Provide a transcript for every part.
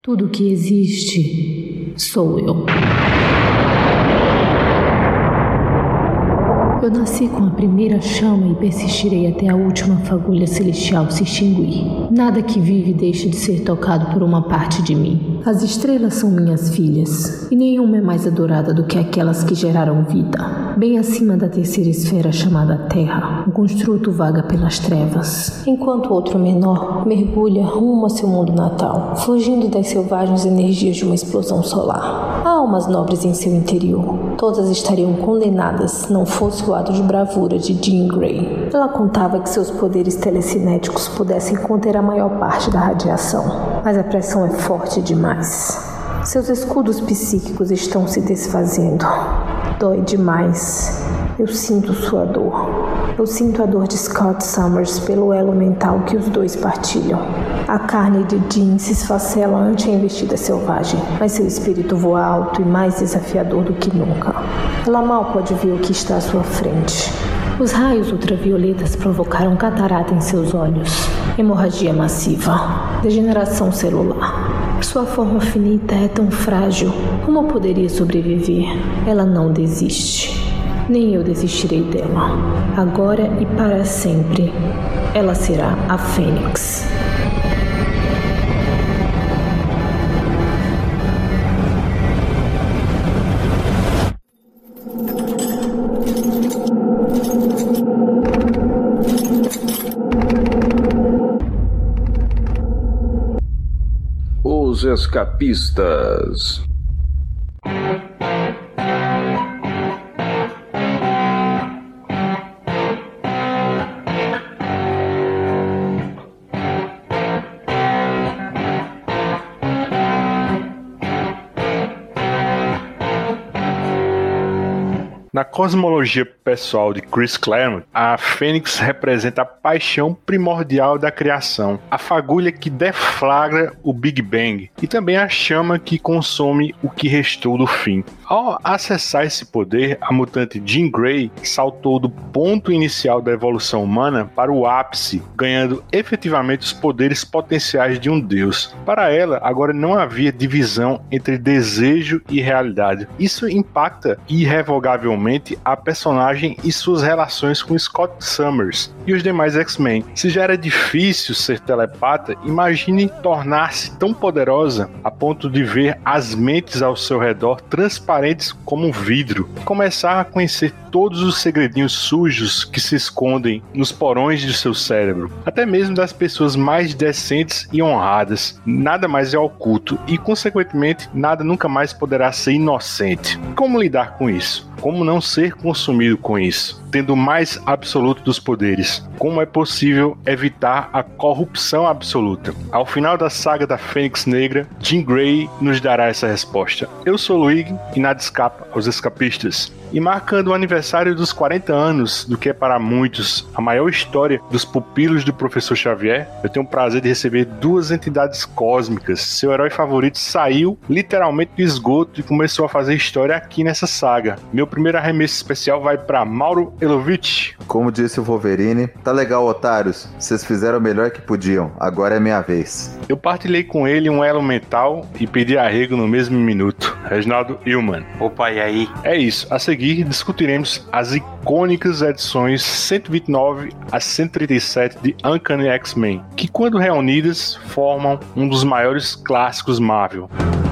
Tudo que existe sou eu. Eu nasci com a primeira chama e persistirei até a última fagulha celestial se extinguir. Nada que vive deixa de ser tocado por uma parte de mim. As estrelas são minhas filhas, e nenhuma é mais adorada do que aquelas que geraram vida. Bem acima da terceira esfera chamada Terra, um construto vaga pelas trevas, enquanto outro menor mergulha rumo a seu mundo natal, fugindo das selvagens energias de uma explosão solar. Há almas nobres em seu interior. Todas estariam condenadas se não fosse o ato de bravura de Jean Grey. Ela contava que seus poderes telecinéticos pudessem conter a maior parte da radiação, mas a pressão é forte demais. Seus escudos psíquicos estão se desfazendo. Dói demais. Eu sinto sua dor. Eu sinto a dor de Scott Summers pelo elo mental que os dois partilham. A carne de Jean se esfacela ante a investida selvagem, mas seu espírito voa alto e mais desafiador do que nunca. Ela mal pode ver o que está à sua frente. Os raios ultravioletas provocaram catarata em seus olhos, hemorragia massiva, degeneração celular. Sua forma finita é tão frágil. Como poderia sobreviver? Ela não desiste. Nem eu desistirei dela. Agora e para sempre, ela será a Fênix. Os Escapistas. Na cosmologia pessoal de Chris Claremont, a Fênix representa a paixão primordial da criação, a fagulha que deflagra o Big Bang e também a chama que consome o que restou do fim. Ao acessar esse poder, a mutante Jean Grey saltou do ponto inicial da evolução humana para o ápice, ganhando efetivamente os poderes potenciais de um deus. Para ela, agora não havia divisão entre desejo e realidade. Isso impacta irrevogavelmente a personagem e suas relações com Scott Summers e os demais X-Men. Se já era difícil ser telepata, imagine tornar-se tão poderosa a ponto de ver as mentes ao seu redor transparentes como um vidro, começar a conhecer todos os segredinhos sujos que se escondem nos porões de seu cérebro, até mesmo das pessoas mais decentes e honradas. Nada mais é oculto e, consequentemente, nada nunca mais poderá ser inocente. Como lidar com isso? Como não ser consumido com isso, tendo o mais absoluto dos poderes? Como é possível evitar a corrupção absoluta? Ao final da saga da Fênix Negra, Jean Grey nos dará essa resposta. Eu sou Luigi e nada escapa aos escapistas. E marcando o aniversário dos 40 anos do que é para muitos a maior história dos pupilos do Professor Xavier, eu tenho o prazer de receber duas entidades cósmicas. Seu herói favorito saiu literalmente do esgoto e começou a fazer história aqui nessa saga. Meu primeiro arremesso especial vai para Mauro Elovitch. Como disse o Wolverine, tá legal, otários, vocês fizeram o melhor que podiam, agora é minha vez. Eu partilhei com ele um elo mental e pedi arrego no mesmo minuto. Reginaldo Hillman. Opa, e aí? É isso, a seguir discutiremos as icônicas edições 129 a 137 de Uncanny X-Men, que quando reunidas formam um dos maiores clássicos Marvel.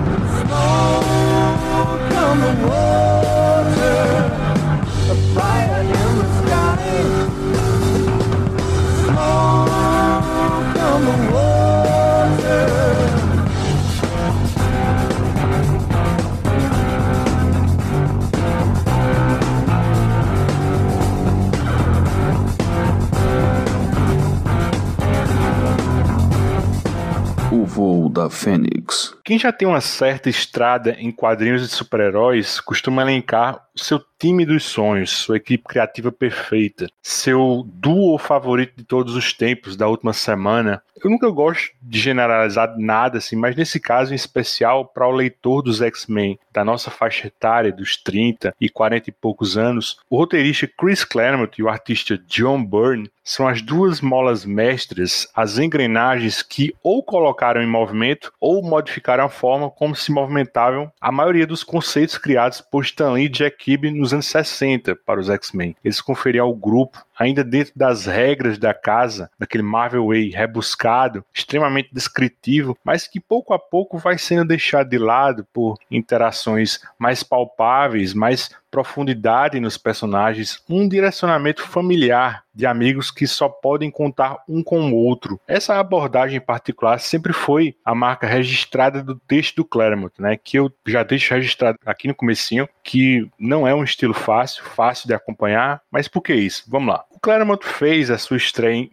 O voo da Fênix. Quem já tem uma certa estrada em quadrinhos de super-heróis costuma elencar seu time dos sonhos, sua equipe criativa perfeita, seu duo favorito de todos os tempos da última semana. Eu nunca gosto de generalizar nada assim, mas nesse caso em especial para o leitor dos X-Men da nossa faixa etária dos 30 e 40 e poucos anos, o roteirista Chris Claremont e o artista John Byrne são as duas molas mestras, as engrenagens que ou colocaram em movimento ou modificaram a forma como se movimentavam a maioria dos conceitos criados por Stan Lee e Jack Kirby nos anos 60 para os X-Men. Eles conferiam ao grupo, ainda dentro das regras da casa, daquele Marvel Way rebuscado, extremamente descritivo, mas que pouco a pouco vai sendo deixado de lado por interações mais palpáveis, mais profundidade nos personagens, um direcionamento familiar de amigos que só podem contar um com o outro. Essa abordagem em particular sempre foi a marca registrada do texto do Claremont, né, que eu já deixo registrado aqui no comecinho, que não é um estilo fácil de acompanhar, mas por que isso? Vamos lá. O Claremont fez a sua estreia em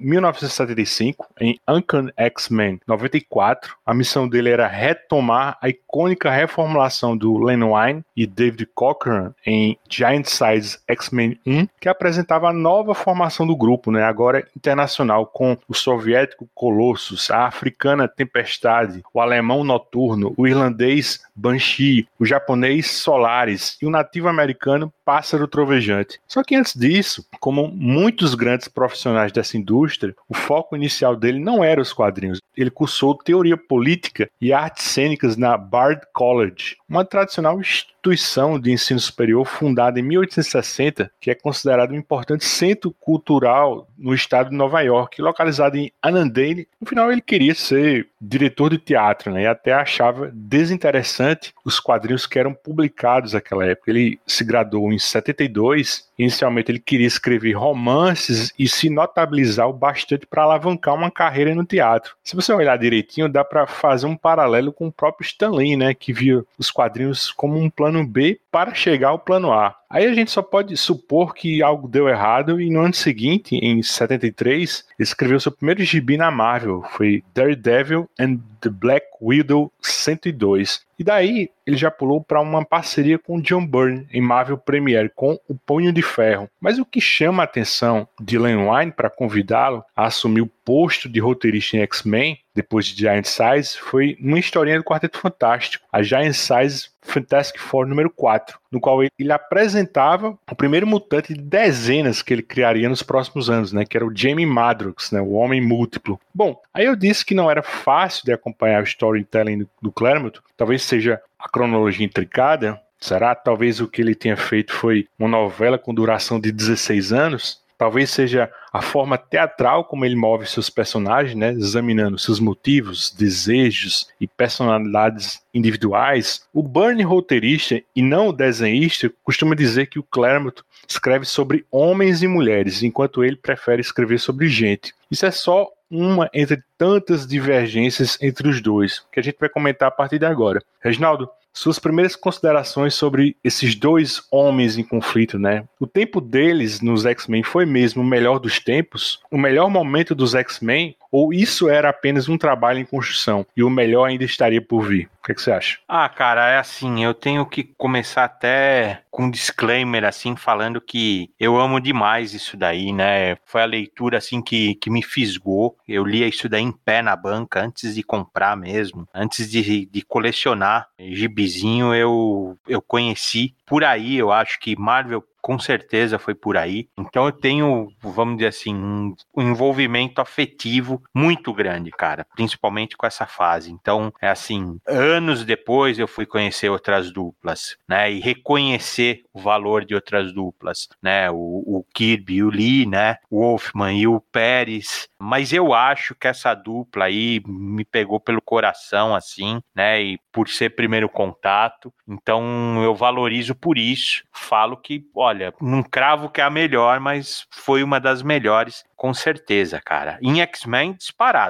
1975, em Uncanny X-Men 94. A missão dele era retomar a icônica reformulação do Len Wein e David Cochran em Giant Size X-Men 1, que apresentava a nova formação do grupo, né, agora internacional, com o soviético Colossus, a africana Tempestade, o alemão Noturno, o irlandês Banshee, o japonês Solaris e o nativo americano Pássaro Trovejante. Só que antes disso, como muitos grandes profissionais dessa indústria, o foco inicial dele não era os quadrinhos. Ele cursou teoria política e artes cênicas na Bard College, uma tradicional instituição de ensino superior fundada em 1860, que é considerado um importante centro cultural no estado de Nova York, localizado em Annandale. No final ele queria ser diretor de teatro, né, e até achava desinteressante os quadrinhos que eram publicados naquela época. Ele se graduou em 72, inicialmente ele queria escrever romances e se notabilizar o bastante para alavancar uma carreira no teatro. Se você olhar direitinho, dá para fazer um paralelo com o próprio Stan Lee, né, que via os quadrinhos como um plano B para chegar ao plano A. Aí a gente só pode supor que algo deu errado e no ano seguinte, em 73, ele escreveu seu primeiro gibi na Marvel, foi Daredevil and the Black Widow 102. E daí ele já pulou para uma parceria com John Byrne em Marvel Premiere com O Punho de Ferro. Mas o que chama a atenção de Len Wein para convidá-lo a assumir o posto de roteirista em X-Men, depois de Giant Size, foi uma historinha do Quarteto Fantástico, a Giant Size Fantastic Four número 4, no qual ele apresentava o primeiro mutante de dezenas que ele criaria nos próximos anos, né, que era o Jamie Madrox, né, o Homem Múltiplo. Bom, aí eu disse que não era fácil de acompanhar o storytelling do Claremont, talvez seja a cronologia intricada, será? Talvez o que ele tenha feito foi uma novela com duração de 16 anos, talvez seja a forma teatral como ele move seus personagens, né, examinando seus motivos, desejos e personalidades individuais. O Byrne, roteirista e não o desenhista, costuma dizer que o Claremont escreve sobre homens e mulheres, enquanto ele prefere escrever sobre gente. Isso é só uma entre tantas divergências entre os dois, que a gente vai comentar a partir de agora. Reginaldo, suas primeiras considerações sobre esses dois homens em conflito, né? O tempo deles nos X-Men foi mesmo o melhor dos tempos? O melhor momento dos X-Men? Ou isso era apenas um trabalho em construção e o melhor ainda estaria por vir? O que você acha? Ah, cara, é assim, eu tenho que começar até com um disclaimer, assim, falando que eu amo demais isso daí, né? Foi a leitura, assim, que me fisgou. Eu lia isso daí em pé na banca, antes de comprar mesmo, antes de colecionar gibizinho, eu conheci por aí. Eu acho que Marvel com certeza foi por aí. Então eu tenho, vamos dizer assim, um envolvimento afetivo muito grande, cara, principalmente com essa fase. Então, é assim, anos depois eu fui conhecer outras duplas, né, e reconhecer o valor de outras duplas, né, o Kirby e o Lee, né, o Wolfman e o Pérez. Mas eu acho que essa dupla aí me pegou pelo coração, assim, né, e por ser primeiro contato, então eu valorizo por isso. Falo que, olha, não cravo que é a melhor, mas foi uma das melhores, com certeza, cara. Em X-Men, disparado, cara.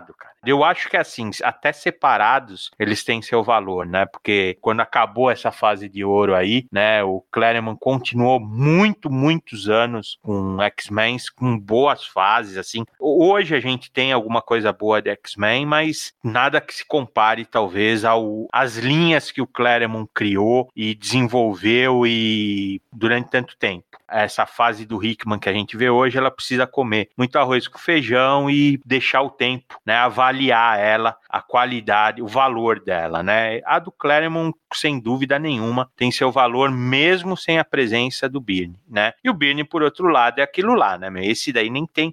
Eu acho que assim, até separados, eles têm seu valor, né? Porque quando acabou essa fase de ouro aí, né? O Claremont continuou muitos anos com X-Men, com boas fases, assim. Hoje a gente tem alguma coisa boa de X-Men, mas nada que se compare, talvez, às linhas que o Claremont criou e desenvolveu e durante tanto tempo. Essa fase do Hickman que a gente vê hoje, ela precisa comer muito arroz com feijão e deixar o tempo, né, avaliar ela, a qualidade, o valor dela, né? A do Claremont, sem dúvida nenhuma, tem seu valor mesmo sem a presença do Byrne, né? E o Byrne, por outro lado, é aquilo lá, né? Esse daí nem tem...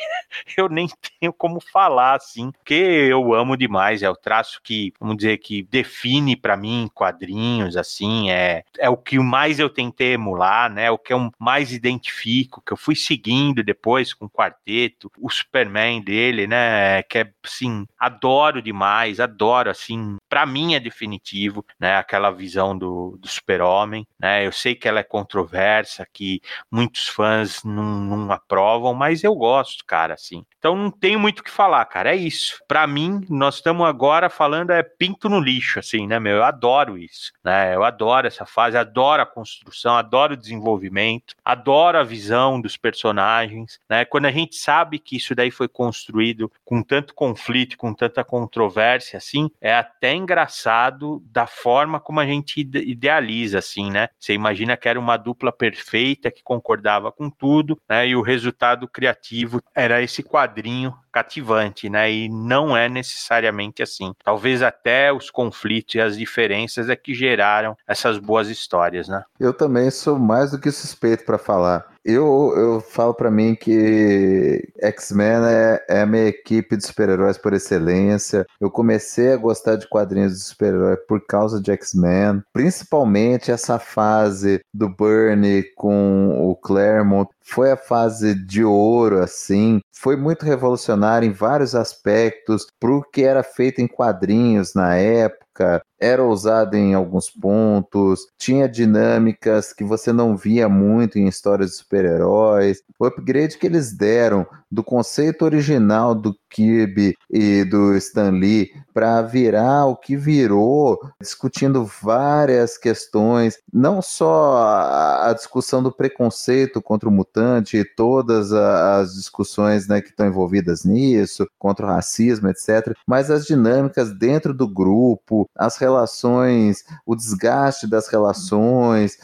eu nem tenho como falar, assim, porque eu amo demais, é o traço que, vamos dizer, que define pra mim quadrinhos, assim, é o que mais eu tentei emular, né? O que eu mais identifico, que eu fui seguindo depois com o Quarteto, o Superman dele, né? Que é, assim, adoro demais, adoro, assim, pra mim é definitivo, né? Aquela visão do Super-Homem, né? Eu sei que ela é controversa, que muitos fãs não aprovam, mas eu gosto, cara, assim. Então não tenho muito o que falar, cara, é isso. Pra mim, nós estamos agora falando pinto no lixo, assim, né, meu? Eu adoro isso, né? Eu adoro essa fase, adoro a construção, adoro o desenvolvimento, adoro a visão dos personagens, né? Quando a gente sabe que isso daí foi construído com tanto conflito, com tanta controvérsia, assim, é até engraçado da forma como a gente idealiza, assim, né? Você imagina que era uma dupla perfeita, que concordava com tudo, né? E o resultado criativo era esse quadrinho cativante, né? E não é necessariamente assim. Talvez até os conflitos e as diferenças é que geraram essas boas histórias, né? Eu também sou mais do que suspeito para falar. Eu falo para mim que X-Men é a minha equipe de super-heróis por excelência. Eu comecei a gostar de quadrinhos de super-herói por causa de X-Men. Principalmente essa fase do Byrne com o Claremont. Foi a fase de ouro, assim. Foi muito revolucionário em vários aspectos pro que era feito em quadrinhos na época. Era ousado em alguns pontos, tinha dinâmicas que você não via muito em histórias de super-heróis. O upgrade que eles deram do conceito original do Kirby e do Stan Lee para virar o que virou, discutindo várias questões, não só a discussão do preconceito contra o mutante e todas as discussões, né, que estão envolvidas nisso, contra o racismo, etc., mas as dinâmicas dentro do grupo, as relações, o desgaste das relações,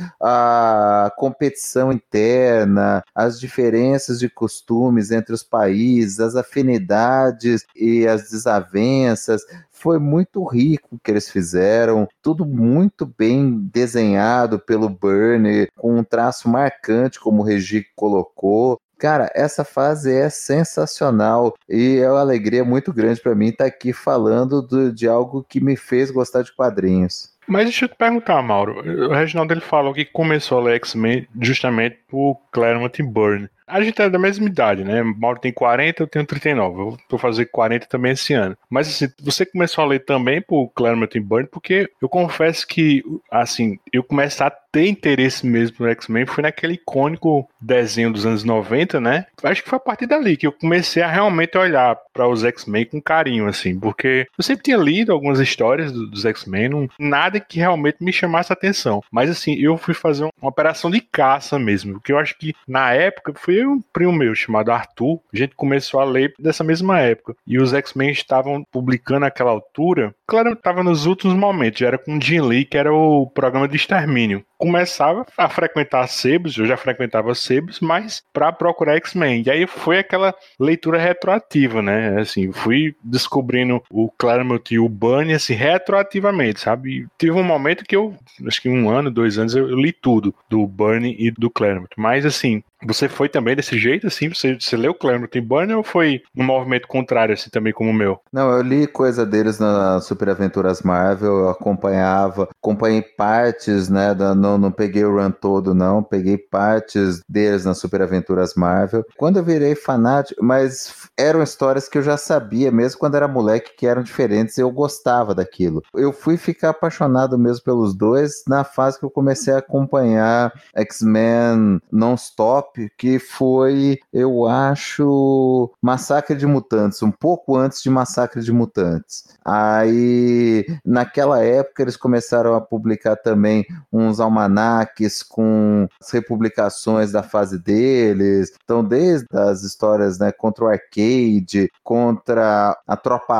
a competição interna, as diferenças de costumes entre os países, as afinidades e as desavenças. Foi muito rico o que eles fizeram, tudo muito bem desenhado pelo Byrne, com um traço marcante, como o Regi colocou. Cara, essa fase é sensacional e é uma alegria muito grande para mim estar aqui falando de algo que me fez gostar de quadrinhos. Mas deixa eu te perguntar, Mauro. O Reginaldo ele falou que começou a ler X-Men justamente por Claremont e Byrne. A gente é da mesma idade, né? Mauro tem 40, eu tenho 39. Eu vou fazer 40 também esse ano. Mas assim, você começou a ler também por Claremont e Byrne, porque eu confesso que, assim, eu comecei a ter interesse mesmo no X-Men foi naquele icônico desenho dos anos 90, né? Acho que foi a partir dali que eu comecei a realmente olhar para os X-Men com carinho, assim, porque eu sempre tinha lido algumas histórias dos X-Men, nada que realmente me chamasse a atenção. Mas assim, eu fui fazer uma operação de caça mesmo, porque eu acho que na época foi um primo meu chamado Arthur, a gente começou a ler dessa mesma época, e os X-Men estavam publicando naquela altura, claro, estava nos últimos momentos, já era com o Jim Lee, que era o programa de extermínio. Começava a frequentar sebos, eu já frequentava sebos, mas para procurar X-Men. E aí foi aquela leitura retroativa, né? Assim, fui descobrindo o Claremont e o Byrne, assim, retroativamente, sabe? E tive um momento que eu, acho que 1 ano, 2 anos, eu li tudo do Byrne e do Claremont. Mas, assim, você foi também desse jeito, assim? Você leu Claremont e Byrne ou foi um movimento contrário, assim, também como o meu? Não, eu li coisa deles na Super Aventuras Marvel, eu acompanhei partes, né, não peguei o run todo, não, peguei partes deles na Super Aventuras Marvel. Quando eu virei fanático, mas eram histórias que eu já sabia, mesmo quando era moleque, que eram diferentes, eu gostava daquilo. Eu fui ficar apaixonado mesmo pelos dois na fase que eu comecei a acompanhar X-Men Non-Stop, que foi, eu acho, Massacre de Mutantes, um pouco antes de Massacre de Mutantes. Aí, naquela época, eles começaram a publicar também uns almanaques com as republicações da fase deles. Então, desde as histórias, né, contra o Arcade, contra a Tropa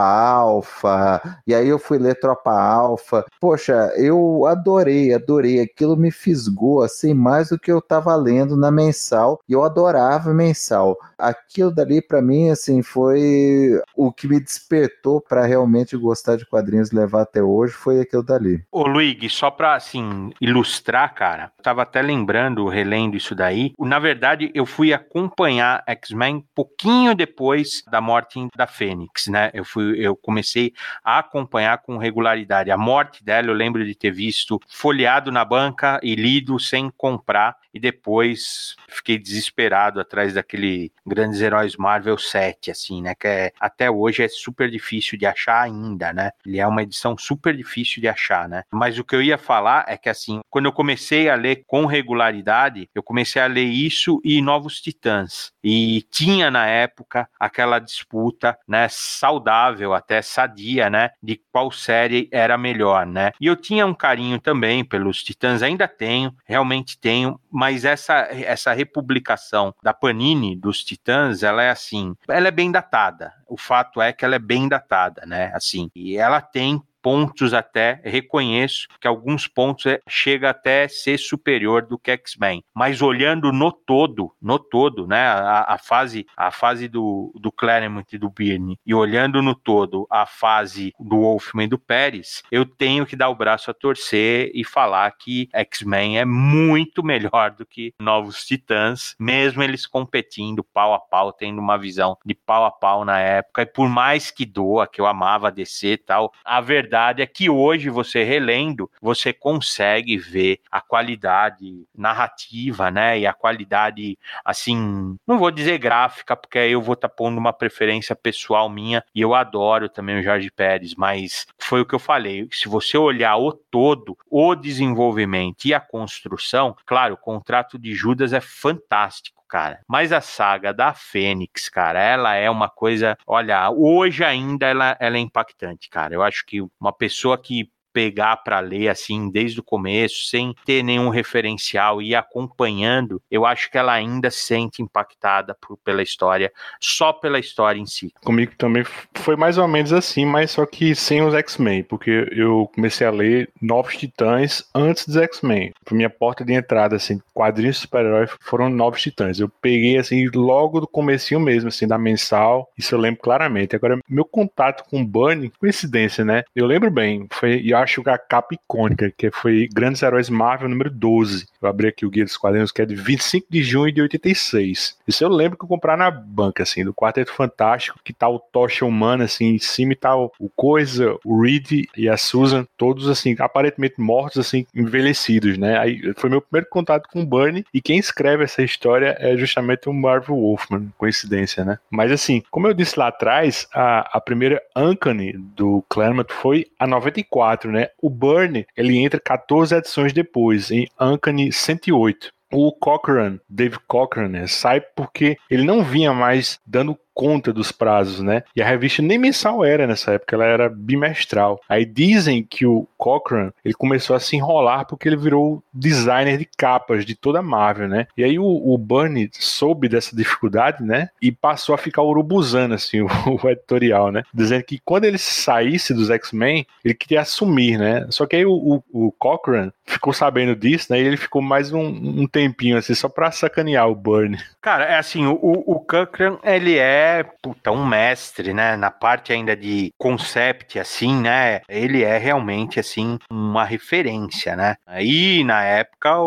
Alpha, e aí eu fui ler Tropa Alpha. Poxa, eu adorei. Aquilo me fisgou, assim, mais do que eu tava lendo na mensal, e eu adorava mensal. Aquilo dali, pra mim, assim, foi o que me despertou pra realmente gostar de quadrinhos e levar até hoje, foi aquilo dali. Ô Luigi, só pra, assim, ilustrar, cara, eu tava até lembrando, relendo isso daí, na verdade, eu fui acompanhar X-Men pouquinho depois da morte da Fênix, né? Eu comecei a acompanhar com regularidade. A morte dela, eu lembro de ter visto folheado na banca e lido sem comprar, e depois fiquei desesperado atrás daquele Grandes Heróis Marvel 7, assim, né? Que até hoje é super difícil de achar ainda, né? Ele é uma edição super difícil de achar, né? Mas o que eu ia falar é que, assim, quando eu comecei a ler com regularidade, eu comecei a ler isso e Novos Titãs. E tinha, na época, aquela disputa, né? Saudável, até sadia, né? De qual série era melhor, né? E eu tinha um carinho também pelos Titãs, ainda tenho, realmente tenho, mas essa republicação da Panini dos Titãs, ela é assim, ela é bem datada. O fato é que ela é bem datada, né? Assim, e ela tem pontos até, reconheço que alguns pontos chega até ser superior do que X-Men, mas olhando no todo, né, a fase do Claremont e do Byrne, e olhando no todo a fase do Wolfman e do Pérez, eu tenho que dar o braço a torcer e falar que X-Men é muito melhor do que Novos Titãs, mesmo eles competindo pau a pau, tendo uma visão de pau a pau na época, e por mais que doa, que eu amava a DC e tal, a verdade é que hoje, você relendo, você consegue ver a qualidade narrativa, né, e a qualidade, assim, não vou dizer gráfica, porque aí eu vou estar pondo uma preferência pessoal minha, e eu adoro também o Jorge Pérez, mas foi o que eu falei, se você olhar o todo, o desenvolvimento e a construção, claro, o Contrato de Judas é fantástico, cara. Mas a saga da Fênix, cara, ela é uma coisa, olha, hoje ainda ela é impactante, cara. Eu acho que uma pessoa que pegar para ler assim desde o começo, sem ter nenhum referencial e ir acompanhando, eu acho que ela ainda se sente impactada pela história, só pela história em si. Comigo também foi mais ou menos assim, mas só que sem os X-Men, porque eu comecei a ler Novos Titãs antes dos X-Men. Minha porta de entrada, assim, quadrinhos de super-herói foram Novos Titãs. Eu peguei, assim, logo do comecinho mesmo, assim, da mensal, isso eu lembro claramente. Agora, meu contato com o Bunny, coincidência, né? Eu lembro bem, eu acho que a capa icônica, que foi Grandes Heróis Marvel número 12. Eu abri aqui o Guia dos Quadrinhos, que é de 25 de junho de 86. Isso eu lembro que eu comprava na banca, assim, do Quarteto Fantástico, que tá o Tocha Humana, assim, em cima e tá o Coisa, o Reed e a Susan, todos, assim, aparentemente mortos, assim, envelhecidos, né? Aí foi meu primeiro contato com o Bunny, e quem escreve essa história é justamente o Marvel Wolfman, coincidência, né? Mas, assim, como eu disse lá atrás, a primeira Uncanny do Claremont foi a 94, né? O Byrne, ele entra 14 edições depois, em Uncanny 108. O Cochran, Dave Cochran, né, sai porque ele não vinha mais dando conta dos prazos, né? E a revista nem mensal era nessa época, ela era bimestral. Aí dizem que o Cochran, ele começou a se enrolar porque ele virou designer de capas de toda a Marvel, né? E aí o Byrne soube dessa dificuldade, né? E passou a ficar urubuzando, assim, o editorial, né? Dizendo que quando ele saísse dos X-Men, ele queria assumir, né? Só que aí o Cochran ficou sabendo disso, né? E ele ficou mais um tempinho, assim, só pra sacanear o Byrne. Cara, é assim, o Cochran, ele é um mestre, né, na parte ainda de concept, assim, né, ele é realmente, assim, uma referência, né, aí na época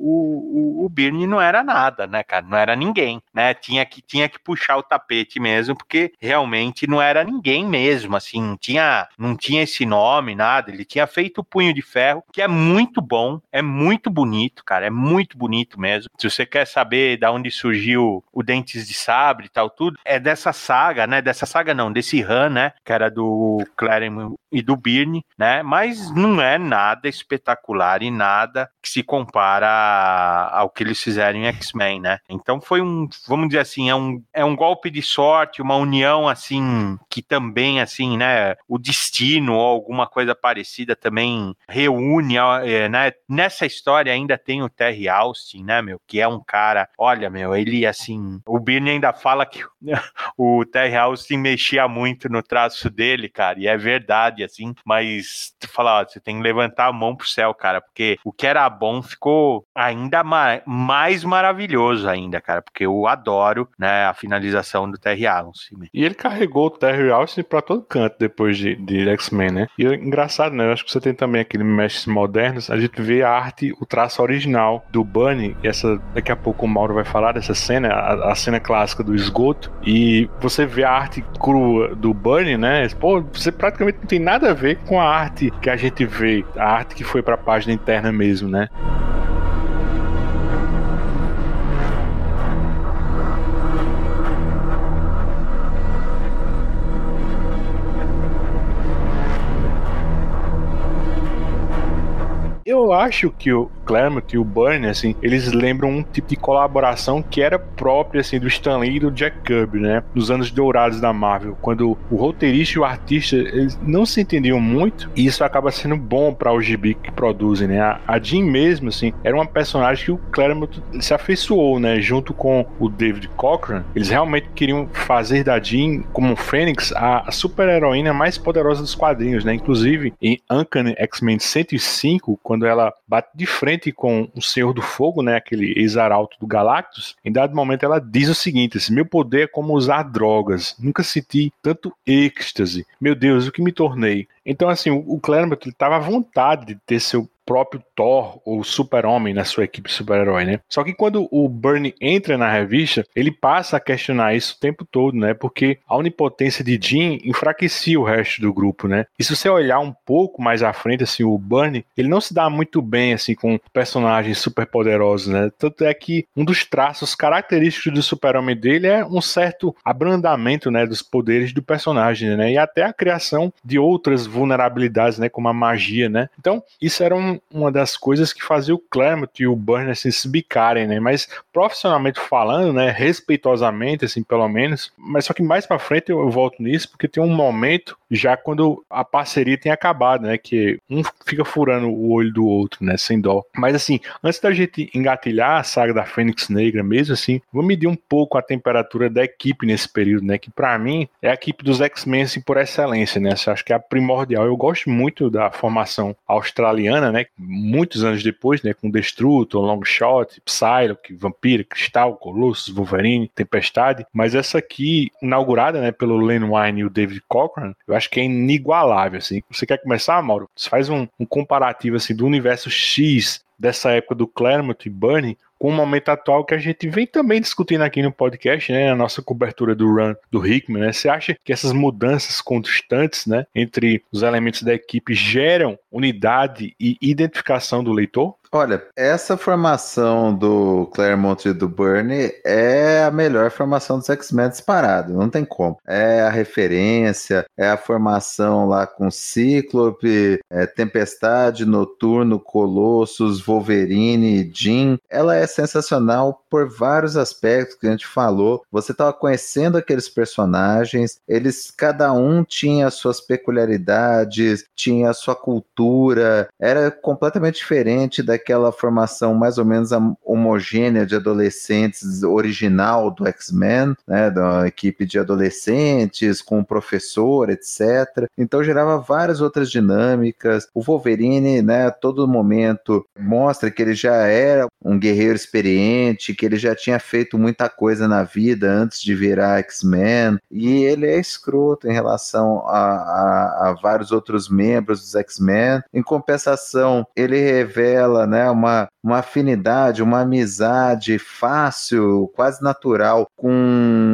o Byrne não era nada, né, cara, não era ninguém, né, tinha que puxar o tapete mesmo, porque realmente não era ninguém mesmo, assim, não tinha esse nome, nada, ele tinha feito o Punho de Ferro, que é muito bom, é muito bonito, cara, é muito bonito mesmo. Se você quer saber de onde surgiu o Dentes de Sabre e tal, tudo, é dessa saga, né? Dessa saga não, desse run, né? Que era do Claremont e do Byrne, né? Mas não é nada espetacular e nada que se compara ao que eles fizeram em X-Men, né? Então foi vamos dizer assim, é um golpe de sorte, uma união assim, que também assim, né? O destino ou alguma coisa parecida também reúne, né? Nessa história ainda tem o Terry Austin, né, meu? Que é um cara, olha, meu, ele assim, o Byrne ainda fala que o Terry Austin mexia muito no traço dele, cara, e é verdade, assim, mas tu fala, ó, você tem que levantar a mão pro céu, cara, porque o que era bom ficou ainda mais maravilhoso ainda, cara, porque eu adoro, né, a finalização do Terry Austin. E ele carregou o Terry Austin pra todo canto depois de X-Men, né? E é engraçado, né? Eu acho que você tem também aquele Mestres Modernos, a gente vê a arte, o traço original do Byrne, e daqui a pouco o Mauro vai falar dessa cena, a cena clássica do esgoto, e você vê a arte crua do Byrne, né? Pô, você praticamente não tem nada a ver com a arte que a gente vê, a arte que foi pra página interna mesmo, né? Eu acho que o Claremont e o Byrne, assim, eles lembram um tipo de colaboração que era própria, assim, do Stan Lee e do Jack Kirby, né? Nos anos dourados da Marvel, quando o roteirista e o artista, eles não se entendiam muito, e isso acaba sendo bom para o gibi que produzem, né? A Jean mesmo, assim, era uma personagem que o Claremont se afeiçoou, né? Junto com o David Cochran, eles realmente queriam fazer da Jean, como Fênix, a super-heroína mais poderosa dos quadrinhos, né? Inclusive, em Uncanny X-Men 105, quando ela bate de frente com o Senhor do Fogo, né, aquele ex-arauto do Galactus, em dado momento ela diz o seguinte, assim, meu poder é como usar drogas, nunca senti tanto êxtase, meu Deus, o que me tornei? Então, assim, o Claremont estava à vontade de ter seu próprio Thor ou Super-Homem na sua equipe super-herói, né? Só que quando o Byrne entra na revista, ele passa a questionar isso o tempo todo, né? Porque a onipotência de Jean enfraquecia o resto do grupo, né? E se você olhar um pouco mais à frente, assim, o Byrne, ele não se dá muito bem, assim, com personagens superpoderosos, né? Tanto é que um dos traços característicos do Super-Homem dele é um certo abrandamento, né, dos poderes do personagem, né? E até a criação de outras vulnerabilidades, né, como a magia, né? Então, isso era uma das coisas que fazia o Claremont e o Byrne, assim, se bicarem, né? Mas profissionalmente falando, né, respeitosamente, assim, pelo menos, mas só que mais pra frente eu volto nisso, porque tem um momento já quando a parceria tem acabado, né, que um fica furando o olho do outro, né, sem dó. Mas assim, antes da gente engatilhar a saga da Fênix Negra mesmo, assim, vou medir um pouco a temperatura da equipe nesse período, né, que pra mim é a equipe dos X-Men, assim, por excelência, né, eu acho que é a primordial. Eu gosto muito da formação australiana, né, muitos anos depois, né, com Destrutor, Longshot, Psylocke, Vampira, Cristal, Colossus, Wolverine, Tempestade, mas essa aqui, inaugurada, né, pelo Len Wein e o David Cochran, eu acho que é inigualável, assim. Você quer começar, Mauro? Você faz um comparativo, assim, do universo X dessa época do Claremont e Byrne com o momento atual que a gente vem também discutindo aqui no podcast, né, a nossa cobertura do run do Hickman, né? Você acha que essas mudanças constantes, né, entre os elementos da equipe geram unidade e identificação do leitor? Olha, essa formação do Claremont e do Byrne é a melhor formação dos X-Men disparado, não tem como. É a referência, é a formação lá com Cíclope, Tempestade, Noturno, Colossus, Wolverine e Jean. Ela é sensacional por vários aspectos que a gente falou. Você estava conhecendo aqueles personagens, eles, cada um tinha suas peculiaridades, tinha a sua cultura, era completamente diferente daquela formação mais ou menos homogênea de adolescentes original do X-Men, né, da equipe de adolescentes com o professor, etc. Então gerava várias outras dinâmicas. O Wolverine, né, a todo momento mostra que ele já era um guerreiro experiente, que ele já tinha feito muita coisa na vida antes de virar X-Men, e ele é escroto em relação a vários outros membros dos X-Men. Em compensação, ele revela, né, uma afinidade, uma amizade fácil, quase natural com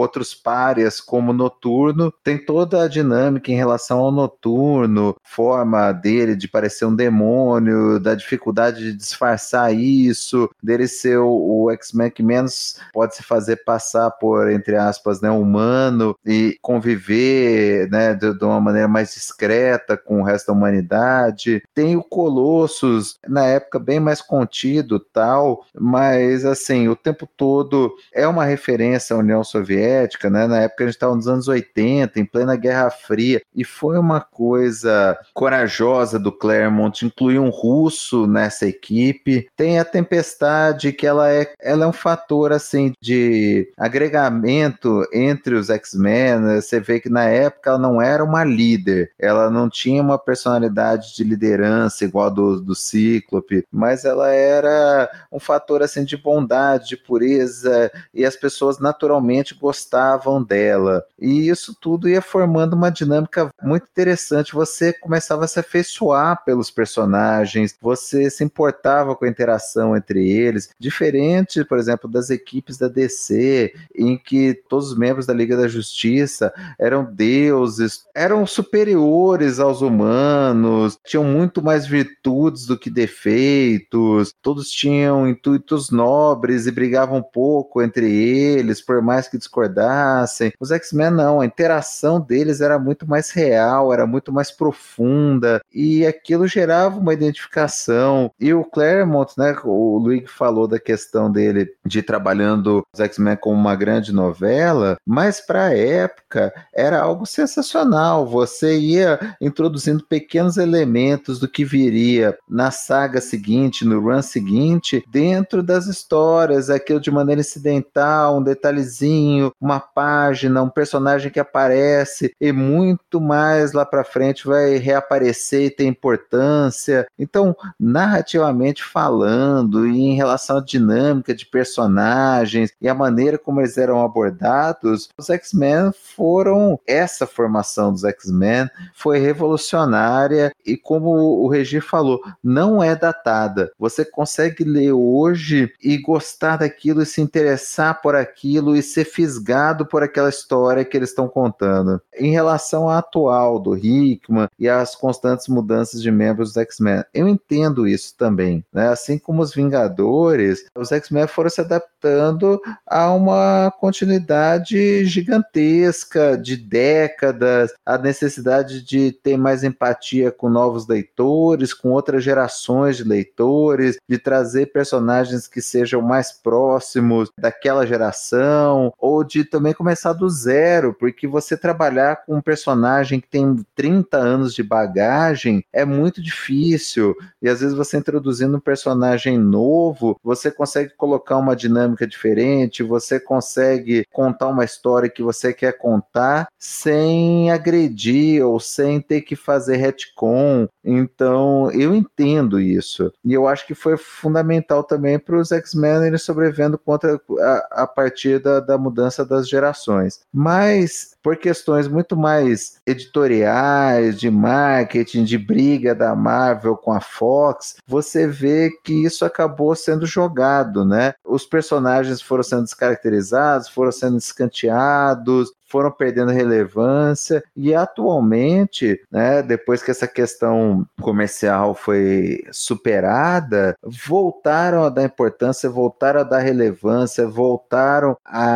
outros párias como Noturno, tem toda a dinâmica em relação ao Noturno, forma dele de parecer um demônio, da dificuldade de disfarçar isso, dele ser o X-Men que menos pode se fazer passar por, entre aspas, né, humano e conviver, né, de uma maneira mais discreta com o resto da humanidade. Tem o Colossus, na época bem mais contido, tal, mas assim, o tempo todo é uma referência à União Soviética, né? Na época a gente estava nos anos 80, em plena Guerra Fria, e foi uma coisa corajosa do Claremont incluir um russo nessa equipe. Tem a Tempestade, que ela é um fator assim de agregamento entre os X-Men. Você vê que na época ela não era uma líder, ela não tinha uma personalidade de liderança igual a do Cíclope, mas ela era um fator assim de bondade, de pureza, e as pessoas naturalmente gostavam dela. E isso tudo ia formando uma dinâmica muito interessante. Você começava a se afeiçoar pelos personagens, você se importava com a interação entre eles, diferente, por exemplo, das equipes da DC, em que todos os membros da Liga da Justiça eram deuses, eram superiores aos humanos, tinham muito mais virtudes do que defeitos, todos tinham intuitos nobres e brigavam pouco entre eles, por mais que discordassem. Os X-Men não, a interação deles era muito mais real, era muito mais profunda, e aquilo gerava uma identificação. E o Claremont, né, o Luigi falou da questão dele de ir trabalhando os X-Men como uma grande novela, mas para a época era algo sensacional. Você ia introduzindo pequenos elementos do que viria na saga seguinte, no run seguinte, dentro das histórias, aquilo de maneira incidental, um detalhezinho, uma página, um personagem que aparece e muito mais lá para frente vai reaparecer e ter importância. Então, narrativamente falando, e em relação à dinâmica de personagens e a maneira como eles eram abordados, os X-Men foram, essa formação dos X-Men foi revolucionária e, como o Regi falou, não é datada. Você consegue ler hoje e gostar daquilo e se interessar por aquilo e ser fisgado por aquela história que eles estão contando. Em relação à atual do Hickman e às constantes mudanças de membros do X-Men, eu entendo isso também, né? Assim como os Vingadores, os X-Men foram se adaptando a uma continuidade gigantesca de décadas, a necessidade de ter mais empatia com novos leitores, com outras gerações de leitores, de trazer personagens que sejam mais próximos daquela geração, ou de também começar do zero, porque você trabalhar com um personagem que tem 30 anos de bagagem é muito difícil, e às vezes você introduzindo um personagem novo, você consegue colocar uma dinâmica diferente, você consegue contar uma história que você quer contar sem agredir ou sem ter que fazer retcon. Então eu entendo isso, e eu acho que foi fundamental também para os X-Men eles sobrevivendo contra a partir da mudança das gerações, mas por questões muito mais editoriais, de marketing, de briga da Marvel com a Fox, você vê que isso acabou sendo jogado, né? Os personagens foram sendo descaracterizados, foram sendo escanteados, foram perdendo relevância, e atualmente, né, depois que essa questão comercial foi superada, voltaram a dar importância, voltaram a dar relevância, voltaram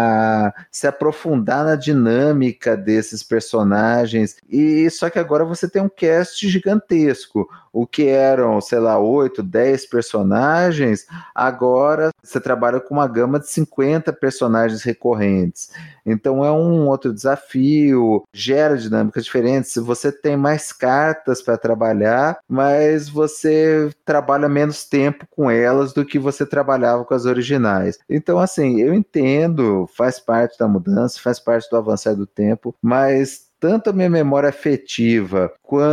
a se aprofundar na dinâmica desses personagens, e só que agora você tem um cast gigantesco. O que eram, sei lá, 8, 10 personagens, agora você trabalha com uma gama de 50 personagens recorrentes. Então é um outro desafio, gera dinâmicas diferentes. Se você tem mais cartas para trabalhar, mas você trabalha menos tempo com elas do que você trabalhava com as originais. Então, assim, eu entendo, faz parte da mudança, faz parte do avançar do tempo, mas tanto a minha memória afetiva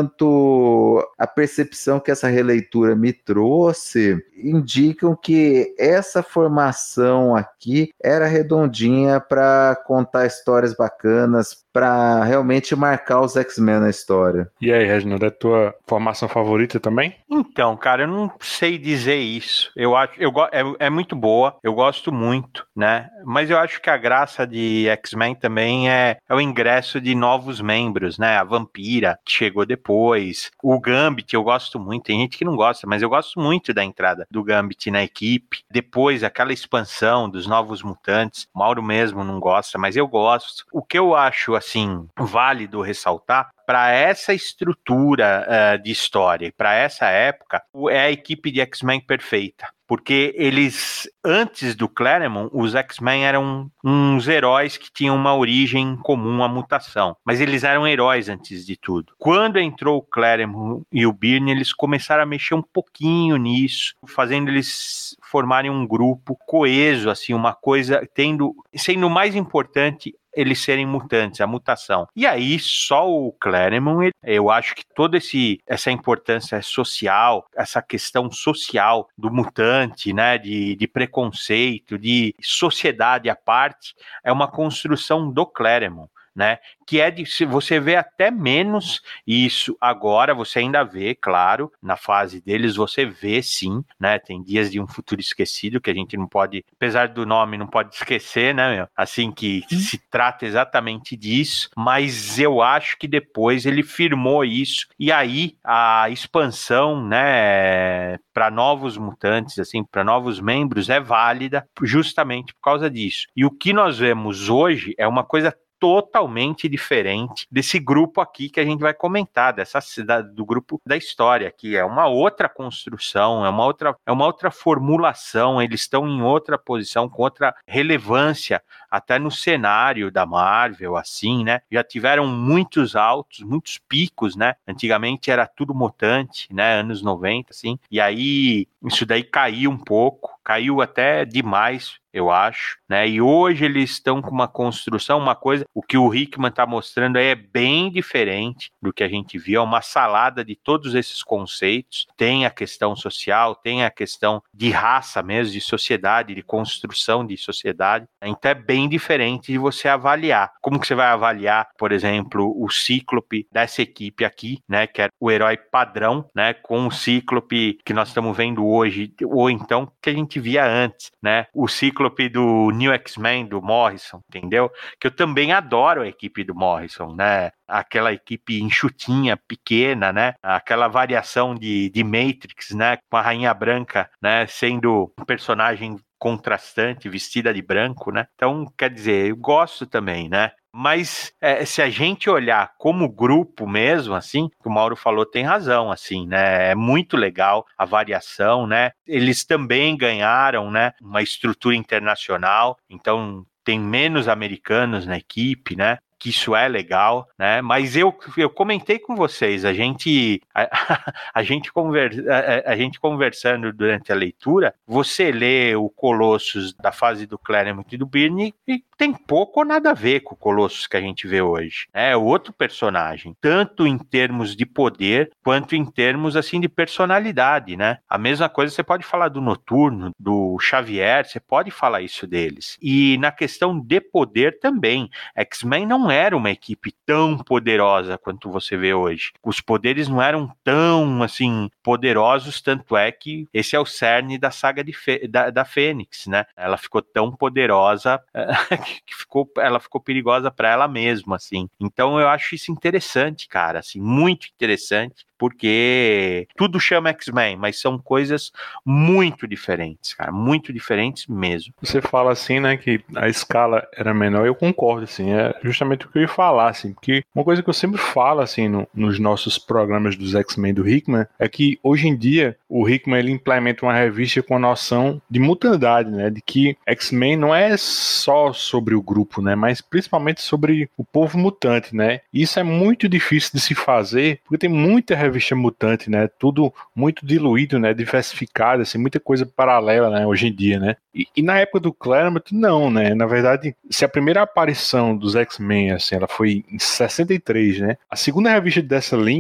quanto a percepção que essa releitura me trouxe indicam que essa formação aqui era redondinha para contar histórias bacanas, para realmente marcar os X-Men na história. E aí, Reginaldo, é a tua formação favorita também? Então, cara, eu não sei dizer isso. Eu acho, é muito boa, eu gosto muito, né? Mas eu acho que a graça de X-Men também é o ingresso de novos membros, né? A Vampira, que chegou depois, o Gambit, eu gosto muito. Tem gente que não gosta, mas eu gosto muito da entrada do Gambit na equipe. Depois, aquela expansão dos Novos Mutantes, o Mauro mesmo não gosta, mas eu gosto. O que eu acho, assim, válido ressaltar, para essa estrutura de história, para essa época, é a equipe de X-Men perfeita. Porque eles, antes do Claremont, os X-Men eram uns heróis que tinham uma origem comum à mutação. Mas eles eram heróis antes de tudo. Quando entrou o Claremont e o Byrne, eles começaram a mexer um pouquinho nisso, fazendo eles formarem um grupo coeso, assim, uma coisa, sendo mais importante eles serem mutantes, a mutação. E aí, só o Claremont, eu acho que toda essa importância social, essa questão social do mutante, né, de preconceito, de sociedade à parte, é uma construção do Claremont, né, que é de, se você vê até menos isso agora, você ainda vê, claro, na fase deles você vê sim, né, tem Dias de um Futuro Esquecido, que a gente não pode, apesar do nome, não pode esquecer, né, meu? Assim, que se trata exatamente disso, mas eu acho que depois ele firmou isso, e aí a expansão, né, para novos mutantes, assim, para novos membros é válida justamente por causa disso. E o que nós vemos hoje é uma coisa totalmente diferente desse grupo aqui que a gente vai comentar, do grupo da história, que é uma outra construção, é uma outra formulação, eles estão em outra posição, com outra relevância, até no cenário da Marvel, assim, né? Já tiveram muitos altos, muitos picos, né? Antigamente era tudo mutante, né? Anos 90, assim, e aí isso daí caiu um pouco, caiu até demais, eu acho, né? E hoje eles estão com uma construção, uma coisa, o que o Hickman está mostrando aí é bem diferente do que a gente viu, é uma salada de todos esses conceitos, tem a questão social, tem a questão de raça mesmo, de sociedade, de construção de sociedade, então é bem diferente de você avaliar. Como que você vai avaliar, por exemplo, o Cíclope dessa equipe aqui, né, que é o herói padrão, né, com o Cíclope que nós estamos vendo hoje, ou então que a gente via antes, né, o Cíclope do New X-Men, do Morrison, entendeu? Que eu também adoro a equipe do Morrison, né? Aquela equipe enxutinha, pequena, né? Aquela variação de Matrix, né? Com a Rainha Branca, né? Sendo um personagem contrastante, vestida de branco, né? Então, quer dizer, eu gosto também, né? Mas se a gente olhar como grupo mesmo, assim, o Mauro falou tem razão, assim, né? É muito legal a variação, né? Eles também ganharam, né, uma estrutura internacional, então tem menos americanos na equipe, né? Que isso é legal, né? Mas eu comentei com vocês, a gente conversando durante a leitura, você lê o Colossus da fase do Claremont e do Byrne e tem pouco ou nada a ver com o Colossus que a gente vê hoje. É outro personagem, tanto em termos de poder, quanto em termos, assim, de personalidade, né? A mesma coisa você pode falar do Noturno, do Xavier, você pode falar isso deles. E na questão de poder também, X-Men não era uma equipe tão poderosa quanto você vê hoje. Os poderes não eram tão, assim, poderosos, tanto é que esse é o cerne da saga da Fênix, né? Ela ficou tão poderosa que ela ficou perigosa para ela mesma, assim. Então eu acho isso interessante, cara, assim, muito interessante, porque tudo chama X-Men, mas são coisas muito diferentes, cara, muito diferentes mesmo. Você fala assim, né, que a escala era menor, eu concordo, assim, é justamente o que eu ia falar, assim, porque uma coisa que eu sempre falo, assim, nos nossos programas dos X-Men do Hickman, é que hoje em dia o Hickman, ele implementa uma revista com a noção de mutandade, né, de que X-Men não é só sobre o grupo, né, mas principalmente sobre o povo mutante, né, e isso é muito difícil de se fazer, porque tem muita revista mutante, né, tudo muito diluído, né, diversificado, assim, muita coisa paralela, né, hoje em dia, né, e na época do Claremont, não, né, na verdade, se a primeira aparição dos X-Men, assim, ela foi em 63, né, a segunda revista dessa linha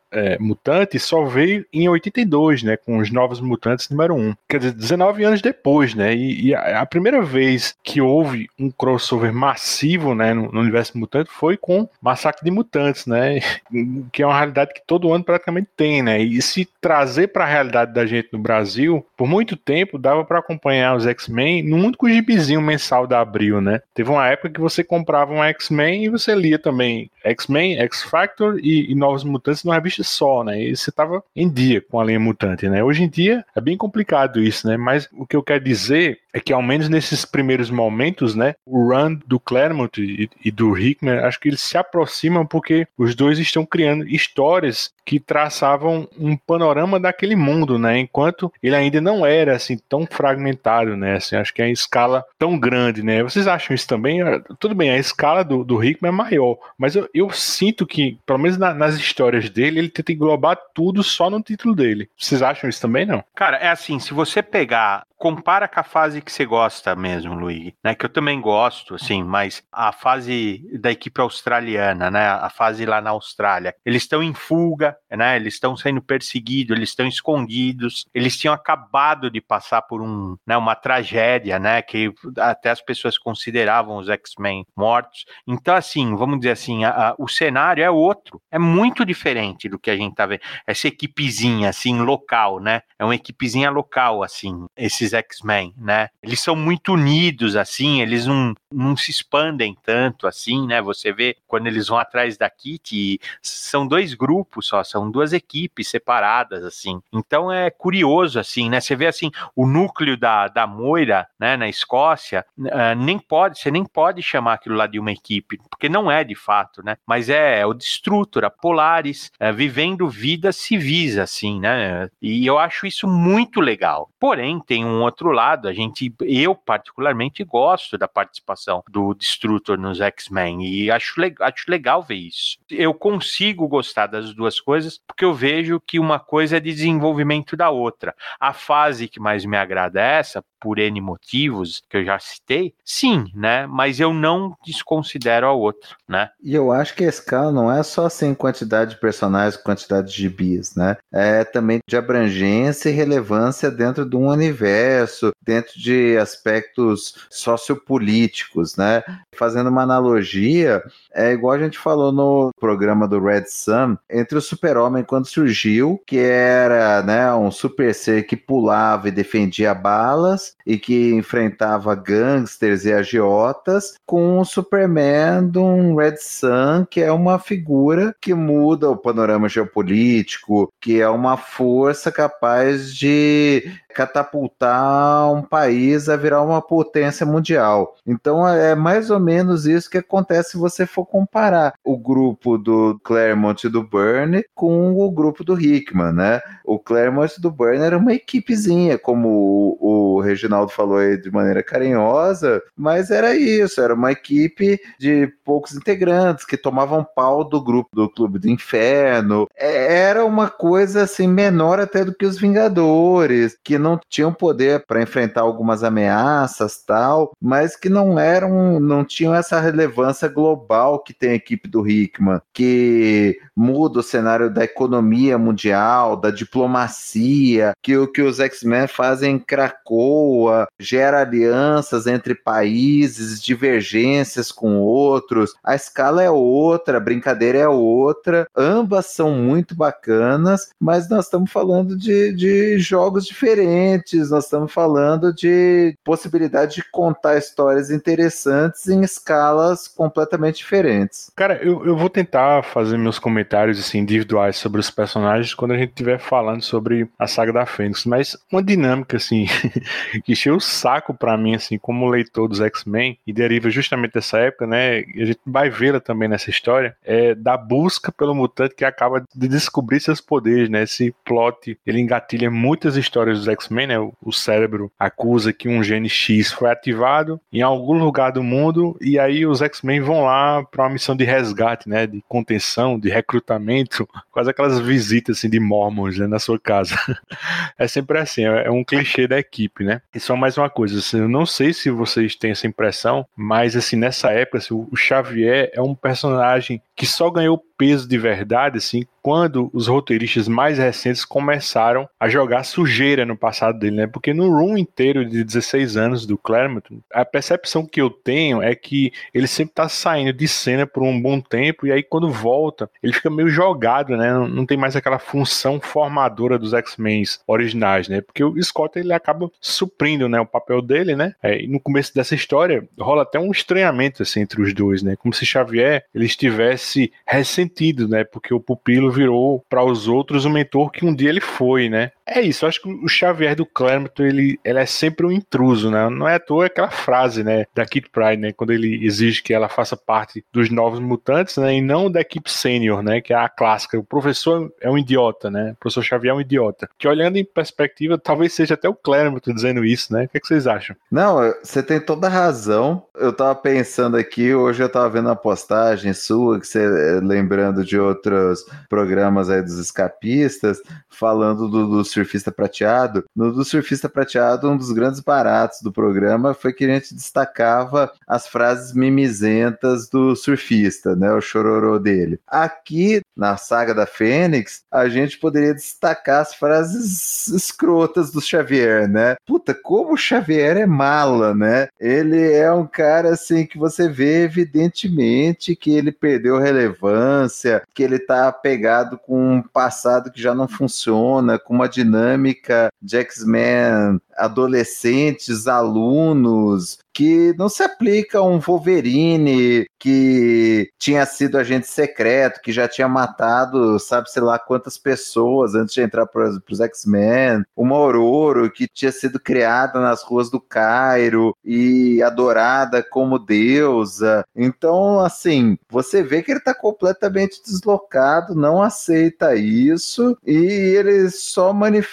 mutante só veio em 82, né, com os Novos Mutantes número 1. Quer dizer, 19 anos depois, né, e a primeira vez que houve um crossover massivo, né, no universo mutante foi com Massacre de Mutantes, né, que é uma realidade que todo ano praticamente tem, né, e se trazer para a realidade da gente no Brasil, por muito tempo dava para acompanhar os X-Men num único gibizinho mensal da Abril, né. Teve uma época que você comprava um X-Men e você lia também X-Men, X-Factor e Novos Mutantes numa revista só, né, e você tava em dia com a linha mutante, né. Hoje em dia é bem complicado isso, né, mas o que eu quero dizer é que ao menos nesses primeiros momentos, né, o run do Claremont e do Hickman, acho que eles se aproximam porque os dois estão criando histórias que traçavam um panorama daquele mundo, né, enquanto ele ainda não era assim tão fragmentado, né, assim, acho que é a escala tão grande, né. Vocês acham isso também? Tudo bem, a escala do Hickman é maior, mas eu sinto que, pelo menos nas histórias dele, ele tenta englobar tudo só no título dele. Vocês acham isso também, não? Cara, é assim, se você compara com a fase que você gosta mesmo, Luigi, né, que eu também gosto, assim, mas a fase da equipe australiana, né, a fase lá na Austrália, eles estão em fuga, né, eles estão sendo perseguidos, eles estão escondidos, eles tinham acabado de passar por uma tragédia, né, que até as pessoas consideravam os X-Men mortos. Então, assim, vamos dizer assim, o cenário é outro, é muito diferente do que a gente tá vendo. Essa equipezinha, assim, local, né, é uma equipezinha local, assim, esses X-Men, né? Eles são muito unidos, assim, eles não se expandem tanto, assim, né? Você vê quando eles vão atrás da Kitty, são dois grupos só, são duas equipes separadas, assim. Então é curioso, assim, né? Você vê, assim, o núcleo da Moira, né, na Escócia, você nem pode chamar aquilo lá de uma equipe, porque não é de fato, né? Mas é o Destrutor, a Polaris, vivendo vidas civis, assim, né? E eu acho isso muito legal. Porém, tem um outro lado, eu particularmente gosto da participação do Destrutor nos X-Men e acho legal ver isso. Eu consigo gostar das duas coisas porque eu vejo que uma coisa é desenvolvimento da outra. A fase que mais me agrada é essa, por N motivos que eu já citei, sim, né? Mas eu não desconsidero a outra, né? E eu acho que a escala não é só assim quantidade de personagens, quantidade de gibis, né? É também de abrangência e relevância dentro de um universo, dentro de aspectos sociopolíticos, né? Fazendo uma analogia, é igual a gente falou no programa do Red Sun, entre o Super-Homem quando surgiu, que era, né, um super ser que pulava e defendia balas e que enfrentava gangsters e agiotas, com o Superman de um Red Sun, que é uma figura que muda o panorama geopolítico, que é uma força capaz de catapultar um país a virar uma potência mundial. Então é mais ou menos isso que acontece se você for comparar o grupo do Claremont e do Byrne com o grupo do Hickman, né? O Claremont e do Byrne era uma equipezinha, como o Reginaldo falou aí de maneira carinhosa, mas era isso, era uma equipe de poucos integrantes que tomavam pau do grupo do Clube do Inferno. Era uma coisa assim menor até do que os Vingadores, que não tinham poder para enfrentar algumas ameaças, tal, mas que não tinham essa relevância global que tem a equipe do Hickman, que muda o cenário da economia mundial, da diplomacia, que o que os X-Men fazem em Krakoa, gera alianças entre países, divergências com outros. A escala é outra, a brincadeira é outra, ambas são muito bacanas, mas nós estamos falando de jogos diferentes, nós estamos falando de possibilidade de contar histórias interessantes em escalas completamente diferentes. Cara, eu vou tentar fazer meus comentários assim, individuais sobre os personagens quando a gente estiver falando sobre a saga da Fênix, mas uma dinâmica assim que encheu o saco pra mim assim, como leitor dos X-Men, e deriva justamente dessa época, né, e a gente vai vê-la também nessa história, é da busca pelo mutante que acaba de descobrir seus poderes, né, esse plot, ele engatilha muitas histórias dos X-Men, né, o cérebro acusa que um gene X foi ativado em algum lugar do mundo, e aí os X-Men vão lá pra uma missão de resgate, né, de contenção, de recrutamento, quase aquelas visitas assim de Mormons, né, na sua casa. É sempre assim, é um clichê da equipe, né. E só mais uma coisa, assim, eu não sei se vocês têm essa impressão, mas assim, nessa época, assim, o Xavier é um personagem que só ganhou peso de verdade, assim, quando os roteiristas mais recentes começaram a jogar sujeira no passado dele, né? Porque no run inteiro de 16 anos do Claremont, a percepção que eu tenho é que ele sempre tá saindo de cena por um bom tempo, e aí quando volta, ele fica meio jogado, né? Não tem mais aquela função formadora dos X-Men originais, né? Porque o Scott, ele acaba suprindo, né, o papel dele, né? E no começo dessa história, rola até um estranhamento, assim, entre os dois, né? Como se Xavier, ele estivesse ressentido, né? Porque o pupilo virou para os outros o mentor que um dia ele foi, né? É isso, eu acho que o Xavier do Claremont, ele é sempre um intruso, né? Não é à toa aquela frase, né, da Kitty Pryde, né, quando ele exige que ela faça parte dos Novos Mutantes, né, e não da equipe sênior, né, que é a clássica. O professor é um idiota, né? O professor Xavier é um idiota. Que olhando em perspectiva, talvez seja até o Claremont dizendo isso, né? O que vocês acham? Não, você tem toda a razão. Eu tava pensando aqui, hoje eu tava vendo uma postagem sua, que você lembrando de outros programas aí dos escapistas, falando do Surfista Prateado. No do Surfista Prateado, um dos grandes baratos do programa foi que a gente destacava as frases mimizentas do surfista, né? O chororô dele. Aqui, na saga da Fênix, a gente poderia destacar as frases escrotas do Xavier, né? Puta, como o Xavier é mala, né? Ele é um cara, assim, que você vê evidentemente que ele perdeu relevância, que ele tá apegado com um passado que já não funciona, com uma dinâmica de X-Men adolescentes, alunos, que não se aplica a um Wolverine que tinha sido agente secreto, que já tinha matado sabe-se lá quantas pessoas antes de entrar para os X-Men, uma Ororo que tinha sido criada nas ruas do Cairo e adorada como deusa. Então, assim, você vê que ele está completamente deslocado, não aceita isso e ele só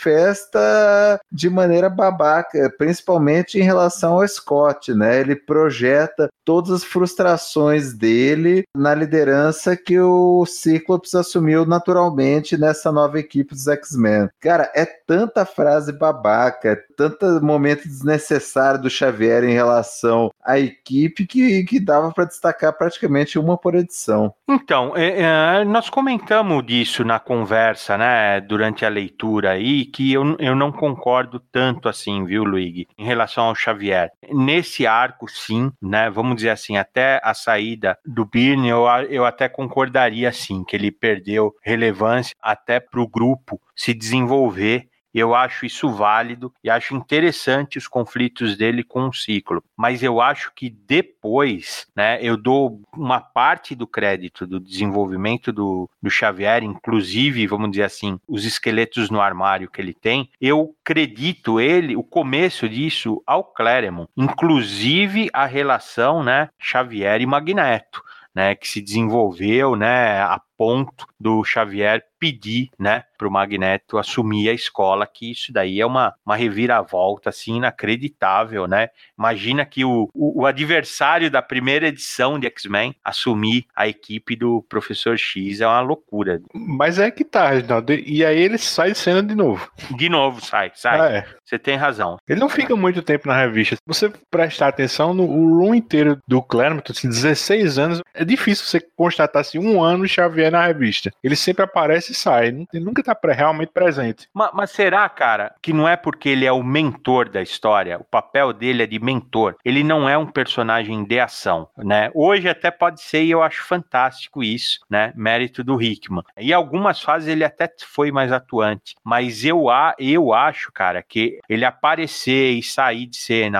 manifesta de maneira babaca, principalmente em relação ao Scott, né? Ele projeta todas as frustrações dele na liderança que o Cíclopes assumiu naturalmente nessa nova equipe dos X-Men. Cara, é tanta frase babaca, é tanto momento desnecessário do Xavier em relação à equipe que dava para destacar praticamente uma por edição. Então, nós comentamos disso na conversa, né, durante a leitura aí, que eu não concordo tanto assim, viu, Luigi, em relação ao Xavier. Nesse arco, sim, né, vamos dizer assim, até a saída do Byrne, eu até concordaria, sim, que ele perdeu relevância até para o grupo se desenvolver. Eu acho isso válido e acho interessante os conflitos dele com o Ciclo. Mas eu acho que depois, né, eu dou uma parte do crédito do desenvolvimento do Xavier, inclusive, vamos dizer assim, os esqueletos no armário que ele tem, eu acredito o começo disso ao Claremont, inclusive a relação, né, Xavier e Magneto, né, que se desenvolveu, né, a ponto do Xavier pedir, né, para o Magneto assumir a escola, que isso daí é uma reviravolta, assim, inacreditável, né? Imagina que o adversário da primeira edição de X-Men assumir a equipe do Professor X, é uma loucura. Mas é que tá, Reginaldo, e aí ele sai de cena de novo. De novo, sai. Você tem razão. Ele não fica muito tempo na revista. Se você prestar atenção no run inteiro do Claremont, assim, 16 anos, é difícil você constatar assim, um ano Xavier na revista. Ele sempre aparece e sai. Ele nunca tá realmente presente. Mas será, cara, que não é porque ele é o mentor da história? O papel dele é de mentor. Ele não é um personagem de ação, né? Hoje até pode ser, e eu acho fantástico isso, né? Mérito do Hickman. E algumas fases ele até foi mais atuante. Mas eu acho, cara, que ele aparecer e sair de cena,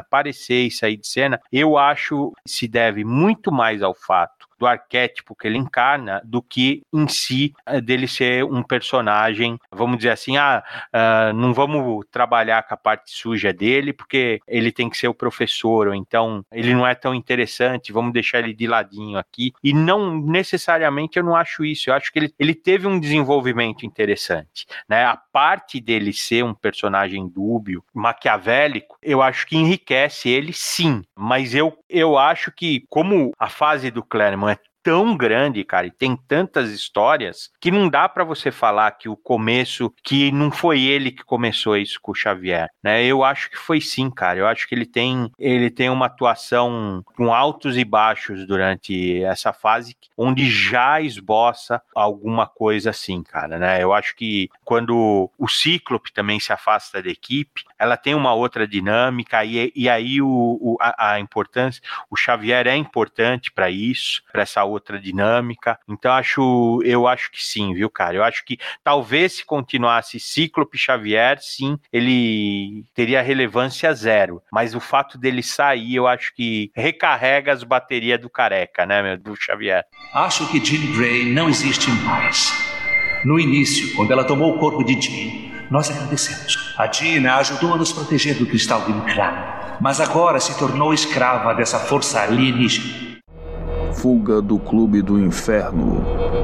eu acho que se deve muito mais ao fato do arquétipo que ele encarna do que em si dele ser um personagem, vamos dizer assim, não vamos trabalhar com a parte suja dele porque ele tem que ser o professor, ou então ele não é tão interessante, vamos deixar ele de ladinho aqui. E não necessariamente eu não acho isso, eu acho que ele teve um desenvolvimento interessante, né? A parte dele ser um personagem dúbio, maquiavélico, eu acho que enriquece ele, sim, mas eu acho que como a fase do Claremont é tão grande, cara, e tem tantas histórias que não dá pra você falar que o começo, que não foi ele que começou isso com o Xavier, né? Eu acho que foi sim, cara. Eu acho que ele tem uma atuação com altos e baixos durante essa fase, onde já esboça alguma coisa assim, cara, né? Eu acho que quando o Cíclope também se afasta da equipe, ela tem uma outra dinâmica, e aí a importância, o Xavier é importante para isso, para essa outra dinâmica. Então eu acho que sim, viu, cara? Eu acho que talvez se continuasse Cíclope e Xavier, sim, ele teria relevância zero, mas o fato dele sair, eu acho que recarrega as baterias do Careca, né, do Xavier. Acho que Jean Grey não existe mais. No início, quando ela tomou o corpo de Jean, nós agradecemos. A Jean a ajudou a nos proteger do cristal do Inclán, mas agora se tornou escrava dessa força alienígena. Fuga do Clube do Inferno.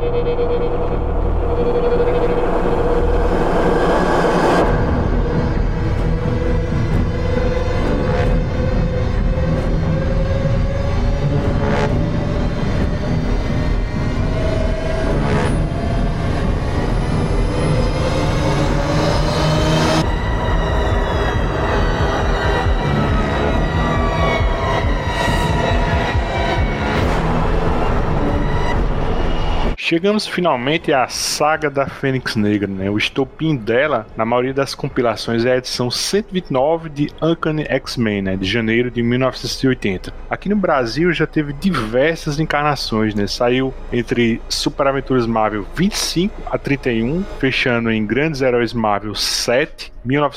Chegamos finalmente à saga da Fênix Negra, né? O estopim dela, na maioria das compilações, é a edição 129 de Uncanny X-Men, né? De janeiro de 1980. Aqui no Brasil já teve diversas encarnações, né? Saiu entre Super Aventuras Marvel 25 a 31, fechando em Grandes Heróis Marvel 7,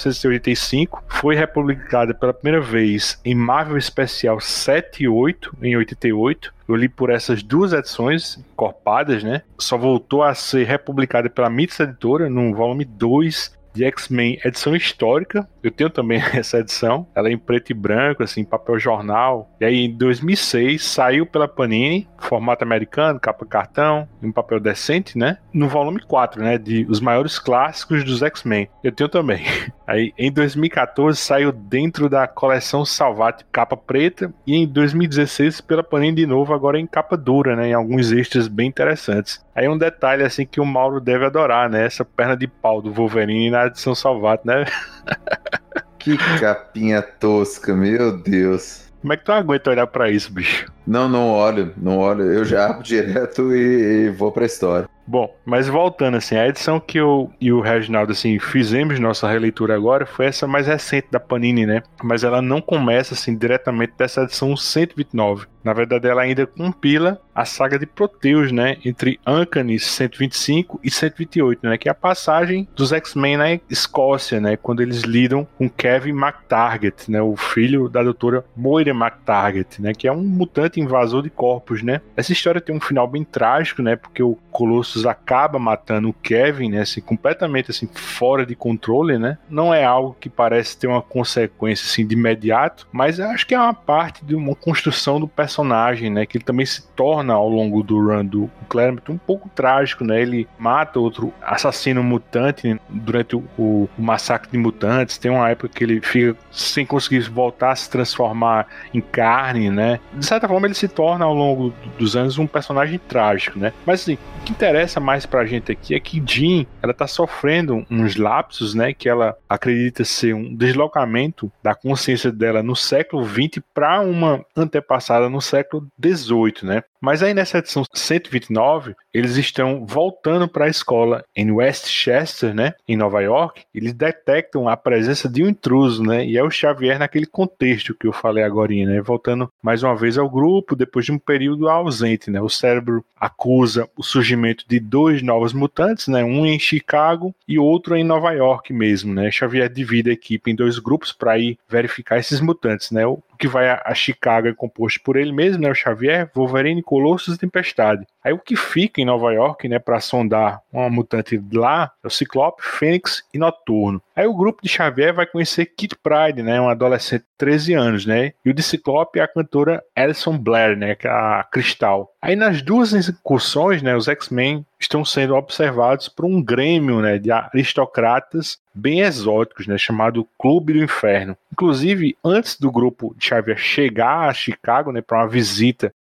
1985, foi republicada pela primeira vez em Marvel Especial 7 e 8, em 88. Eu li por essas duas edições encorpadas, né? Só voltou a ser republicada pela Mitos Editora no volume 2 de X-Men, edição histórica. Eu tenho também essa edição. Ela é em preto e branco, assim, papel jornal. E aí, em 2006, saiu pela Panini, formato americano, capa cartão, em um papel decente, né? No volume 4, né? De Os Maiores Clássicos dos X-Men. Eu tenho também. Aí, em 2014, saiu dentro da coleção Salvat, capa preta. E em 2016, pela Panini de novo, agora em capa dura, né? Em alguns extras bem interessantes. Aí um detalhe, assim, que o Mauro deve adorar, né? Essa perna de pau do Wolverine na edição Salvat, né? Que capinha tosca, meu Deus. Como é que tu aguenta olhar pra isso, bicho? Não olho. Eu já abro direto e vou pra história. Bom, mas voltando assim, a edição que eu e o Reginaldo assim, fizemos nossa releitura agora foi essa mais recente da Panini, né? Mas ela não começa assim diretamente dessa edição 129. Na verdade, ela ainda compila a saga de Proteus, né? Entre Uncanny 125 e 128, né? Que é a passagem dos X-Men na Escócia, né? Quando eles lidam com Kevin McTaggart, né? O filho da doutora Moira McTaggart, né? Que é um mutante invasor de corpos, né? Essa história tem um final bem trágico, né? Porque o Colossus acaba matando o Kevin, né? Assim, completamente assim, fora de controle, né? Não é algo que parece ter uma consequência assim, de imediato, mas eu acho que é uma parte de uma construção do personagem, né? Que ele também se torna ao longo do run do Claremont um pouco trágico, né? Ele mata outro assassino mutante durante o massacre de mutantes. Tem uma época que ele fica sem conseguir voltar a se transformar em carne, né? De certa forma ele se torna ao longo dos anos um personagem trágico, né? Mas assim, o que interessa mais pra gente aqui é que Jean, ela tá sofrendo uns lapsos, né? Que ela acredita ser um deslocamento da consciência dela no século XX para uma antepassada no século XVIII, né? Mas aí nessa edição 129, eles estão voltando para a escola em Westchester, né, em Nova York. Eles detectam a presença de um intruso, né, e é o Xavier naquele contexto que eu falei agora, né, voltando mais uma vez ao grupo depois de um período ausente, né. O cérebro acusa o surgimento de dois novos mutantes, né, um em Chicago e outro em Nova York mesmo, né. Xavier divide a equipe em dois grupos para ir verificar esses mutantes, né. O que vai a Chicago é composto por ele mesmo, né, o Xavier, Wolverine, Colossus e Tempestade. Aí o que fica em Nova York, né, para sondar uma mutante lá, é o Ciclope, Fênix e Noturno. Aí o grupo de Xavier vai conhecer Kitty Pryde, né, uma adolescente de 13 anos, né, e o de Ciclope é a cantora Alison Blair, né, que é a Cristal. Aí nas duas incursões, né, os X-Men estão sendo observados por um grêmio, né, de aristocratas bem exóticos, né, chamado Clube do Inferno. Inclusive, antes do grupo de Xavier chegar a Chicago, né, para uma visita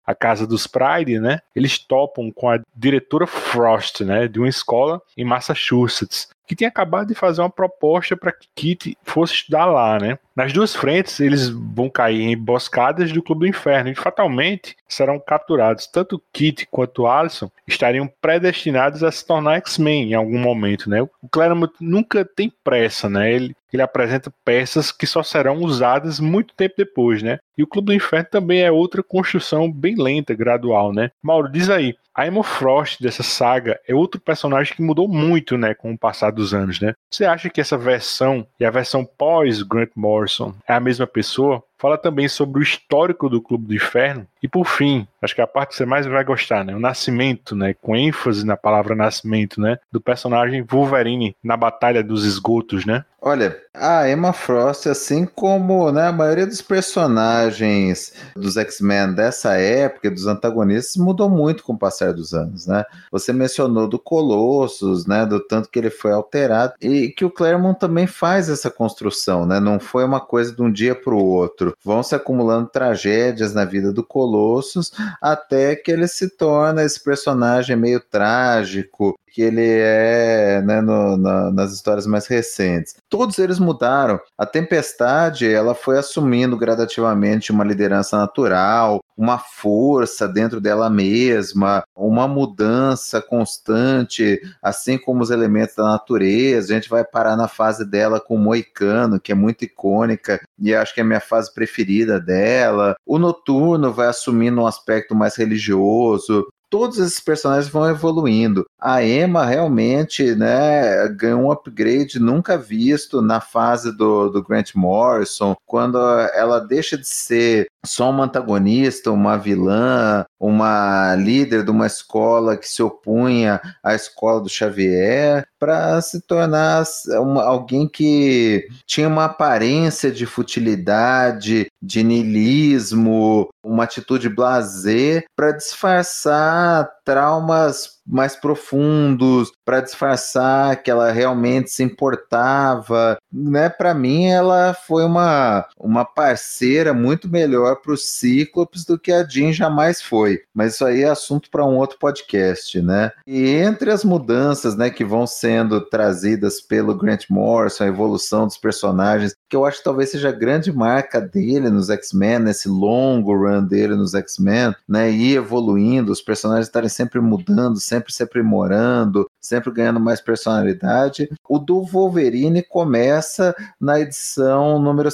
a casa dos Pride, né? Eles topam com a diretora Frost, né? De uma escola em Massachusetts, que tinha acabado de fazer uma proposta para que Kit fosse estudar lá, né? Nas duas frentes, eles vão cair em emboscadas do Clube do Inferno e fatalmente serão capturados. Tanto Kit quanto Allison estariam predestinados a se tornar X-Men em algum momento, né? O Claremont nunca tem pressa, né? Ele apresenta peças que só serão usadas muito tempo depois, né? E o Clube do Inferno também é outra construção bem lenta, gradual, né? Mauro, diz aí, a Emma Frost dessa saga é outro personagem que mudou muito, né, com o passar dos anos, né? Você acha que essa versão e a versão pós Grant Morrison é a mesma pessoa? Fala também sobre o histórico do Clube do Inferno. E por fim, acho que a parte que você mais vai gostar, né? O nascimento, né? Com ênfase na palavra nascimento, né? Do personagem Wolverine na Batalha dos Esgotos, né? Olha, a Emma Frost, assim como, né, a maioria dos personagens dos X-Men dessa época, dos antagonistas, mudou muito com o passar dos anos, né? Você mencionou do Colossus, né, do tanto que ele foi alterado, e que o Claremont também faz essa construção, né? Não foi uma coisa de um dia para o outro. Vão se acumulando tragédias na vida do Colossus até que ele se torna esse personagem meio trágico que ele é, né, nas histórias mais recentes. Todos eles mudaram. A Tempestade, ela foi assumindo gradativamente uma liderança natural, uma força dentro dela mesma, uma mudança constante, assim como os elementos da natureza. A gente vai parar na fase dela com o Moicano, que é muito icônica, e acho que é a minha fase preferida dela. O Noturno vai assumindo um aspecto mais religioso. Todos esses personagens vão evoluindo. A Emma realmente, né, ganhou um upgrade nunca visto na fase do Grant Morrison, quando ela deixa de ser só uma antagonista, uma vilã, uma líder de uma escola que se opunha à escola do Xavier, para se tornar alguém que tinha uma aparência de futilidade, de niilismo, uma atitude blasé, para disfarçar traumas mais profundos, para disfarçar que ela realmente se importava, né? Para mim, ela foi uma parceira muito melhor para os Cíclopes do que a Jean jamais foi. Mas isso aí é assunto para um outro podcast, né? E entre as mudanças, né, que vão sendo trazidas pelo Grant Morrison, a evolução dos personagens, que eu acho que talvez seja a grande marca dele nos X-Men, nesse longo run dele nos X-Men, né? Ir evoluindo, os personagens estarem sempre mudando, sempre se aprimorando, sempre ganhando mais personalidade. O do Wolverine começa na edição número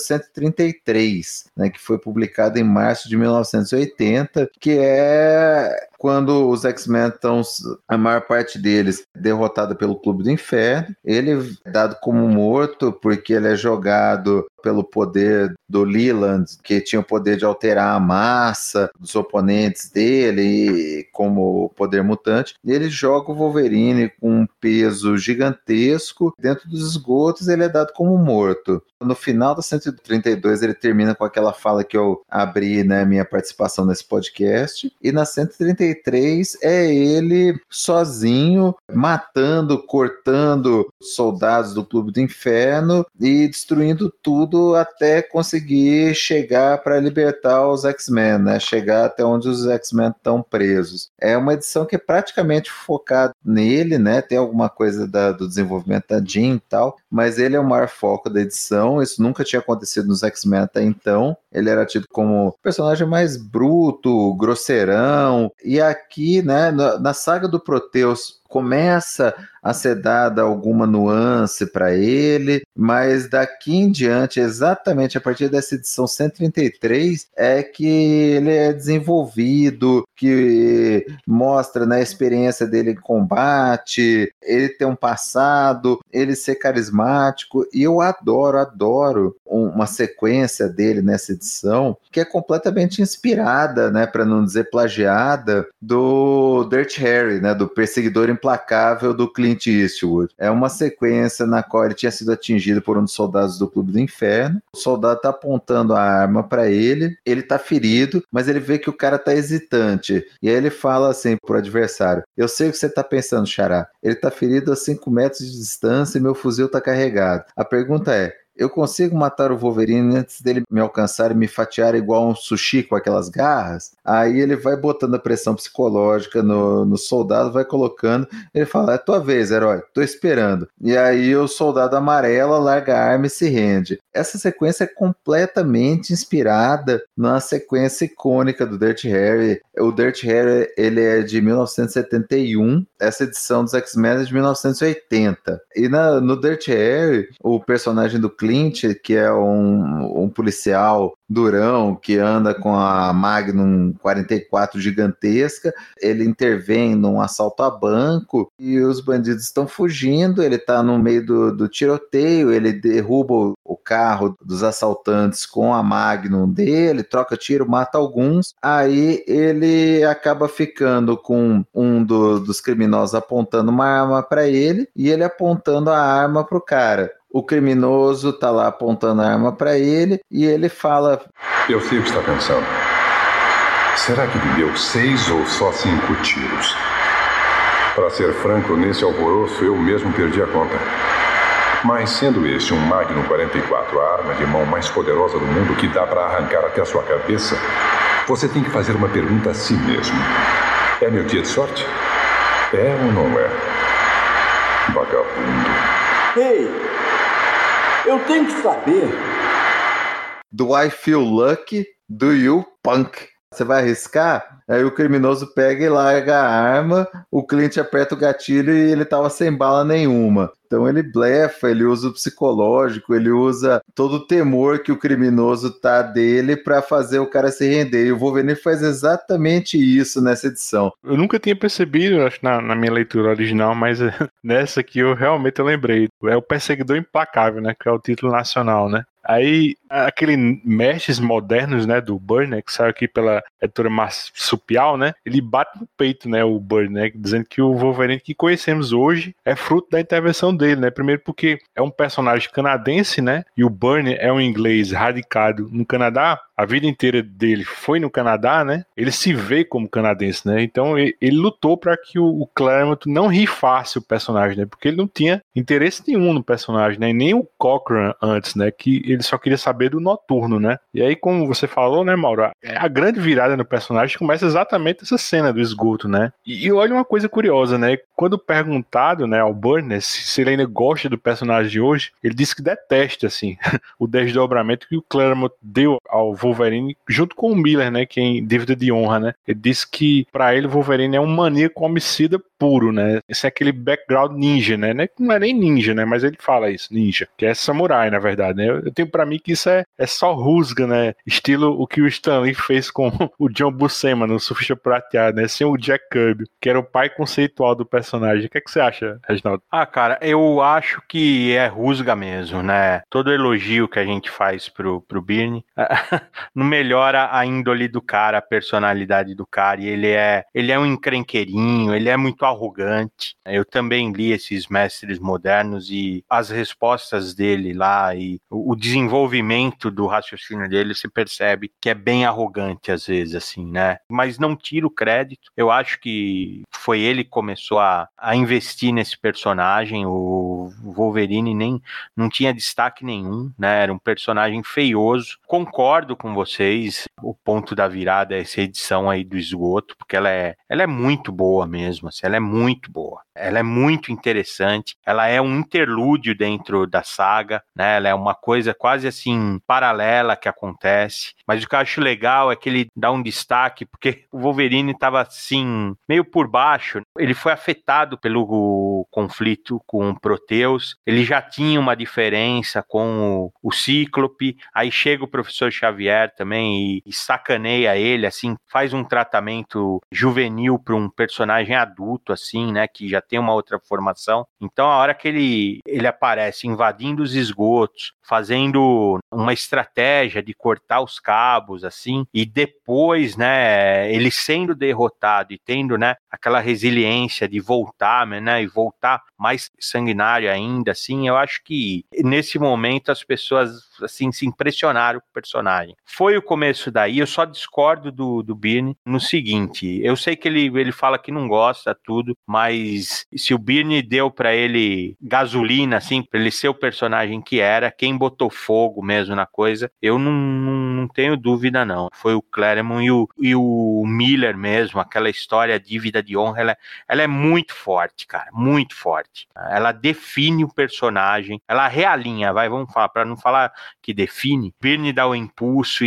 133, né, que foi publicada em março de 1980, que é quando os X-Men estão, a maior parte deles, derrotada pelo Clube do Inferno. Ele é dado como morto porque ele é jogado pelo poder do Leland, que tinha o poder de alterar a massa dos oponentes dele como poder mutante. E ele joga o Wolverine com um peso gigantesco dentro dos esgotos, ele é dado como morto. No final da 132 ele termina com aquela fala que eu abri, né, minha participação nesse podcast, e na 133 é ele sozinho matando, cortando soldados do Clube do Inferno e destruindo tudo até conseguir chegar para libertar os X-Men, né? Chegar até onde os X-Men estão presos. É uma edição que é praticamente focada nele, né? Tem alguma coisa do desenvolvimento da Jean e tal, mas ele é o maior foco da edição. Isso nunca tinha acontecido nos X-Men até então. Ele era tido como o personagem mais bruto, grosseirão, e aqui, né, na saga do Proteus começa a ser dada alguma nuance para ele, mas daqui em diante, exatamente a partir dessa edição 133, é que ele é desenvolvido, que mostra, né, a experiência dele em combate, ele ter um passado, ele ser carismático, e eu adoro uma sequência dele nessa edição, que é completamente inspirada, né, para não dizer plagiada, do Dirty Harry, né, do Perseguidor Implacável do Clint Eastwood. É uma sequência na qual ele tinha sido atingido por um dos soldados do Clube do Inferno. O soldado tá apontando a arma para ele tá ferido, mas ele vê que o cara tá hesitante. E aí ele fala assim pro adversário: eu sei o que você tá pensando, Xará. Ele tá ferido a 5 metros de distância e meu fuzil tá carregado. A pergunta é: eu consigo matar o Wolverine antes dele me alcançar e me fatiar igual um sushi com aquelas garras? Aí ele vai botando a pressão psicológica no soldado, vai colocando, ele fala, é tua vez, herói, tô esperando. E aí o soldado amarelo larga a arma e se rende. Essa sequência é completamente inspirada na sequência icônica do Dirty Harry. O Dirty Harry, ele é de 1971, essa edição dos X-Men é de 1980. E no Dirty Harry, o personagem do Clint, que é um policial durão, que anda com a Magnum 44 gigantesca, ele intervém num assalto a banco e os bandidos estão fugindo, ele está no meio do tiroteio, ele derruba o carro dos assaltantes com a Magnum dele, troca tiro, mata alguns, aí ele acaba ficando com um dos criminosos apontando uma arma para ele e ele apontando a arma pro cara. O criminoso tá lá apontando a arma para ele e ele fala: eu sei o que está pensando. Será que ele deu 6 ou só 5 tiros? Para ser franco, nesse alvoroço eu mesmo perdi a conta. Mas sendo esse um Magnum 44, a arma de mão mais poderosa do mundo que dá para arrancar até a sua cabeça, você tem que fazer uma pergunta a si mesmo. É meu dia de sorte? É ou não é? Vagabundo. Ei, eu tenho que saber. Do I feel lucky? Do you, punk? Você vai arriscar? Aí o criminoso pega e larga a arma, o Clint aperta o gatilho e ele tava sem bala nenhuma. Então ele blefa, ele usa o psicológico, ele usa todo o temor que o criminoso tá dele para fazer o cara se render. E o Wolverine faz exatamente isso nessa edição. Eu nunca tinha percebido, acho, na minha leitura original, mas nessa aqui eu realmente lembrei. É o Perseguidor Implacável, né? Que é o título nacional, né? Aí, aquele Mestres Modernos, né, do Byrne, né, que saiu aqui pela editora Marsupial, né, ele bate no peito, né, o Byrne, né, dizendo que o Wolverine que conhecemos hoje é fruto da intervenção dele, né, primeiro porque é um personagem canadense, né, e o Byrne é um inglês radicado no Canadá, a vida inteira dele foi no Canadá, né, ele se vê como canadense, né, então ele lutou para que o Claremont não rifasse o personagem, né, porque ele não tinha interesse nenhum no personagem, né, nem o Cochran antes, né, que ele só queria saber do Noturno, né? E aí, como você falou, né, Mauro, a grande virada no personagem começa exatamente essa cena do esgoto, né? E olha uma coisa curiosa, né? Quando perguntado, né, ao Byrne, né, se ele ainda gosta do personagem de hoje, ele disse que detesta, assim, o desdobramento que o Claremont deu ao Wolverine junto com o Miller, né, que é em Dívida de Honra, né? Ele disse que, pra ele, o Wolverine é um maníaco homicida puro, né? Esse é aquele background ninja, né? Não é nem ninja, né? Mas ele fala isso, ninja, que é samurai, na verdade, né? Eu tenho pra mim que isso é só rusga, né? Estilo o que o Stan Lee fez com o John Buscema no Surfista Prateado, né? Sem o Jack Kirby, que era o pai conceitual do personagem. O que é que você acha, Reginaldo? Ah, cara, eu acho que é rusga mesmo, né? Todo elogio que a gente faz pro Byrne não melhora a índole do cara, a personalidade do cara, e ele é um encrenqueirinho, ele é muito arrogante. Eu também li esses Mestres Modernos e as respostas dele lá e o desenvolvimento do raciocínio dele, se percebe que é bem arrogante às vezes, assim, né? Mas não tiro o crédito. Eu acho que foi ele que começou a investir nesse personagem. O Wolverine não tinha destaque nenhum, né? Era um personagem feioso. Concordo com vocês, o ponto da virada é essa edição aí do esgoto, porque ela é muito boa mesmo, assim, ela é muito boa. Ela é muito interessante, ela é um interlúdio dentro da saga, né? Ela é uma coisa quase assim, paralela que acontece, mas o que eu acho legal é que ele dá um destaque, porque o Wolverine estava assim, meio por baixo, ele foi afetado pelo conflito com o Proteus, ele já tinha uma diferença com o Cíclope, aí chega o professor Xavier também e sacaneia ele, assim, faz um tratamento juvenil para um personagem adulto, assim, né, que já tem uma outra formação. Então, a hora que ele aparece invadindo os esgotos, fazendo uma estratégia de cortar os cabos, assim, e depois, né, ele sendo derrotado e tendo, né, aquela resiliência de voltar, né, e voltar mais sanguinário ainda, assim, eu acho que nesse momento as pessoas, assim, se impressionaram com o personagem. Foi o começo daí, eu só discordo do Byrne no seguinte, eu sei que ele fala que não gosta tudo, mas se o Byrne deu pra ele gasolina, assim, pra ele ser o personagem que era, quem botou fogo mesmo na coisa, eu não tenho dúvida não, foi o Claremont e o Miller mesmo, aquela história dívida de honra, ela é muito forte, cara, muito forte, ela define o personagem, ela realinha, vamos falar, pra não falar que define, Byrne dá o impulso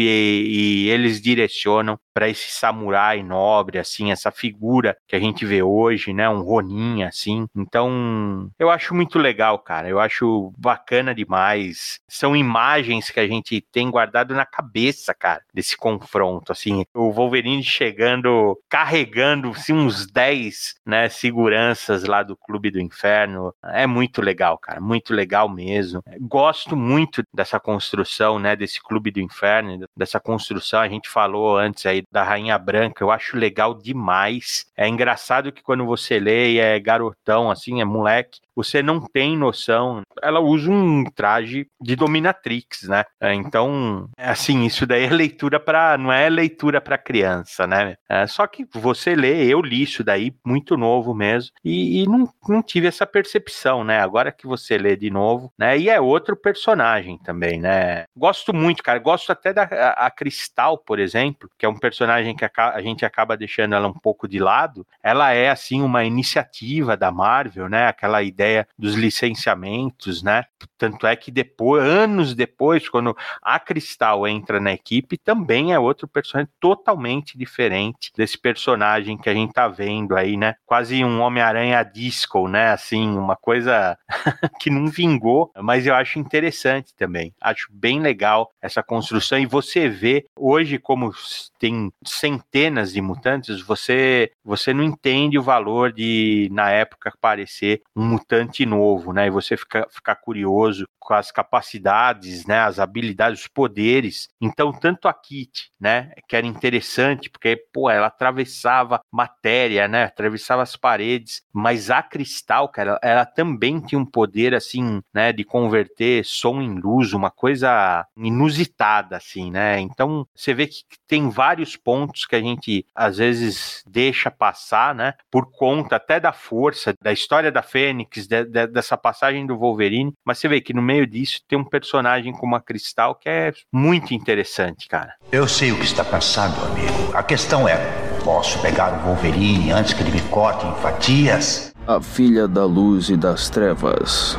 e eles direcionam para esse samurai nobre, assim, essa figura que a gente vê hoje, né, um Ronin, assim, então eu acho muito legal, cara, eu acho bacana demais, são imagens que a gente tem guardado na cabeça, cara, desse confronto, assim, o Wolverine chegando, carregando, assim, uns 10, né, seguranças lá do Clube do Inferno, é muito legal, cara, muito legal mesmo, gosto muito dessa construção, né, desse Clube do Inferno, dessa construção, a gente falou antes aí da Rainha Branca, eu acho legal demais, é engraçado que quando você lê e é garotão, assim, é moleque, você não tem noção, ela usa um traje de dominatrix, né, então, assim, isso daí é leitura não é leitura para criança, né, só que você lê, eu li isso daí muito novo mesmo, e não tive essa percepção, né, agora que você lê de novo, né, e é outro personagem também, né, gosto muito, cara, gosto até a Cristal, por exemplo, que é um personagem que a gente acaba deixando ela um pouco de lado, ela é, assim, uma iniciativa da Marvel, né, aquela ideia dos licenciamentos, né, tanto é que depois, anos depois, quando a Cristal entra na equipe, também é outro personagem totalmente diferente desse personagem que a gente tá vendo aí, né, quase um Homem-Aranha disco, né, assim, uma coisa que não vingou, mas eu acho interessante também, acho bem legal essa construção, e você vê hoje como tem centenas de mutantes, você não entende o valor de, na época, aparecer um mutante novo, né, e você ficar curioso com as capacidades, né, as habilidades, os poderes. Então, tanto a Kitty, né, que era interessante, porque, pô, ela atravessava matéria, né, atravessava as paredes, mas a Cristal, cara, ela também tinha um poder, assim, né, de converter som em luz, uma coisa inusitada, assim, né, então, você vê que tem vários pontos que a gente, às vezes, deixa passar, né, por conta até da força, da história da Fênix, dessa passagem do Wolverine, mas você vê que no meio disso tem um personagem como a Cristal que é muito interessante, cara. Eu sei o que está passando, amigo. A questão é, posso pegar o Wolverine antes que ele me corte em fatias? A filha da luz e das trevas.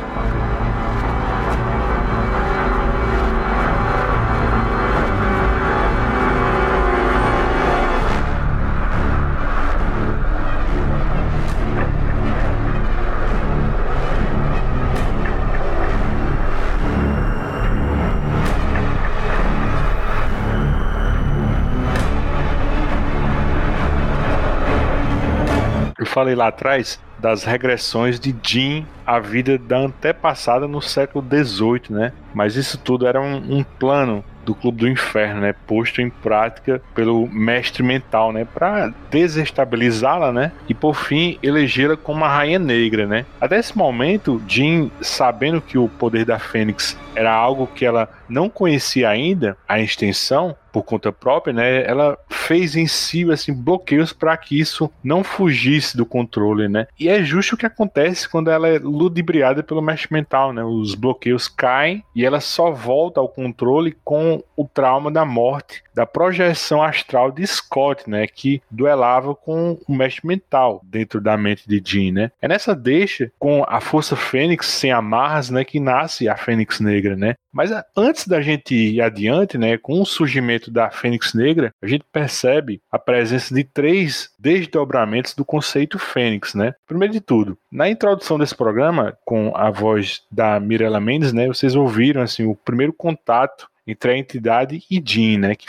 Eu falei lá atrás das regressões de Jean à vida da antepassada no século XVIII, né? Mas isso tudo era um plano do Clube do Inferno, né, posto em prática pelo mestre mental, né, para desestabilizá-la, né, e por fim elegê-la como a Rainha Negra, né. Até esse momento, Jean, sabendo que o poder da Fênix era algo que ela não conhecia ainda, a extensão, por conta própria, né, ela fez em si, assim, bloqueios para que isso não fugisse do controle, né, e é justo o que acontece quando ela é ludibriada pelo mestre mental, né, os bloqueios caem e ela só volta ao controle com o trauma da morte, da projeção astral de Scott, né, que duelava com o mestre mental dentro da mente de Jean, né. É nessa deixa, com a força Fênix sem amarras, né, que nasce a Fênix Negra, né. Mas antes da gente ir adiante, né, com o surgimento da Fênix Negra, a gente percebe a presença de 3 desdobramentos do conceito Fênix, né. Primeiro de tudo, na introdução desse programa, com a voz da Mirella Mendes, né, vocês ouviram assim, o primeiro contato entre a entidade e Jean, né, que foi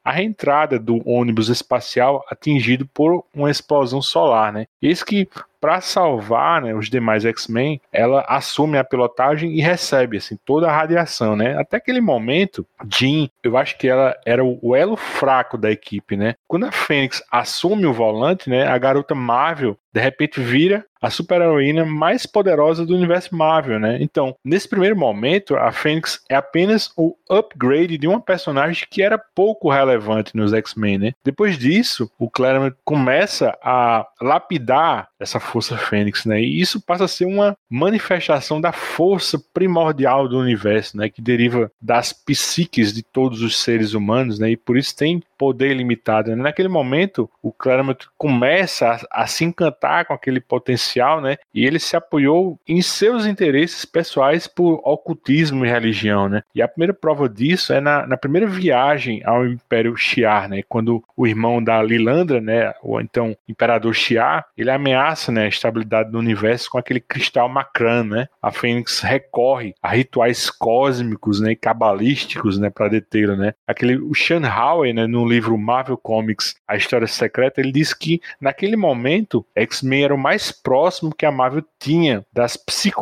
a reentrada do ônibus espacial atingido por uma explosão solar, né? Eis que, para salvar, né, os demais X-Men, ela assume a pilotagem e recebe assim, toda a radiação, né? Até aquele momento, Jean, eu acho que ela era o elo fraco da equipe, né? Quando a Fênix assume o volante, né, a garota Marvel de repente vira a super-heroína mais poderosa do universo Marvel, né? Então, nesse primeiro momento, a Fênix é apenas o upgrade de uma personagem que era pouco relevante nos X-Men, né? Depois disso, o Claremont começa a lapidar essa força Fênix, né? E isso passa a ser uma manifestação da força primordial do universo, né? Que deriva das psiques de todos os seres humanos, né? E por isso tem poder ilimitado, né? Naquele momento, o Claremont começa a se encantar com aquele potencial, né? E ele se apoiou em seus interesses pessoais por ocultismo e religião, né? E a primeira prova disso é na primeira viagem ao Império Shi'ar, né? Quando o irmão da Lilandra, né? Ou então Imperador Shi'ar, ele ameaça, né, a estabilidade do universo com aquele cristal Makran, né? A Fênix recorre a rituais cósmicos, né, e cabalísticos, né, para detê-lo, né? O Sean Howe, né, no livro Marvel Comics, A História Secreta, ele diz que naquele momento X-Men era o mais próximo que a Marvel tinha das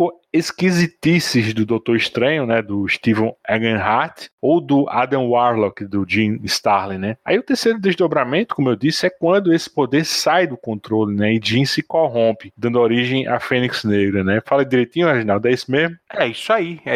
psicoesquisitices do Doutor Estranho, né, do Steven Egenhardt, ou do Adam Warlock, do Jim Starlin, né? Aí o terceiro desdobramento, como eu disse, é quando esse poder sai do controle, né, e Jim se corrompe, dando origem à Fênix Negra, né? Fala direitinho, Reginaldo, é isso mesmo? É isso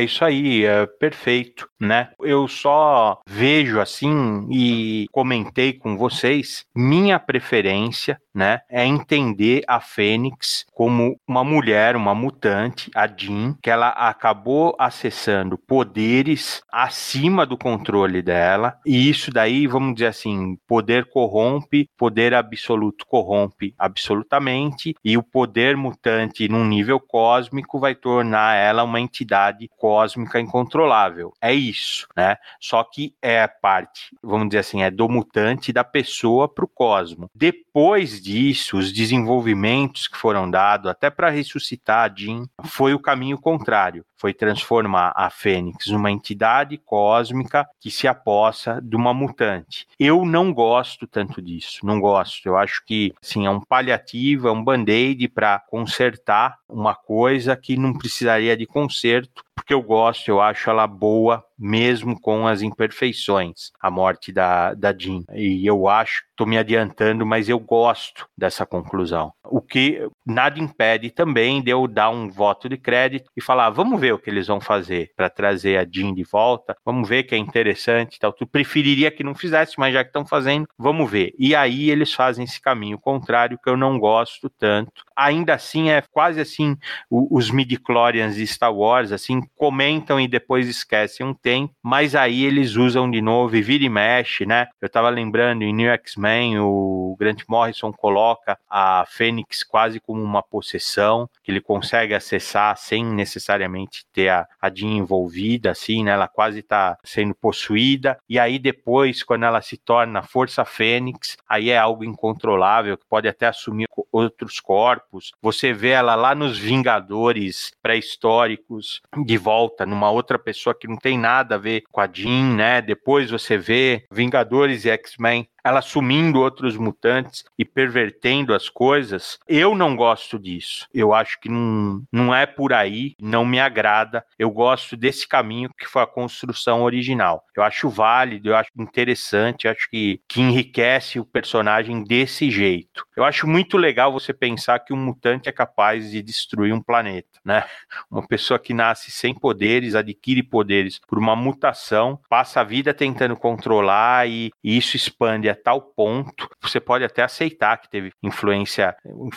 aí, é perfeito, né? Eu só vejo assim e comentei com vocês, minha preferência, né, é entender a Fênix como uma mulher, uma mutante, a Jean, que ela acabou acessando poderes acima do controle dela, e isso daí, vamos dizer assim, poder corrompe, poder absoluto corrompe absolutamente, e o poder mutante num nível cósmico vai tornar ela uma entidade cósmica incontrolável. É isso, né? Só que é a parte, vamos dizer assim, é do mutante da pessoa para o cosmo. Depois disso, os desenvolvimentos que foram dados, até para ressuscitar a Jean, foi o caminho contrário. Foi transformar a Fênix numa entidade cósmica que se apossa de uma mutante. Eu não gosto tanto disso, não gosto. Eu acho que, assim, é um paliativo, é um band-aid para consertar uma coisa que não precisaria de conserto, porque eu acho ela boa, mesmo com as imperfeições, a morte da Jean. E eu acho, estou me adiantando, mas eu gosto dessa conclusão. O que nada impede também de eu dar um voto de crédito e falar, vamos ver o que eles vão fazer para trazer a Jean de volta, vamos ver que é interessante e tal. Tu preferiria que não fizesse, mas já que estão fazendo, vamos ver. E aí eles fazem esse caminho contrário, que eu não gosto tanto. Ainda assim, é quase assim, os midi-chlorians de Star Wars, assim, comentam e depois esquecem um tempo, mas aí eles usam de novo e vira e mexe, né? Eu tava lembrando, em New X-Men, o Grant Morrison coloca a Fênix quase como uma possessão, que ele consegue acessar sem necessariamente ter a Jean envolvida, assim, né? Ela quase tá sendo possuída, e aí depois, quando ela se torna Força Fênix, aí é algo incontrolável, que pode até assumir outros corpos. Você vê ela lá nos Vingadores pré-históricos, de volta, numa outra pessoa que não tem nada a ver com a Jean, né? Depois você vê Vingadores e X-Men, ela assumindo outros mutantes e pervertendo as coisas. Eu não gosto disso. Eu acho que não é por aí, não me agrada. Eu gosto desse caminho que foi a construção original. Eu acho válido, eu acho interessante, eu acho que enriquece o personagem desse jeito. Eu acho muito legal você pensar que um mutante é capaz de destruir um planeta, né? Uma pessoa que nasce sem poderes, adquire poderes por uma mutação, passa a vida tentando controlar e isso expande a tal ponto, você pode até aceitar que teve influência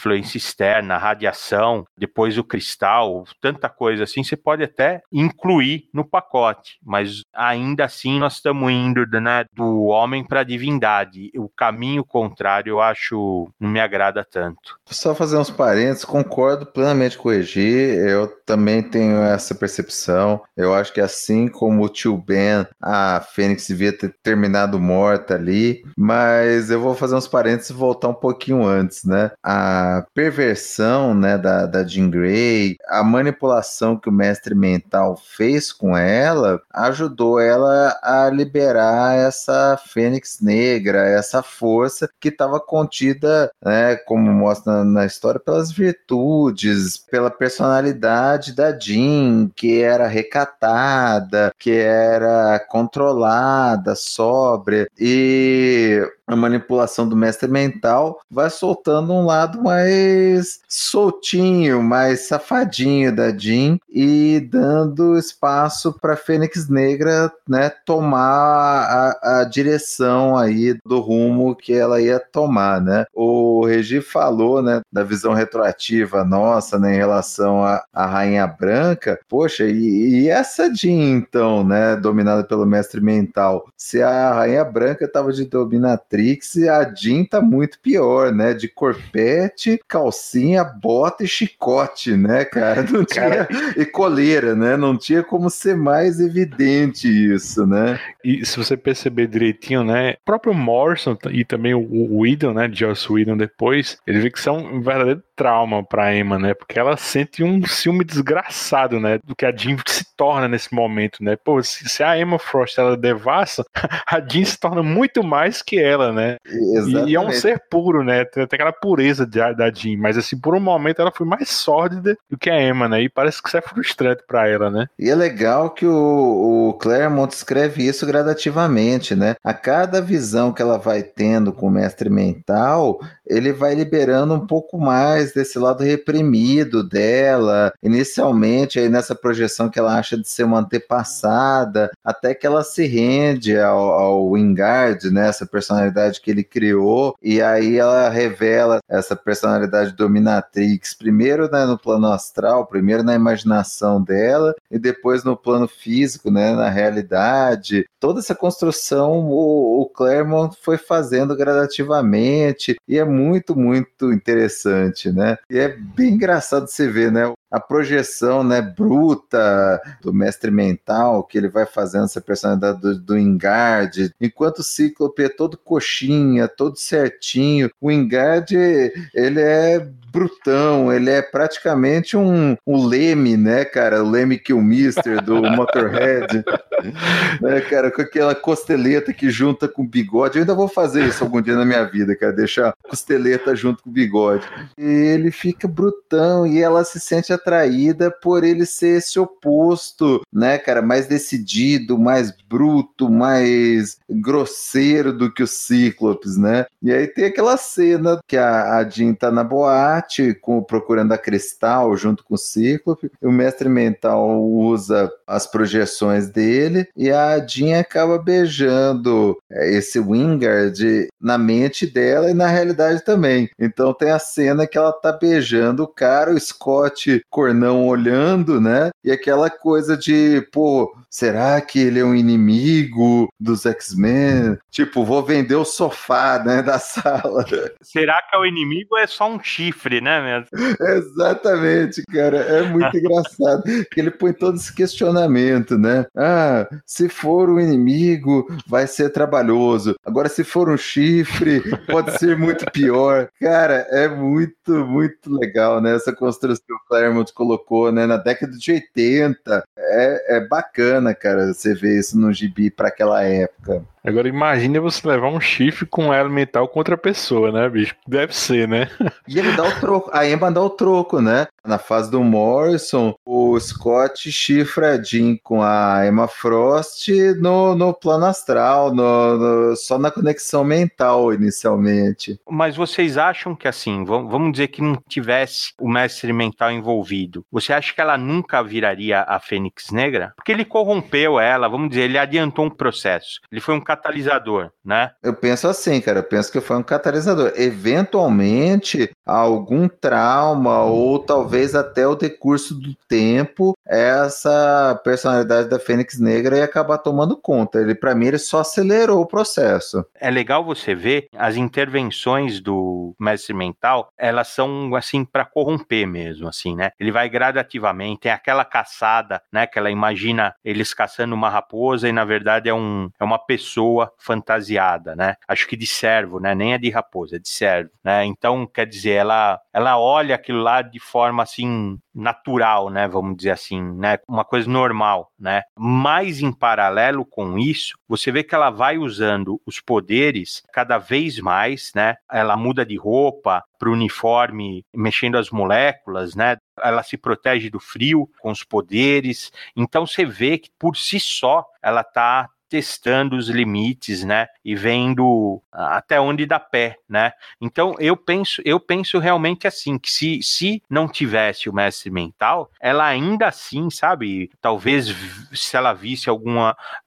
externa, radiação, depois o cristal, tanta coisa assim, você pode até incluir no pacote, mas ainda assim nós estamos indo, né, do homem para a divindade. O caminho contrário eu acho me agrada tanto. Só fazer uns parênteses, concordo plenamente com o Regi, eu também tenho essa percepção. Eu acho que assim como o tio Ben, a Fênix devia ter terminado morta ali, mas eu vou fazer uns parênteses e voltar um pouquinho antes, né? A perversão, né, da Jean Grey, a manipulação que o mestre mental fez com ela, ajudou ela a liberar essa Fênix negra, essa força que estava contida, né, como mostra na história, pelas virtudes, pela personalidade da Jean, que era recatada, que era controlada, sóbria, e a manipulação do mestre mental vai soltando um lado mais soltinho, mais safadinho da Jean e dando espaço para Fênix Negra, né, tomar a direção aí do rumo que ela ia tomar, né? O Regi falou, né, da visão retroativa nossa, né, em relação à Rainha Branca. Poxa, e essa Jean, então, né, dominada pelo mestre mental? Se a Rainha Branca estava de dominatrix, a Jean tá muito pior, né? De corpete, calcinha, bota e chicote, né, cara? Não tinha... E coleira, né? Não tinha como ser mais evidente isso, né? E se você perceber direitinho, né, o próprio Morrison e também o Whedon, né, Joss Whedon depois, ele vê que isso é um verdadeiro trauma pra Emma, né, porque ela sente um ciúme desgraçado, né, do que a Jean se torna nesse momento, né. Pô, se a Emma Frost, ela devassa, a Jean se torna muito mais que ela, né. E é um ser puro, né, tem aquela pureza da Jean, mas assim, por um momento ela foi mais sórdida do que a Emma, né, e parece que isso é frustrante pra ela, né. E é legal que o Claremont escreve isso gradativamente, né? A cada visão que ela vai tendo com o mestre mental, ele vai liberando um pouco mais desse lado reprimido dela, inicialmente aí nessa projeção que ela acha de ser uma antepassada, até que ela se rende ao Wingard, né? Essa personalidade que ele criou, e aí ela revela essa personalidade dominatrix, primeiro, né, no plano astral, primeiro na imaginação dela, e depois no plano físico, né, na realidade. Toda essa construção o Claremont foi fazendo gradativamente, e é muito, muito interessante, né? E é bem engraçado você ver, né? A projeção, né, bruta do mestre mental, que ele vai fazendo essa personalidade do Wingard, enquanto o Cíclope é todo coxinha, todo certinho. O Wingard, ele é brutão, ele é praticamente um Lemmy, né, cara? O Lemmy Kilmister do Motorhead, né, cara? Com aquela costeleta que junta com o bigode. Eu ainda vou fazer isso algum dia na minha vida, cara, deixar a costeleta junto com o bigode. E ele fica brutão e ela se sente atraída por ele ser esse oposto, né, cara? Mais decidido, mais bruto, mais grosseiro do que o Cíclopes, né? E aí tem aquela cena que a Jean tá na boate procurando a Cristal junto com o Cíclope, e o mestre mental usa as projeções dele e a Jean acaba beijando esse Wingard na mente dela e na realidade também. Então tem a cena que ela tá beijando o cara, o Scott cornão olhando, né? E aquela coisa de, pô, será que ele é um inimigo dos X-Men? Tipo, vou vender o sofá, né, da sala. Será que é o inimigo ou é só um chifre, né, mesmo? Exatamente, cara. É muito engraçado. Que ele põe todo esse questionamento, né? Ah, se for um inimigo, vai ser trabalhoso. Agora, se for um chifre, pode ser muito pior. Cara, é muito, muito legal, né? Essa construção que o Claremont colocou, né, na década de 80. É bacana, cara, você ver isso no gibi para aquela época. Agora imagine você levar um chifre com elo mental contra a pessoa, né, bicho? Deve ser, né? E ele dá o troco, a Emma dá o troco, né? Na fase do Morrison, o Scott chifra a Jean com a Emma Frost no plano astral, só na conexão mental inicialmente. Mas vocês acham que assim, vamos dizer que não tivesse o mestre mental envolvido, você acha que ela nunca viraria a Fênix Negra? Porque ele corrompeu ela, vamos dizer, ele adiantou um processo. Ele foi um catalisador, né? Eu penso assim, cara, eu penso que foi um catalisador. Eventualmente, algum trauma ou talvez até o decurso do tempo, essa personalidade da Fênix Negra ia acabar tomando conta. Para mim, ele só acelerou o processo. É legal você ver as intervenções do mestre mental, elas são assim para corromper mesmo, assim, né? Ele vai gradativamente, tem aquela caçada, né? Que ela imagina eles caçando uma raposa e na verdade é uma pessoa fantasiada, né? Acho que de servo, né? Nem é de raposa, é de servo, né? Então, quer dizer, ela olha aquilo lá de forma assim natural, né? Vamos dizer assim, né? Uma coisa normal, né? Mas em paralelo com isso, você vê que ela vai usando os poderes cada vez mais, né? Ela muda de roupa para o uniforme, mexendo as moléculas, né? Ela se protege do frio com os poderes. Então você vê que por si só ela está testando os limites, né, e vendo até onde dá pé, né. Então eu penso realmente assim, que se não tivesse o mestre mental, ela ainda assim, sabe, talvez se ela visse algum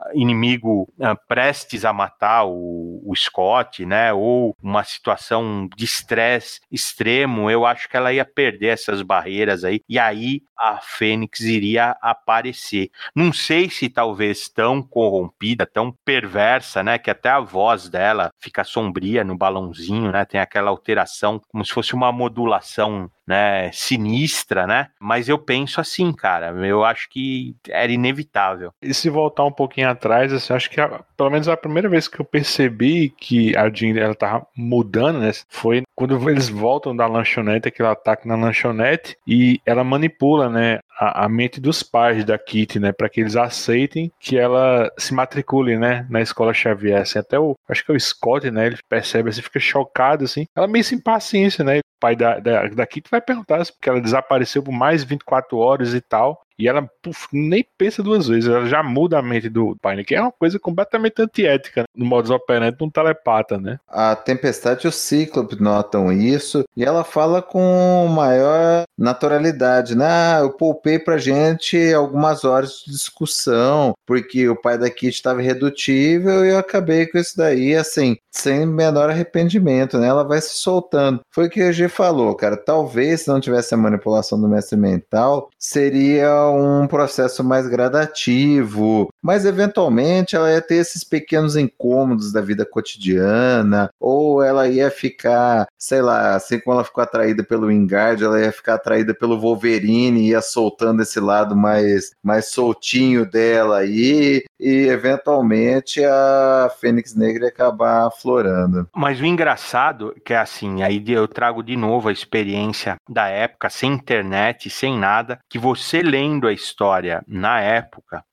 inimigo prestes a matar o Scott, né, ou uma situação de estresse extremo, eu acho que ela ia perder essas barreiras aí, e aí a Fênix iria aparecer. Não sei se talvez tão corrompida, tão perversa, né, que até a voz dela fica sombria no balãozinho, né, tem aquela alteração, como se fosse uma modulação, né, sinistra, né, mas eu penso assim, cara, eu acho que era inevitável. E se voltar um pouquinho atrás, assim, acho que pelo menos a primeira vez que eu percebi que a Jean, ela tava mudando, né, foi quando eles voltam da lanchonete, aquele ataque na lanchonete, e ela manipula, né, a mente dos pais da Kitty, né, para que eles aceitem que ela se matricule, né, na escola Xavier, assim, até acho que é o Scott, né, ele percebe, assim, fica chocado, assim, ela meio sem paciência, né, o pai da Kitty vai perguntar porque ela desapareceu por mais 24 horas e tal, e ela nem pensa duas vezes, ela já muda a mente do pai, né? Que é uma coisa completamente antiética, né? No modus operandi de um telepata, né? A Tempestade e o Cíclope notam isso, e ela fala com maior naturalidade, né? Eu poupei pra gente algumas horas de discussão, porque o pai da Kitty estava irredutível e eu acabei com isso daí, assim, sem menor arrependimento, né? Ela vai se soltando. Foi o que a G falou, cara, talvez se não tivesse a manipulação do mestre mental, seria um processo mais gradativo, mas eventualmente ela ia ter esses pequenos incômodos da vida cotidiana, ou ela ia ficar, sei lá, assim como ela ficou atraída pelo Wingard, ela ia ficar atraída pelo Wolverine, ia soltando esse lado mais soltinho dela aí, e eventualmente a Fênix Negra ia acabar aflorando. Mas o engraçado, que é assim, aí eu trago de novo a experiência da época, sem internet, sem nada, que você lendo a história na época,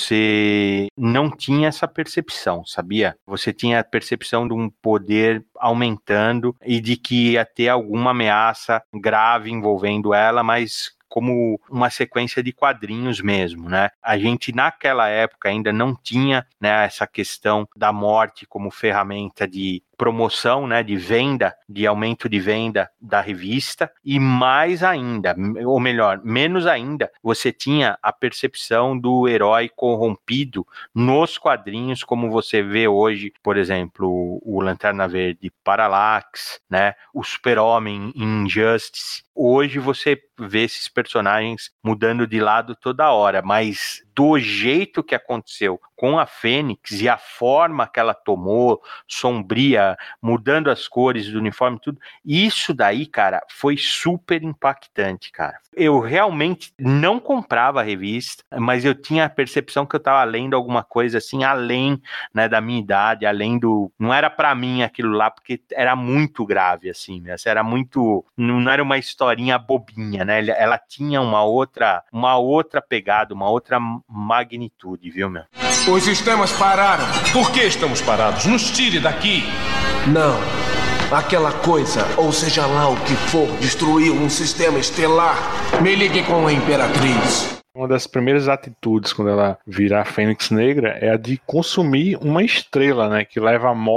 você não tinha essa percepção, sabia? Você tinha a percepção de um poder aumentando e de que ia ter alguma ameaça grave envolvendo ela, mas como uma sequência de quadrinhos mesmo, né? A gente naquela época ainda não tinha, né, essa questão da morte como ferramenta de promoção, né, de venda, de aumento de venda da revista, e mais ainda, ou melhor, menos ainda, você tinha a percepção do herói corrompido nos quadrinhos, como você vê hoje, por exemplo, o Lanterna Verde Parallax, né, o Super-Homem em Injustice. Hoje você vê esses personagens mudando de lado toda hora, mas do jeito que aconteceu com a Fênix e a forma que ela tomou, sombria, mudando as cores do uniforme, tudo, isso daí, cara, foi super impactante, cara. Eu realmente não comprava a revista, mas eu tinha a percepção que eu tava lendo alguma coisa assim, além, né, da minha idade, além do... Não era pra mim aquilo lá, porque era muito grave, assim, né? Era muito... Não era uma historinha bobinha, né? Ela tinha uma outra pegada, uma outra magnitude, viu, meu? Os sistemas pararam. Por que estamos parados? Nos tire daqui. Não. Aquela coisa, ou seja lá o que for, destruiu um sistema estelar. Me ligue com a Imperatriz. Uma das primeiras atitudes quando ela virar a Fênix Negra é a de consumir uma estrela, né, que leva à morte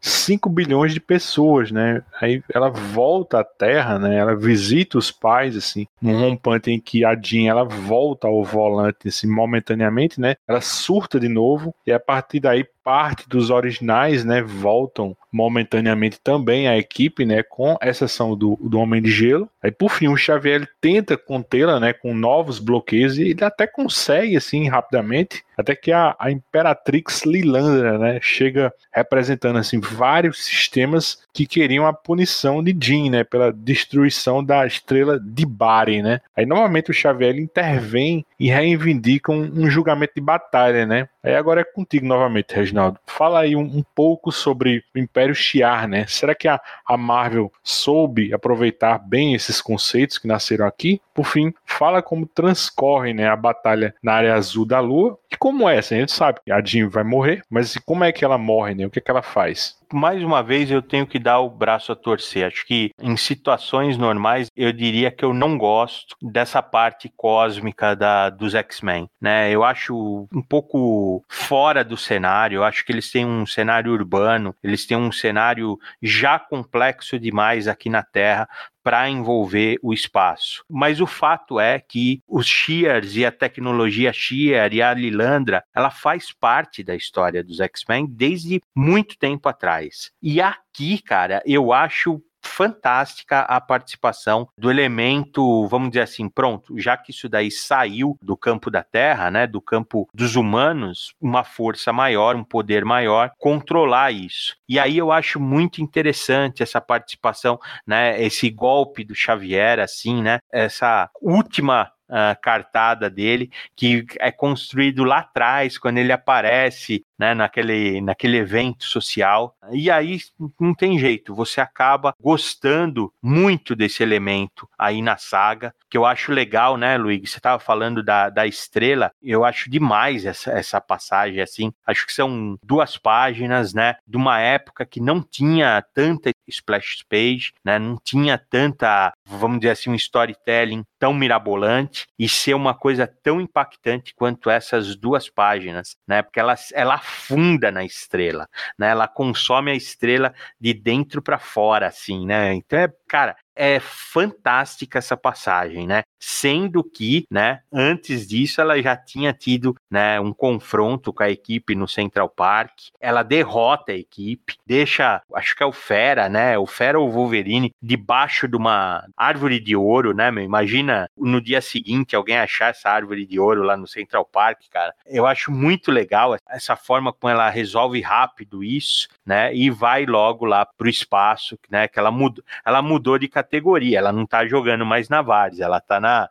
5 bilhões de pessoas, né? Aí ela volta à Terra, né? Ela visita os pais, assim, num rompante em que a Jean, ela volta ao volante, assim, momentaneamente, né? Ela surta de novo e a partir daí parte dos originais, né, voltam momentaneamente também à equipe, né, com exceção do Homem de Gelo. Aí, por fim, o Xavier ele tenta contê-la, né, com novos bloqueios e ele até consegue, assim, rapidamente, até que a Imperatrix Lilandra, né, chega representando, assim, vários sistemas que queriam a punição de Jean, né, pela destruição da estrela de Baren, né. Aí, novamente, o Xavier ele intervém e reivindica um julgamento de batalha, né. Aí agora é contigo novamente, Reginaldo. Fala aí um pouco sobre o Império Shi'ar, né? Será que a Marvel soube aproveitar bem esses conceitos que nasceram aqui? Por fim, fala como transcorre, né, a batalha na área azul da Lua e como é, assim, a gente sabe que a Jean vai morrer, mas como é que ela morre, né? O que é que ela faz? Mais uma vez eu tenho que dar o braço a torcer. Acho que em situações normais eu diria que eu não gosto dessa parte cósmica dos X-Men, né? Eu acho um pouco fora do cenário. Eu acho que eles têm um cenário urbano, eles têm um cenário já complexo demais aqui na Terra para envolver o espaço. Mas o fato é que os Shi'ars e a tecnologia Shi'ar e a Lilandra, ela faz parte da história dos X-Men desde muito tempo atrás. E aqui, cara, eu acho fantástica a participação do elemento, vamos dizer assim, pronto, já que isso daí saiu do campo da Terra, né, do campo dos humanos, uma força maior, um poder maior, controlar isso. E aí eu acho muito interessante essa participação, né, esse golpe do Xavier, assim, né, essa última cartada dele, que é construído lá atrás, quando ele aparece, né, naquele evento social. E aí não tem jeito, você acaba gostando muito desse elemento aí na saga, que eu acho legal, né, Luigi? Você estava falando da estrela, eu acho demais essa passagem, assim, acho que são 2 páginas, né, de uma época que não tinha tanta splash page, né, não tinha tanta, vamos dizer assim, um storytelling tão mirabolante, e ser uma coisa tão impactante quanto essas 2 páginas, né, porque ela afunda na estrela, né, ela consome a estrela de dentro para fora, assim, né, então cara, é fantástica essa passagem, né? Sendo que, né, antes disso ela já tinha tido, né, um confronto com a equipe no Central Park. Ela derrota a equipe, deixa, acho que é o Fera, né? O Fera ou o Wolverine debaixo de uma árvore de ouro, né, meu? Imagina no dia seguinte alguém achar essa árvore de ouro lá no Central Park, cara. Eu acho muito legal essa forma como ela resolve rápido isso, né? E vai logo lá pro espaço, né? Que ela mudou de categoria, ela não tá jogando mais na Várzea, ela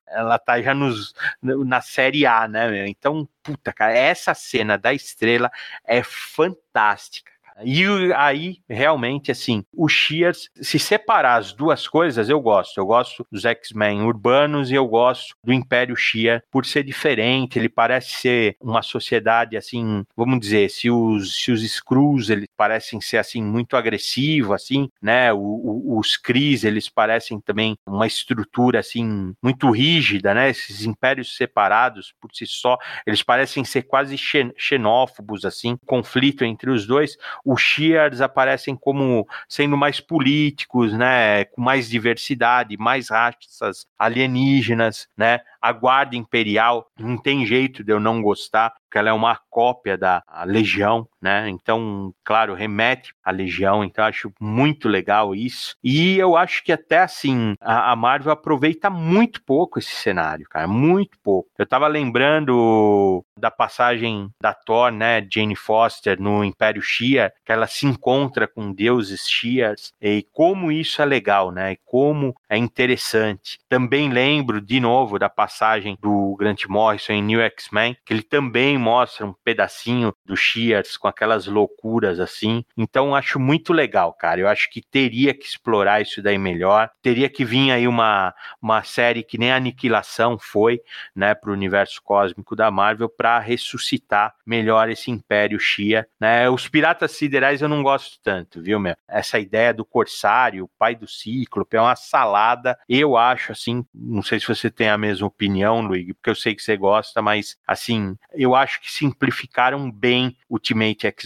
tá já na Série A, né, meu? Então, puta, cara, essa cena da estrela é fantástica. E aí, realmente, assim, o Shi'ar, se separar as 2 coisas, eu gosto dos X-Men urbanos e eu gosto do Império Shi'ar por ser diferente, ele parece ser uma sociedade, assim, vamos dizer, se os Skrulls, eles parecem ser, assim, muito agressivos, assim, né, os Krees, eles parecem também uma estrutura, assim, muito rígida, né, esses impérios separados por si só, eles parecem ser quase xenófobos, assim, conflito entre os dois. Os Shi'ars aparecem como sendo mais políticos, né, com mais diversidade, mais raças alienígenas, né, a Guarda Imperial, não tem jeito de eu não gostar, porque ela é uma cópia da Legião, né, então, claro, remete à Legião, então eu acho muito legal isso, e eu acho que até assim, a Marvel aproveita muito pouco esse cenário, cara, muito pouco. Eu tava lembrando da passagem da Thor, né, Jane Foster no Império Shi'ar, que ela se encontra com deuses Shi'ars, e como isso é legal, né, e como é interessante. Também lembro, de novo, da passagem do Grant Morrison em New X-Men, que ele também mostra um pedacinho dos Shi'ars com aquelas loucuras assim, então acho muito legal, cara, eu acho que teria que explorar isso daí melhor, teria que vir aí uma série que nem a Aniquilação foi, né, pro universo cósmico da Marvel, para ressuscitar melhor esse Império Shi'ar, né, os Piratas Siderais eu não gosto tanto, viu, meu, essa ideia do Corsário, o pai do Cíclope, é uma salada, eu acho, assim, não sei se você tem a mesma opinião, Luigi, porque eu sei que você gosta, mas, assim, eu acho que simplificaram bem Ultimate X-Men.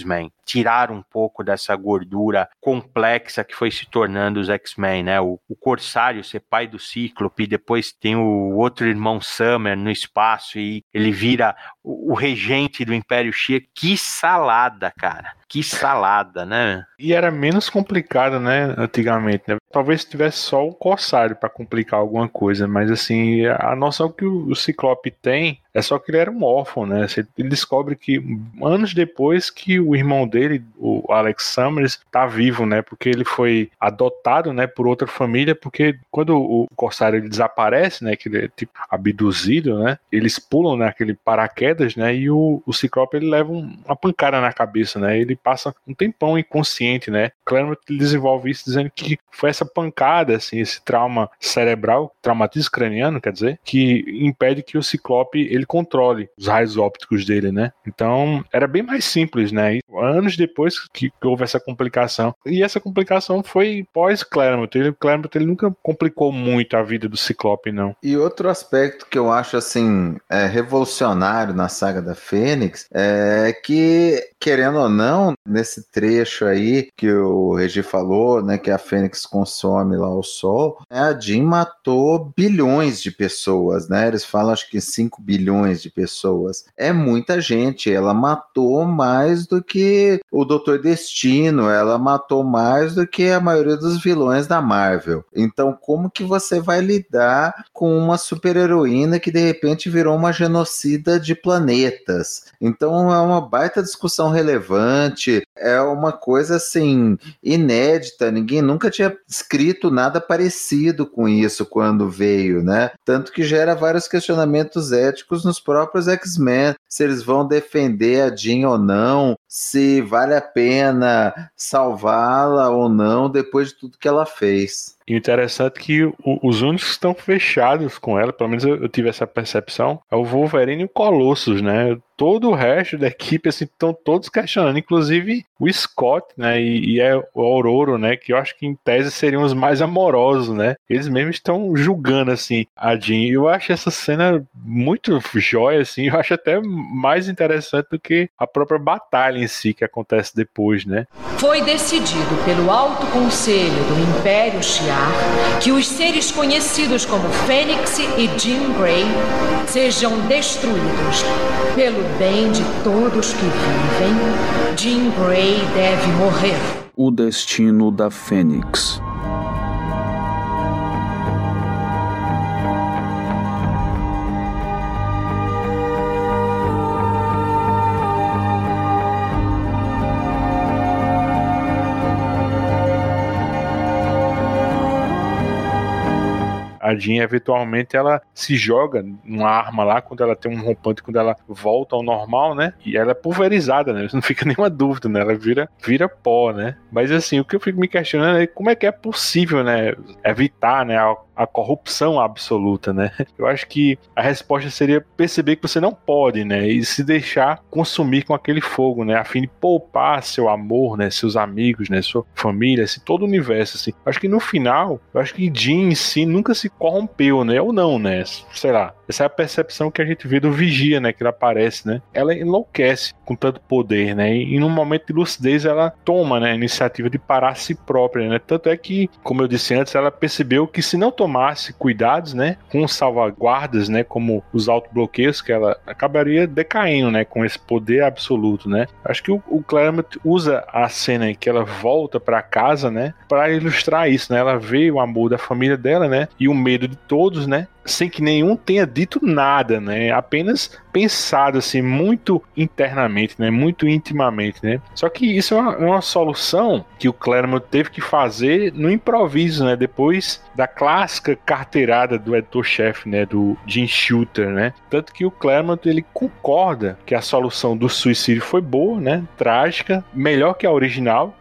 tirar um pouco dessa gordura complexa que foi se tornando os X-Men, né? O Corsário ser pai do Cíclope, depois tem o outro irmão Summer no espaço e ele vira o regente do Império Shi'ar. Que salada, cara. Que salada, né? E era menos complicado, né, antigamente, né? Talvez tivesse só o Corsário para complicar alguma coisa, mas assim, a noção que o Ciclope tem é só que ele era um órfão, né? Ele descobre que anos depois que o irmão dele, o Alex Summers, tá vivo, né? Porque ele foi adotado, né, por outra família, porque quando o Corsário ele desaparece, né, que ele é tipo abduzido, né? Eles pulam naquele paraquedas, né? E o Ciclope ele leva uma pancada na cabeça, né? Ele passa um tempão inconsciente, né? Claremont desenvolve isso dizendo que foi essa pancada, assim, esse trauma cerebral, traumatismo craniano, quer dizer, que impede que o Ciclope ele controle os raios ópticos dele, né? Então, era bem mais simples, né? E anos depois que houve essa complicação. E essa complicação foi pós-Claremont. O Claremont ele nunca complicou muito a vida do Ciclope, não. E outro aspecto que eu acho, assim, revolucionário na saga da Fênix é que, querendo ou não, nesse trecho aí que o Regi falou, né, que a Fênix consome lá o Sol, a Jean matou bilhões de pessoas, né? Eles falam, acho que 5 bilhões de pessoas. É muita gente. Ela matou mais do que o Doutor Destino, ela matou mais do que a maioria dos vilões da Marvel. Então, como que você vai lidar com uma super-heroína que de repente virou uma genocida de planetas? Então, é uma baita discussão relevante, é uma coisa assim inédita, ninguém nunca tinha escrito nada parecido com isso quando veio, né? Tanto que gera vários questionamentos éticos nos próprios X-Men, se eles vão defender a Jean ou não, se vale a pena salvá-la ou não depois de tudo que ela fez. E o interessante é que os únicos que estão fechados com ela, pelo menos eu tive essa percepção, é o Wolverine e o Colossus, né? Todo o resto da equipe, assim, estão todos questionando, inclusive o Scott, né, e o Aurora, né, que eu acho que em tese seriam os mais amorosos, né, eles mesmos estão julgando, assim, a Jean. Eu acho essa cena muito jóia, assim, eu acho até mais interessante do que a própria batalha em si que acontece depois, né. Foi decidido pelo Alto Conselho do Império Shi'ar que os seres conhecidos como Fênix e Jean Grey sejam destruídos. Pelo bem de todos que vivem, Jean Grey deve morrer. O destino da Fênix. A Jean, eventualmente, ela se joga numa arma lá, quando ela tem um rompante, quando ela volta ao normal, né? E ela é pulverizada, né? Não fica nenhuma dúvida, né? Ela vira pó, né? Mas, assim, o que eu fico me questionando é como é que é possível, né? Evitar, né? A corrupção absoluta, né? Eu acho que a resposta seria perceber que você não pode, né? E se deixar consumir com aquele fogo, né? A fim de poupar seu amor, né? Seus amigos, né? Sua família, assim, todo o universo, assim. Eu acho que no final, eu acho que Jean em si nunca se corrompeu, né? Ou não, né? Sei lá. Essa é a percepção que a gente vê do Vigia, né? Que ele aparece, né? Ela enlouquece com tanto poder, né? E num momento de lucidez ela toma, né? A iniciativa de parar a si própria, né? Tanto é que, como eu disse antes, ela percebeu que se não tomasse cuidados, né? Com salvaguardas, né? Como os autobloqueios, que ela acabaria decaindo, né? Com esse poder absoluto, né? Acho que o Claremont usa a cena em que ela volta para casa, né? Para ilustrar isso, né? Ela vê o amor da família dela, né? E o medo de todos, né? Sem que nenhum tenha dito nada, né? Apenas pensado assim, muito internamente, né? Muito intimamente, né? Só que isso é uma solução que o Claremont teve que fazer no improviso, né? Depois da clássica carteirada do editor-chefe, né? Do Jim Shooter, né? Tanto que o Claremont, ele concorda que a solução do suicídio foi boa, né? Trágica, melhor que a original,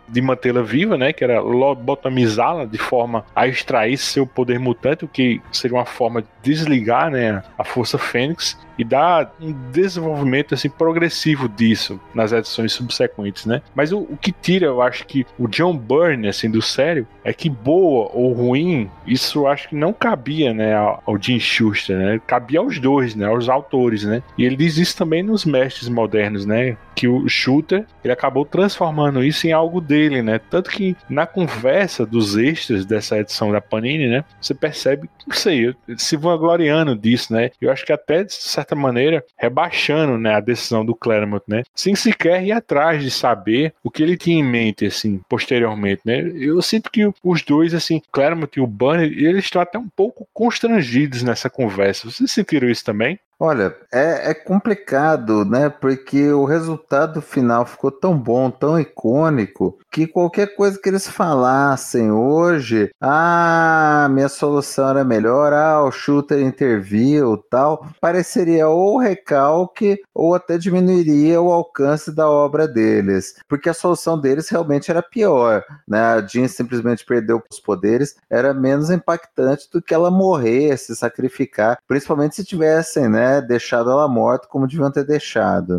de mantê-la viva, né? Que era lobotomizá-la de forma a extrair seu poder mutante, o que seria uma forma de desligar, né, a Força Fênix e dar um desenvolvimento assim, progressivo disso nas edições subsequentes, né? Mas o que tira, eu acho que o John Byrne, assim, do sério, é que boa ou ruim, isso eu acho que não cabia, né, ao Jim Shooster, né? Cabia aos dois, né, aos autores, né? E ele diz isso também nos mestres modernos, né? Que o Shooter, ele acabou transformando isso em algo dele, né? Tanto que na conversa dos extras dessa edição da Panini, né? Você percebe, não sei, se vangloriando disso, né? Eu acho que até, de certa maneira, rebaixando, né, a decisão do Claremont, né? Sem sequer ir atrás de saber o que ele tinha em mente, assim, posteriormente, né? Eu sinto que os dois, assim, Claremont e o Byrne, eles estão até um pouco constrangidos nessa conversa. Vocês sentiram isso também? Olha, é complicado, né? Porque o resultado final ficou tão bom, tão icônico, que qualquer coisa que eles falassem hoje, minha solução era melhor, o Shooter interviu, tal, pareceria ou recalque ou até diminuiria o alcance da obra deles, porque a solução deles realmente era pior, né? A Jean simplesmente perdeu os poderes, era menos impactante do que ela morrer, se sacrificar, principalmente se tivessem, né, deixado ela morta como deviam ter deixado.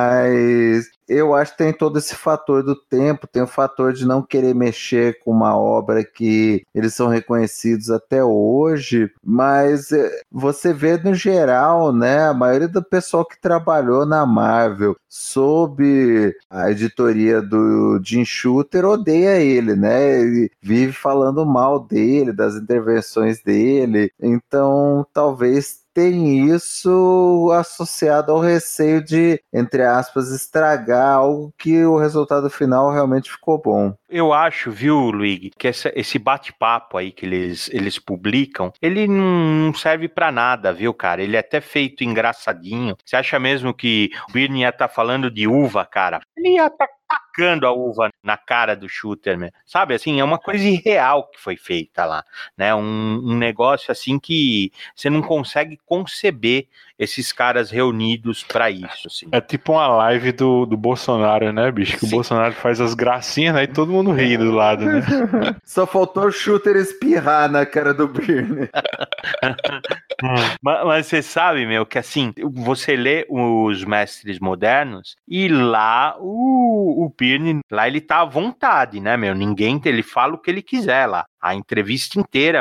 Mas eu acho que tem todo esse fator do tempo, tem o fator de não querer mexer com uma obra que eles são reconhecidos até hoje, mas você vê no geral, né, a maioria do pessoal que trabalhou na Marvel sob a editoria do Jim Shooter odeia ele, né, ele vive falando mal dele, das intervenções dele, então talvez tem isso associado ao receio de, entre aspas, estragar algo que o resultado final realmente ficou bom. Eu acho, viu, Luigi, que esse bate-papo aí que eles publicam, ele não serve pra nada, viu, cara? Ele é até feito engraçadinho. Você acha mesmo que o Byrne ia estar falando de uva, cara? Ele ia estar tacando a uva na cara do Shooter, né? Sabe, assim, é uma coisa irreal que foi feita lá, né? Um negócio, assim, que você não consegue conceber esses caras reunidos pra isso, assim. É tipo uma live do Bolsonaro, né, bicho? Que o Bolsonaro faz as gracinhas, né? E todo mundo ri do lado, né? Só faltou o Shooter espirrar na cara do Byrne. Mas você sabe, meu, que assim, você lê os mestres modernos e lá o Byrne, lá ele tá à vontade, né, meu? Ele fala o que ele quiser lá. A entrevista inteira,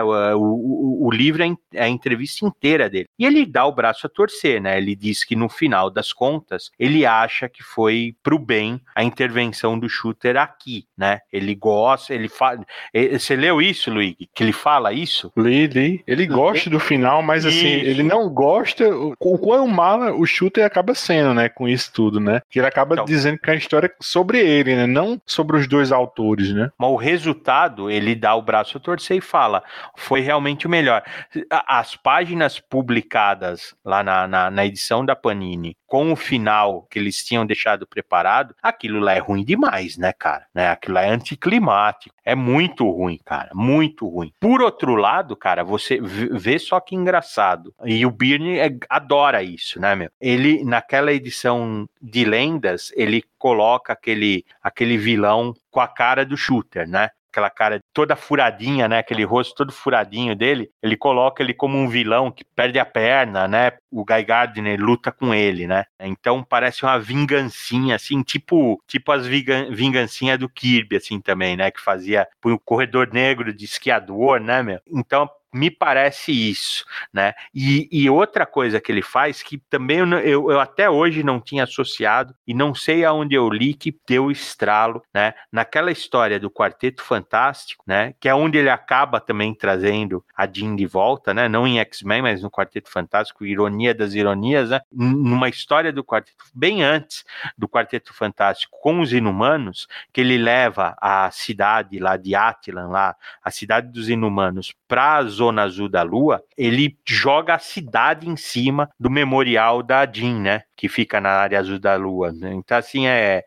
o livro é a entrevista inteira dele. E ele dá o braço a torcer, né? Ele diz que no final das contas, ele acha que foi pro bem a intervenção do Shooter aqui, né? Ele gosta, ele fala... Você leu isso, Luigi? Que ele fala isso? Li. Ele gosta do final, mas assim, ele não gosta... O quão mala o Shooter acaba sendo, né? Com isso tudo, né? Que ele acaba dizendo que a história é sobre ele, né? Não sobre os dois autores, né? Mas o resultado, ele dá o braço a torcer e fala, foi realmente o melhor. As páginas publicadas lá na edição da Panini, com o final que eles tinham deixado preparado, aquilo lá é ruim demais, né, cara? Né? Aquilo lá é anticlimático. É muito ruim, cara. Muito ruim. Por outro lado, cara, você vê só que engraçado. E o Byrne adora isso, né, meu? Ele, naquela edição de lendas, ele coloca aquele vilão com a cara do Shooter, né? Aquela cara toda furadinha, né? Aquele rosto todo furadinho dele, ele coloca ele como um vilão que perde a perna, né? O Guy Gardner luta com ele, né? Então parece uma vingancinha, assim, tipo as vingancinhas do Kirby, assim, também, né? Que fazia o corredor negro de esquiador, né, meu? Então me parece isso, né? E outra coisa que ele faz, que também eu até hoje não tinha associado, e não sei aonde eu li que deu estralo, né? Naquela história do Quarteto Fantástico, né? Que é onde ele acaba também trazendo a Jean de volta, né? Não em X-Men, mas no Quarteto Fantástico, ironia das ironias, né? Numa história do Quarteto, bem antes do Quarteto Fantástico, com os Inumanos, que ele leva a cidade lá de Attilan, lá, a cidade dos Inumanos, para a Zona Azul da Lua, ele joga a cidade em cima do memorial da Jean, né? que fica na área azul da Lua, né? Então, assim, é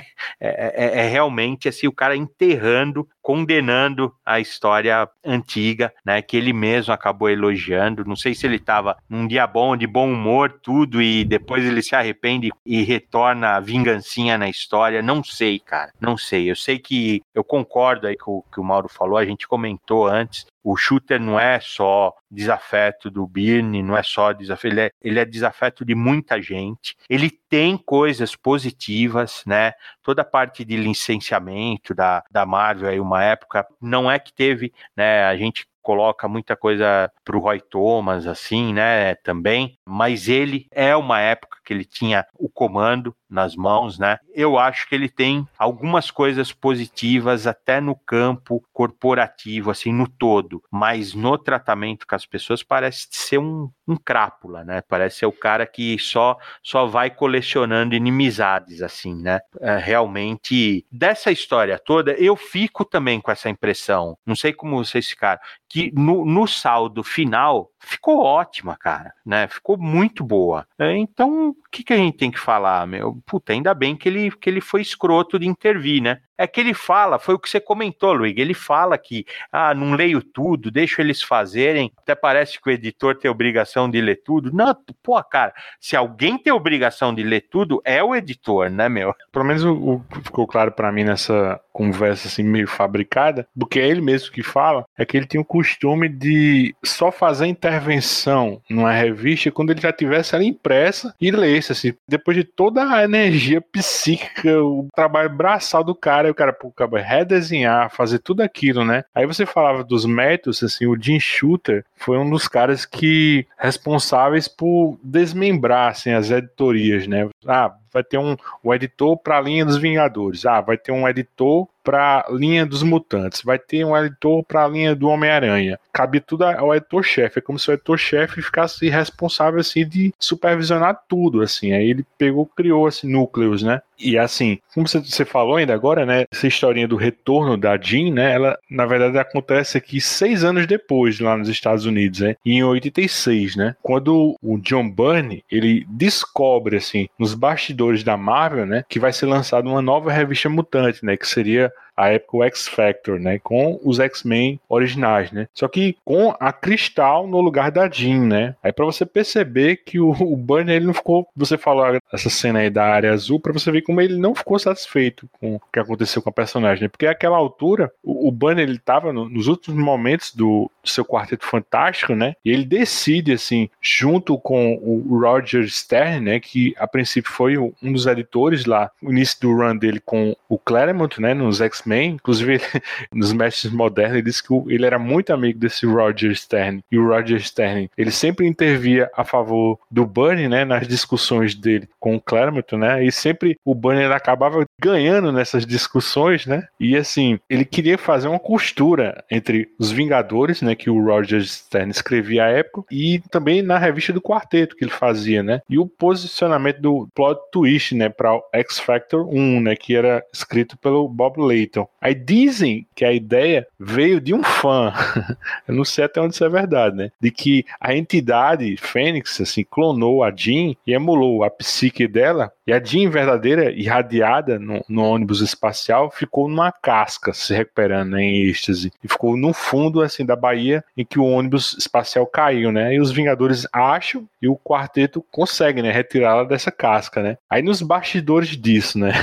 realmente assim, o cara enterrando, condenando a história antiga, né, que ele mesmo acabou elogiando. Não sei se ele estava num dia bom, de bom humor, tudo, e depois ele se arrepende e retorna a vingancinha na história. Não sei, cara, não sei. Eu sei que eu concordo aí com o que o Mauro falou, a gente comentou antes. O Shooter não é só desafeto do Byrne, não é só desafeto, ele é desafeto de muita gente. Ele tem coisas positivas, né? Toda a parte de licenciamento da Marvel aí, uma época, não é que teve, né? A gente coloca muita coisa pro Roy Thomas, assim, né, também, mas ele é uma época que ele tinha o comando nas mãos, né, eu acho que ele tem algumas coisas positivas até no campo corporativo, assim, no todo, mas no tratamento com as pessoas parece ser um crápula, né, parece ser o cara que só vai colecionando inimizades, assim, né, realmente, dessa história toda, eu fico também com essa impressão, não sei como vocês ficaram, que no saldo final ficou ótima, cara, né? Ficou muito boa. Então, o que a gente tem que falar, meu? Puta, ainda bem que ele foi escroto de intervir, né? É que ele fala, foi o que você comentou, Luigi, ele fala que, não leio tudo, deixo eles fazerem, até parece que o editor tem obrigação de ler tudo. Não, pô, cara, se alguém tem obrigação de ler tudo, é o editor, né, meu? Pelo menos o que ficou claro pra mim nessa conversa, assim, meio fabricada, porque é ele mesmo que fala, é que ele tinha o costume de só fazer intervenção numa revista quando ele já tivesse ela impressa e lesse, assim, depois de toda a energia psíquica, o trabalho braçal do cara, o cara redesenhar, fazer tudo aquilo, né? Aí você falava dos métodos, assim, o Jim Shooter foi um dos caras que responsáveis por desmembrar, assim, as editorias, né? Vai ter um editor para a linha dos Vingadores, vai ter um editor para a linha dos Mutantes, vai ter um editor para a linha do Homem-Aranha. Cabe tudo ao editor-chefe, é como se o editor-chefe ficasse responsável, assim, de supervisionar tudo, assim. Aí ele criou, assim, núcleos, né? E, assim, como você falou ainda agora, né, essa historinha do retorno da Jean, né, ela, na verdade, acontece aqui 6 anos depois, lá nos Estados Unidos, né, em 86, né, quando o John Byrne, ele descobre, assim, nos bastidores da Marvel, né, que vai ser lançada uma nova revista mutante, né, que seria a época o X-Factor, né, com os X-Men originais, né, só que com a Cristal no lugar da Jean, né, aí pra você perceber que o Byrne, ele não ficou, você falou essa cena aí da área azul, pra você ver como ele não ficou satisfeito com o que aconteceu com a personagem, né, porque àquela altura, o Byrne, ele tava nos últimos momentos do seu Quarteto Fantástico, né, e ele decide, assim, junto com o Roger Stern, né, que a princípio foi um dos editores lá, no início do run dele com o Claremont, né, nos X-Men, inclusive nos Mestres Modernos, ele disse que ele era muito amigo desse Roger Stern, e o Roger Stern, ele sempre intervia a favor do Byrne, né, nas discussões dele com o Claremont, né, e sempre o Byrne acabava ganhando nessas discussões, né, e assim, ele queria fazer uma costura entre os Vingadores, né, que o Roger Stern escrevia à época, e também na revista do Quarteto que ele fazia, né, e o posicionamento do plot twist, né, para o X-Factor 1, né, que era escrito pelo Bob Layton. Aí dizem que a ideia veio de um fã, eu não sei até onde isso é verdade, né, de que a entidade Fênix, assim, clonou a Jean e emulou a psique dela, e a Jean verdadeira, irradiada no ônibus espacial, ficou numa casca, se recuperando, né, em êxtase, e ficou no fundo, assim, da Bahia em que o ônibus espacial caiu, né, e os Vingadores acham, e o Quarteto consegue, né, retirá-la dessa casca, né. Aí nos bastidores disso, né,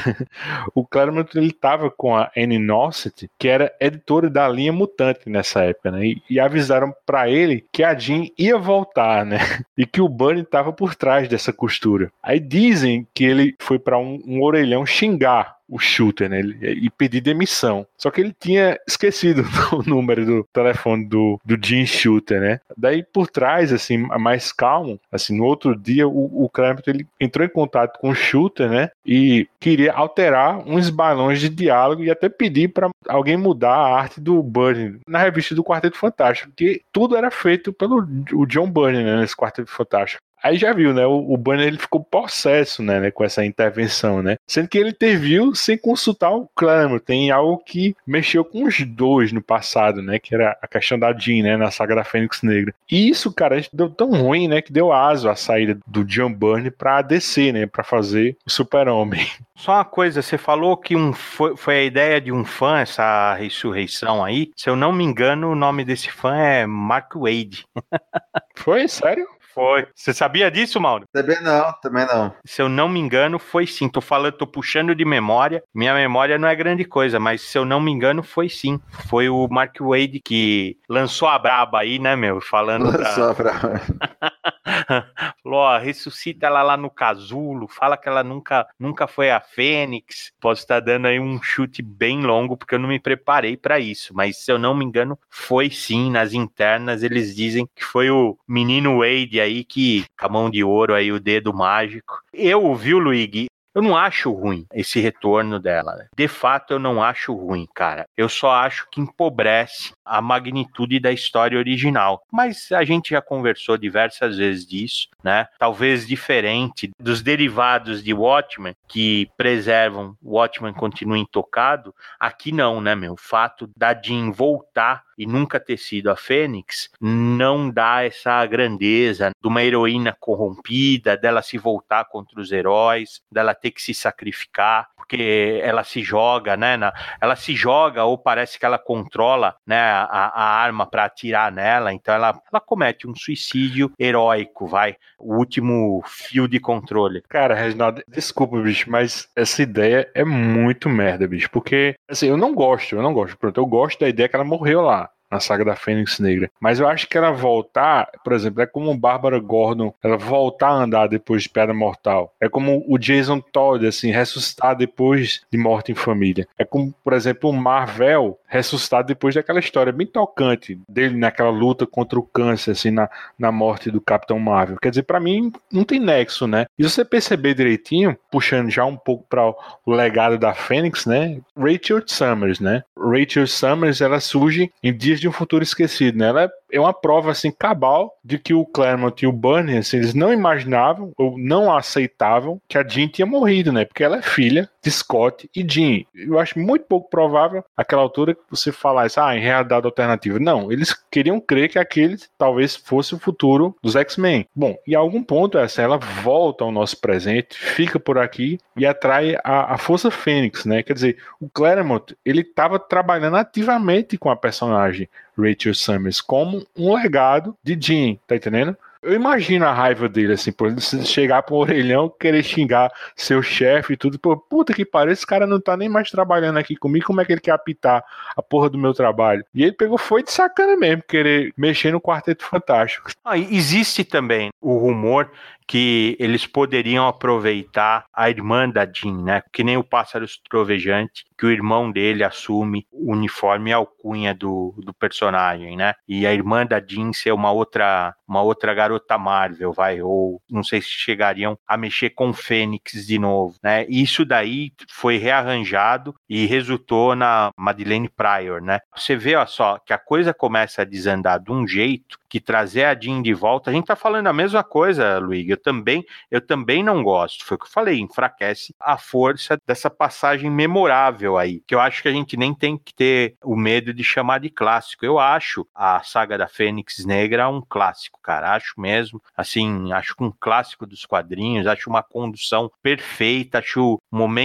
o Claremont, ele tava com a Annie Nossett, que era editora da linha Mutante nessa época, né, e avisaram pra ele que a Jean ia voltar, né, e que o Byrne tava por trás dessa costura. Aí dizem que ele foi para um orelhão xingar o Shooter, né, e pedir demissão. Só que ele tinha esquecido o número do telefone do Jim Shooter, né. Daí por trás, assim, mais calmo, assim, no outro dia o Claremont, ele entrou em contato com o Shooter, né, e queria alterar uns balões de diálogo e até pedir para alguém mudar a arte do Byrne na revista do Quarteto Fantástico, que tudo era feito pelo o John Byrne, né, nesse Quarteto Fantástico. Aí já viu, né? O Banner ele ficou possesso, né, com essa intervenção, né? Sendo que ele interviu sem consultar o Claremont. Tem algo que mexeu com os dois no passado, né? Que era a questão da Jean, né? Na saga da Fênix Negra. E isso, cara, deu tão ruim, né? Que deu aso à saída do John Byrne pra DC, né? Pra fazer o Super-Homem. Só uma coisa, você falou que foi a ideia de um fã, essa ressurreição aí. Se eu não me engano, o nome desse fã é Mark Waid. Foi? Sério? Foi. Você sabia disso, Mauro? Também não. Se eu não me engano, foi sim. Tô puxando de memória. Minha memória não é grande coisa, mas se eu não me engano, foi sim. Foi o Mark Waid que lançou a braba aí, né, meu? Falando Lançou a braba. Falou, ó, ressuscita ela lá no casulo, fala que ela nunca foi a Fênix. Posso estar dando aí um chute bem longo, porque eu não me preparei para isso, mas se eu não me engano, foi sim, nas internas eles dizem que foi o menino Wade aí, que com a mão de ouro aí, o dedo mágico. Viu, Luigi? Eu não acho ruim esse retorno dela. Né? De fato, eu não acho ruim, cara. Eu só acho que empobrece a magnitude da história original. Mas a gente já conversou diversas vezes disso, né? Talvez diferente dos derivados de Watchmen, que preservam o Watchmen continua intocado. Aqui não, né, meu? O fato da Jean voltar e nunca ter sido a Fênix não dá essa grandeza de uma heroína corrompida, dela se voltar contra os heróis, dela ter que se sacrificar, porque ela se joga, né? Ela se joga ou parece que ela controla, né, a arma para atirar nela, então ela comete um suicídio heróico, o último fio de controle. Cara, Reginaldo, desculpa, bicho, mas essa ideia é muito merda, bicho, porque, assim, eu não gosto, pronto, eu gosto da ideia que ela morreu lá, na saga da Fênix Negra. Mas eu acho que ela voltar, por exemplo, é como Bárbara Gordon, ela voltar a andar depois de Piada Mortal. É como o Jason Todd, assim, ressuscitar depois de Morte em Família. É como, por exemplo, o Marvel ressuscitar depois daquela história bem tocante dele naquela luta contra o câncer, assim, na morte do Capitão Marvel. Quer dizer, pra mim, não tem nexo, né? E se você perceber direitinho, puxando já um pouco para o legado da Fênix, né? Rachel Summers, né? Rachel Summers, ela surge em Dias de um Futuro Esquecido, né? Ela é uma prova, assim, cabal de que o Claremont e o Byrne, assim, eles não imaginavam ou não aceitavam que a Jean tinha morrido, né? Porque ela é filha de Scott e Jean. Eu acho muito pouco provável àquela altura que você falasse, em realidade alternativa. Não, eles queriam crer que aquele talvez fosse o futuro dos X-Men. Bom, e a algum ponto ela volta ao nosso presente, fica por aqui e atrai a Força Fênix, né? Quer dizer, o Claremont, ele estava trabalhando ativamente com a personagem Rachel Summers como um legado de Jean, tá entendendo? Eu imagino a raiva dele, assim, por ele chegar pro orelhão, querer xingar seu chefe e tudo, pô, puta que pariu, esse cara não tá nem mais trabalhando aqui comigo, como é que ele quer apitar a porra do meu trabalho? E ele foi de sacana mesmo, querer mexer no Quarteto Fantástico. Existe também o rumor que eles poderiam aproveitar a irmã da Jean, né? Que nem o Pássaro Trovejante, que o irmão dele assume o uniforme e a alcunha do personagem, né? E a irmã da Jean ser uma outra garota Marvel, ou não sei se chegariam a mexer com o Fênix de novo, né? Isso daí foi rearranjado e resultou na Madeleine Pryor, né? Você vê, ó só, que a coisa começa a desandar de um jeito que trazer a Jean de volta, a gente tá falando a mesma coisa, Luigi, eu também não gosto, foi o que eu falei, enfraquece a força dessa passagem memorável aí, que eu acho que a gente nem tem que ter o medo de chamar de clássico. Eu acho a saga da Fênix Negra um clássico, cara, acho mesmo, assim, acho um clássico dos quadrinhos, acho uma condução perfeita, acho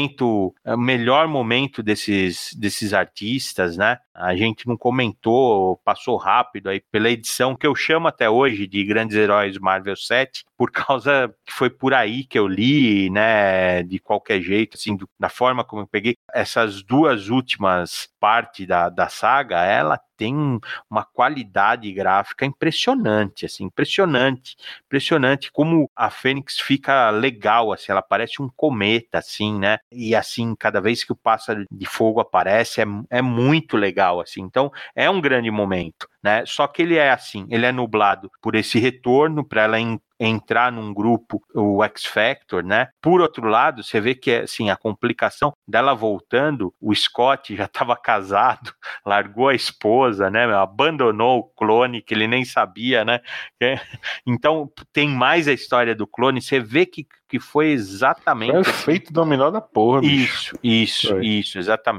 o melhor momento desses artistas, né? A gente não comentou, passou rápido aí pela edição que eu chamo até hoje de Grandes Heróis Marvel 7, por causa que foi por aí que eu li, né, de qualquer jeito, assim, da forma como eu peguei. Essas duas últimas partes da saga, ela tem uma qualidade gráfica impressionante, assim, impressionante como a Fênix fica legal, assim, ela parece um cometa, assim, né, e assim, cada vez que o Pássaro de Fogo aparece, é muito legal, assim, então é um grande momento, né, só que ele é assim, ele é nublado por esse retorno, para ela entrar num grupo, o X-Factor, né? Por outro lado, você vê que assim, a complicação dela voltando, o Scott já estava casado, largou a esposa, né? Abandonou o clone, que ele nem sabia, né? Então, tem mais a história do clone, você vê que foi exatamente... Foi o efeito dominó da porra, bicho. Isso,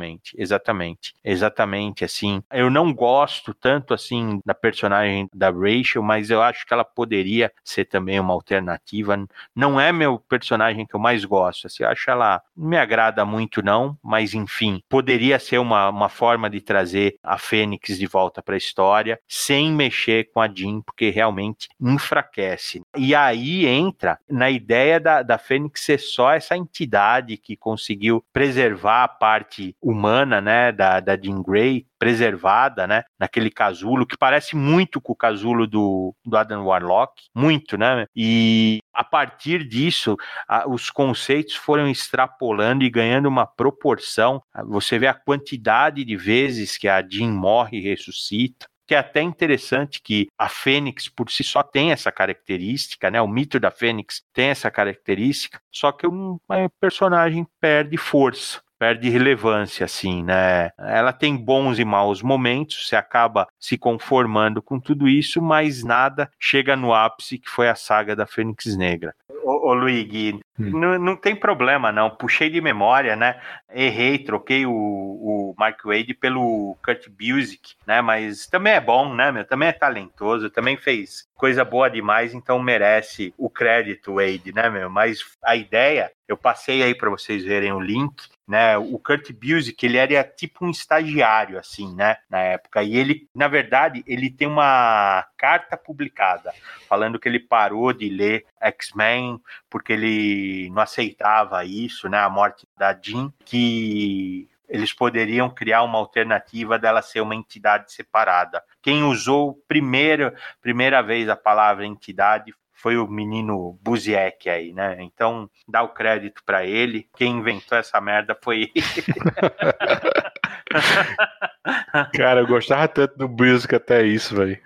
exatamente, assim. Eu não gosto tanto, assim, da personagem da Rachel, mas eu acho que ela poderia ser também uma alternativa. Não é meu personagem que eu mais gosto, assim, eu acho ela... Não me agrada muito, não, mas, enfim, poderia ser uma forma de trazer a Fênix de volta para a história, sem mexer com a Jean, porque realmente enfraquece. E aí entra na ideia da Fênix ser só essa entidade que conseguiu preservar a parte humana, né, da Jean Grey, preservada, né, naquele casulo, que parece muito com o casulo do Adam Warlock, muito, né, e a partir disso, os conceitos foram extrapolando e ganhando uma proporção. Você vê a quantidade de vezes que a Jean morre e ressuscita, que é até interessante que a Fênix por si só tem essa característica, né? O mito da Fênix tem essa característica, só que o personagem perde força, perde relevância, assim, né? Ela tem bons e maus momentos, você acaba se conformando com tudo isso, mas nada chega no ápice que foi a saga da Fênix Negra. Ô Luigi, não tem problema não, puxei de memória, né, errei, troquei o Mark Waid pelo Kurt Busiek, né, mas também é bom, né, também é talentoso, também fez coisa boa demais, então merece o crédito, Waid, né, mas a ideia, eu passei aí para vocês verem o link, né, o Kurt Busiek, ele era tipo um estagiário, assim, né, na época, e ele, na verdade, ele tem uma carta publicada, falando que ele parou de ler X-Men, porque ele não aceitava isso, né, a morte da Jean, que eles poderiam criar uma alternativa dela ser uma entidade separada. Quem usou primeira vez a palavra entidade foi o menino Busiek aí, né? Então, dá o crédito pra ele. Quem inventou essa merda foi ele. Cara, eu gostava tanto do Busiek até isso, velho.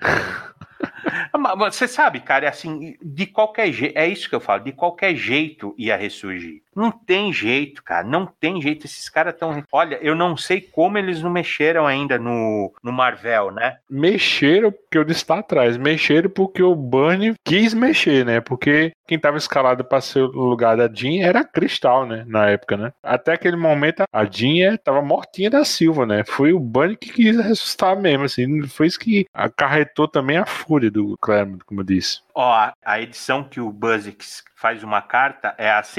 Você sabe, cara, é assim, de qualquer jeito, é isso que eu falo, de qualquer jeito ia ressurgir. Não tem jeito, cara, não tem jeito, esses caras estão... Olha, eu não sei como eles não mexeram ainda no Marvel, né? Mexeram porque eu disse lá atrás, mexeram porque o Bunny quis mexer, né? Porque quem estava escalado para ser o lugar da Jean era a Cristal, né? Na época, né? Até aquele momento a Jean estava mortinha da Silva, né? Foi o Bunny que quis ressuscitar mesmo, assim. Foi isso que acarretou também a fúria do Claremont, como eu disse. Ó, a edição que o Busiek faz uma carta é a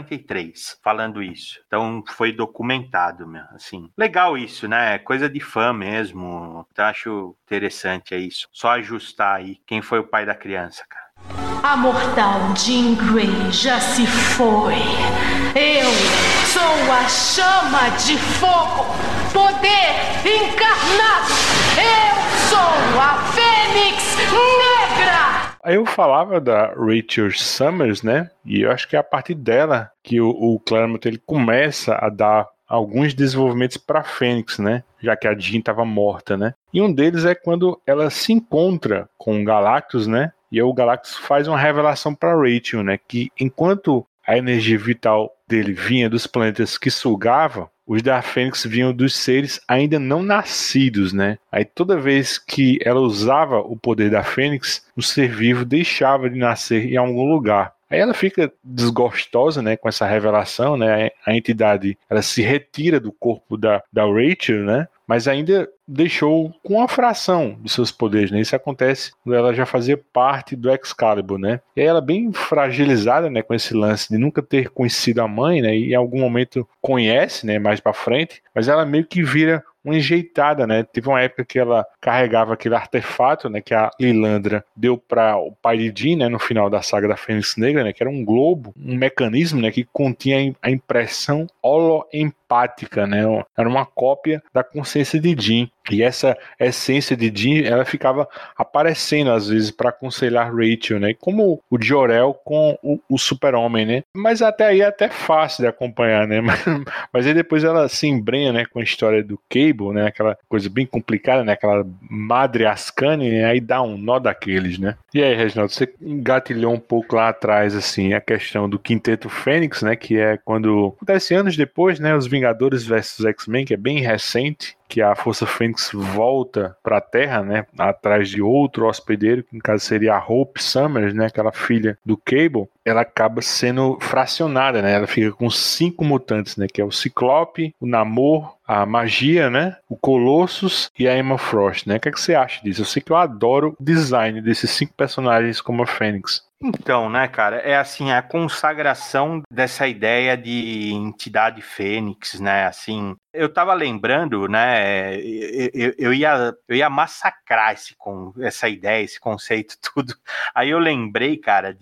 143, falando isso. Então foi documentado, meu, assim. Legal isso, né? Coisa de fã mesmo. Então acho interessante, é isso. Só ajustar aí quem foi o pai da criança, cara. A mortal Jean Grey já se foi. Eu sou a chama de fogo, poder encarnado. Eu sou a Fênix Negra. Aí eu falava da Rachel Summers, né? E eu acho que é a partir dela que o Claremont ele começa a dar alguns desenvolvimentos para a Fênix, né? Já que a Jean estava morta, né? E um deles é quando ela se encontra com o Galactus, né? E aí o Galactus faz uma revelação para Rachel, né? Que enquanto a energia vital dele vinha dos planetas que sugava, os da Fênix vinham dos seres ainda não nascidos, né? Aí toda vez que ela usava o poder da Fênix, o ser vivo deixava de nascer em algum lugar. Aí ela fica desgostosa, né, com essa revelação, né? A entidade, ela se retira do corpo da Rachel, né? Mas ainda deixou com uma fração de seus poderes, né? Isso acontece quando ela já fazia parte do Excalibur, né? E aí ela bem fragilizada, né, com esse lance de nunca ter conhecido a mãe, né? E em algum momento conhece, né, mais pra frente, mas ela meio que vira uma enjeitada, né? Teve uma época que ela carregava aquele artefato, né, que a Lilandra deu para o pai de Jean, né, no final da saga da Fênix Negra, né, que era um globo, um mecanismo, né, que continha a impressão holoempática empática, né? Era uma cópia da consciência de Jean. E essa essência de Jean, ela ficava aparecendo às vezes para aconselhar Rachel, né? Como o Jor-El com o Super-Homem, né? Mas até aí é até fácil de acompanhar, né? Mas aí depois ela se embrenha, né, com a história do Cable, né? Aquela coisa bem complicada, né? Aquela Madre Ascani, né? Aí dá um nó daqueles, né? E aí, Reginaldo, você engatilhou um pouco lá atrás, assim, a questão do Quinteto Fênix, né? Que é quando acontece anos depois, né? Os Vingadores versus X-Men, que é bem recente, que a Força Fênix volta para a Terra, né, atrás de outro hospedeiro, que no caso seria a Hope Summers, né, aquela filha do Cable. Ela acaba sendo fracionada, né, ela fica com 5 mutantes, né, que é o Ciclope, o Namor, a Magia, né, o Colossus e a Emma Frost, né. O que é que você acha disso? Eu sei que eu adoro o design desses 5 personagens como a Fênix. Então, né, cara, é assim, a consagração dessa ideia de entidade fênix, né, assim, eu tava lembrando, né, eu ia massacrar essa ideia, esse conceito, tudo, aí eu lembrei, cara,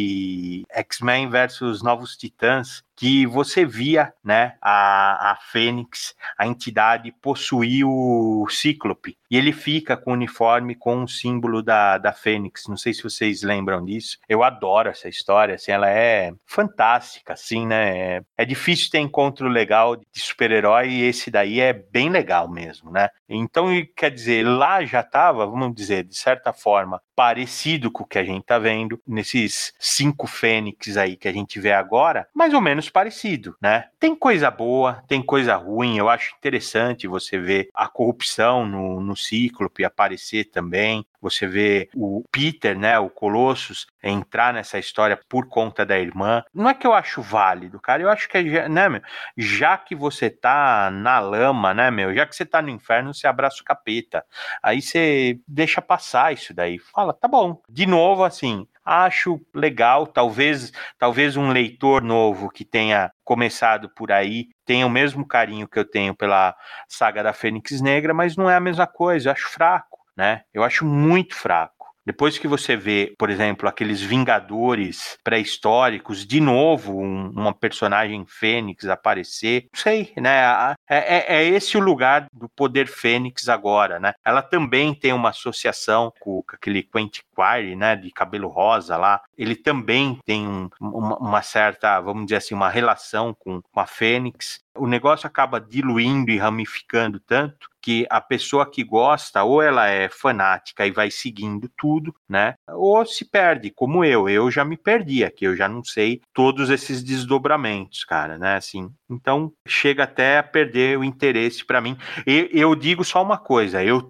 de X-Men versus Novos Titãs, que você via, né, a Fênix, a entidade, possuir o Cíclope, e ele fica com o uniforme com o símbolo da Fênix, não sei se vocês lembram disso. Eu adoro essa história, assim, ela é fantástica, assim, né, é difícil ter encontro legal de super-herói, e esse daí é bem legal mesmo, né, então, quer dizer, lá já tava, vamos dizer, de certa forma, parecido com o que a gente tá vendo nesses 5 Fênix aí que a gente vê agora, mais ou menos parecido, né? Tem coisa boa, tem coisa ruim, eu acho interessante você ver a corrupção no Cíclope aparecer também, você vê o Peter, né, o Colossus, entrar nessa história por conta da irmã. Não é que eu acho válido, cara, eu acho que, né, meu, já que você tá na lama, né, meu, já que você tá no inferno, você abraça o capeta, aí você deixa passar isso daí, fala, tá bom. De novo, assim, acho legal, talvez um leitor novo que tenha começado por aí tenha o mesmo carinho que eu tenho pela saga da Fênix Negra, mas não é a mesma coisa, eu acho fraco, né? Eu acho muito fraco. Depois que você vê, por exemplo, aqueles Vingadores pré-históricos, de novo uma personagem Fênix aparecer, não sei, né? É esse o lugar do poder Fênix agora, né? Ela também tem uma associação com aquele Quentin Quire, né? De cabelo rosa lá. Ele também tem uma certa, vamos dizer assim, uma relação com a Fênix. O negócio acaba diluindo e ramificando tanto que a pessoa que gosta, ou ela é fanática e vai seguindo tudo, né? Ou se perde, como eu já me perdi aqui, eu já não sei todos esses desdobramentos, cara, né? Assim, então chega até a perder o interesse para mim. Eu digo só uma coisa, eu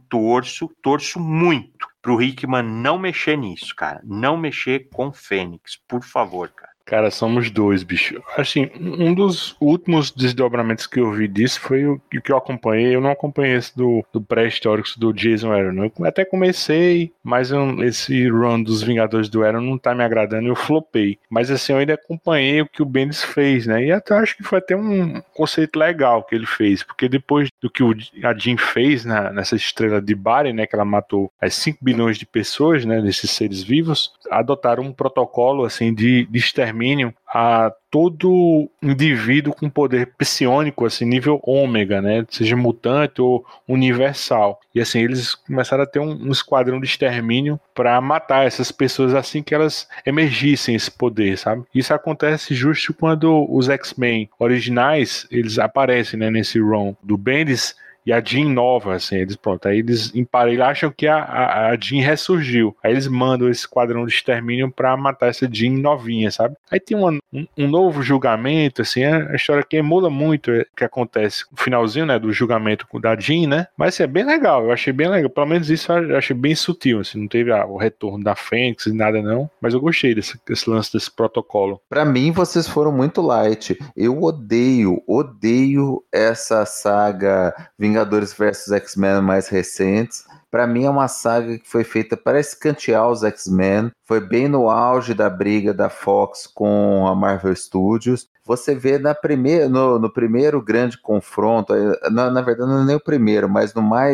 torço muito pro Hickman não mexer nisso, cara, não mexer com Fênix, por favor, cara. Cara, somos dois, bicho. Assim, um dos últimos desdobramentos que eu vi disso foi o que eu acompanhei. Eu não acompanhei esse do pré-histórico do Jason Aaron. Eu até comecei, mas esse run dos Vingadores do Aaron não tá me agradando e eu flopei. Mas assim, eu ainda acompanhei o que o Bendis fez, né? E até acho que foi até um conceito legal que ele fez. Porque depois do que a Jean fez nessa estrela de Barry, né? Que ela matou as 5 bilhões de pessoas, né? Desses seres vivos, adotaram um protocolo, assim, de extermínio a todo indivíduo com poder psiônico, assim, nível ômega, né, seja mutante ou universal. E assim, eles começaram a ter um esquadrão de extermínio para matar essas pessoas assim que elas emergissem esse poder, sabe? Isso acontece justo quando os X-Men originais, eles aparecem, né, nesse run do Bendis, e a Jean nova, assim, aí eles emparelham, acham que a Jean ressurgiu, aí eles mandam esse quadrão de extermínio pra matar essa Jean novinha, sabe? Aí tem um novo julgamento, assim, a história que emula muito o que acontece no finalzinho, né, do julgamento da Jean, né? Mas assim, é bem legal, eu achei bem legal, pelo menos isso eu achei bem sutil, assim, não teve o retorno da Fênix e nada não, mas eu gostei desse lance desse protocolo. Pra mim, vocês foram muito light. Eu odeio essa saga Vingadores vs X-Men mais recentes. Pra mim é uma saga que foi feita para escantear os X-Men. Foi bem no auge da briga da Fox com a Marvel Studios. Você vê no primeiro grande confronto, na verdade não é nem o primeiro, mas no mais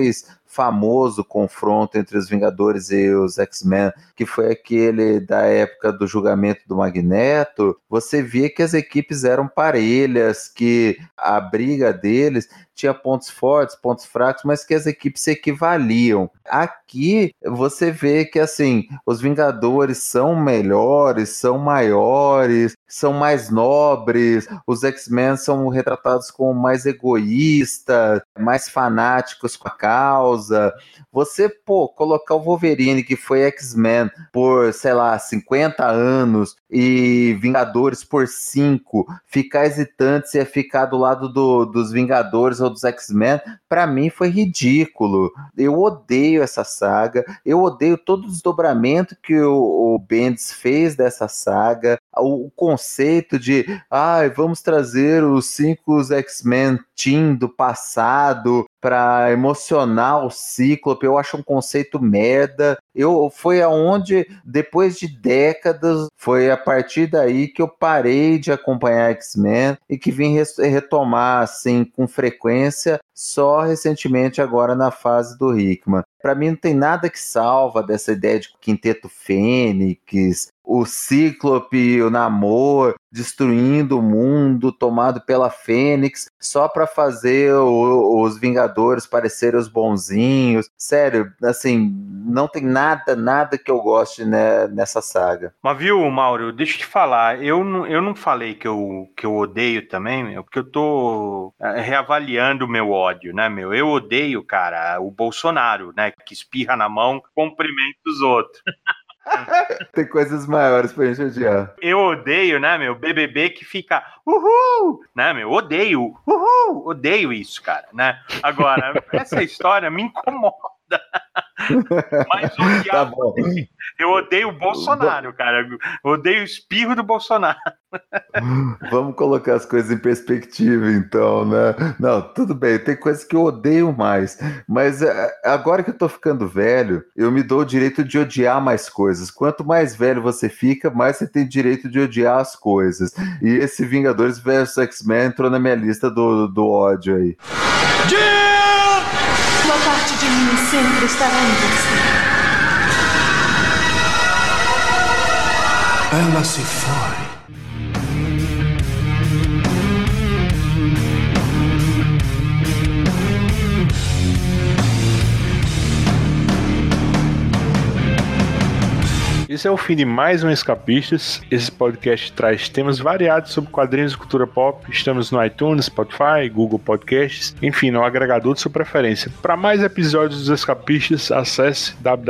famoso confronto entre os Vingadores e os X-Men, que foi aquele da época do julgamento do Magneto, você via que as equipes eram parelhas, que a briga deles tinha pontos fortes, pontos fracos, mas que as equipes se equivaliam. Aqui você vê que assim, os Vingadores são melhores, são maiores, são mais nobres, os X-Men são retratados como mais egoístas, mais fanáticos com a causa. Você, colocar o Wolverine, que foi X-Men por, 50 anos, e Vingadores por 5, ficar hesitante se ia ficar do lado dos Vingadores ou dos X-Men, pra mim foi ridículo. Eu odeio essa saga, eu odeio todo o desdobramento que o Bendis fez dessa saga, o conceito de vamos trazer os 5 X-Men Team do passado para emocionar o Cíclope. Eu acho um conceito merda. Foi aonde, depois de décadas, foi a partir daí que eu parei de acompanhar X-Men e que vim retomar assim com frequência só recentemente, agora na fase do Hickman. Para mim não tem nada que salva dessa ideia de Quinteto Fênix, o Cíclope e o Namor destruindo o mundo tomado pela Fênix só para fazer os Vingadores parecerem os bonzinhos. Sério, assim, não tem nada que eu goste nessa saga. Mas viu, Mauro, deixa eu te falar, eu não falei que eu odeio também, porque eu tô reavaliando o meu ódio, né, meu? Eu odeio, cara, o Bolsonaro, né, que espirra na mão, cumprimenta os outros. Tem coisas maiores pra gente odiar. Eu odeio, né, meu, BBB que fica uhul, né, meu, odeio isso, cara, né? Agora, essa história me incomoda. Mas tá bom. Eu odeio o Bolsonaro, cara. Eu odeio o espirro do Bolsonaro. Vamos colocar as coisas em perspectiva, então, né? Não, tudo bem, tem coisas que eu odeio mais, mas agora que eu tô ficando velho, eu me dou o direito de odiar mais coisas. Quanto mais velho você fica, mais você tem direito de odiar as coisas. E esse Vingadores vs X-Men entrou na minha lista do ódio aí. Uma parte de mim sempre estará em você. Ela se foi. Esse é o fim de mais um Escapistas. Esse podcast traz temas variados sobre quadrinhos e cultura pop. Estamos no iTunes, Spotify, Google Podcasts, enfim, no agregador de sua preferência. Para mais episódios dos Escapistas, acesse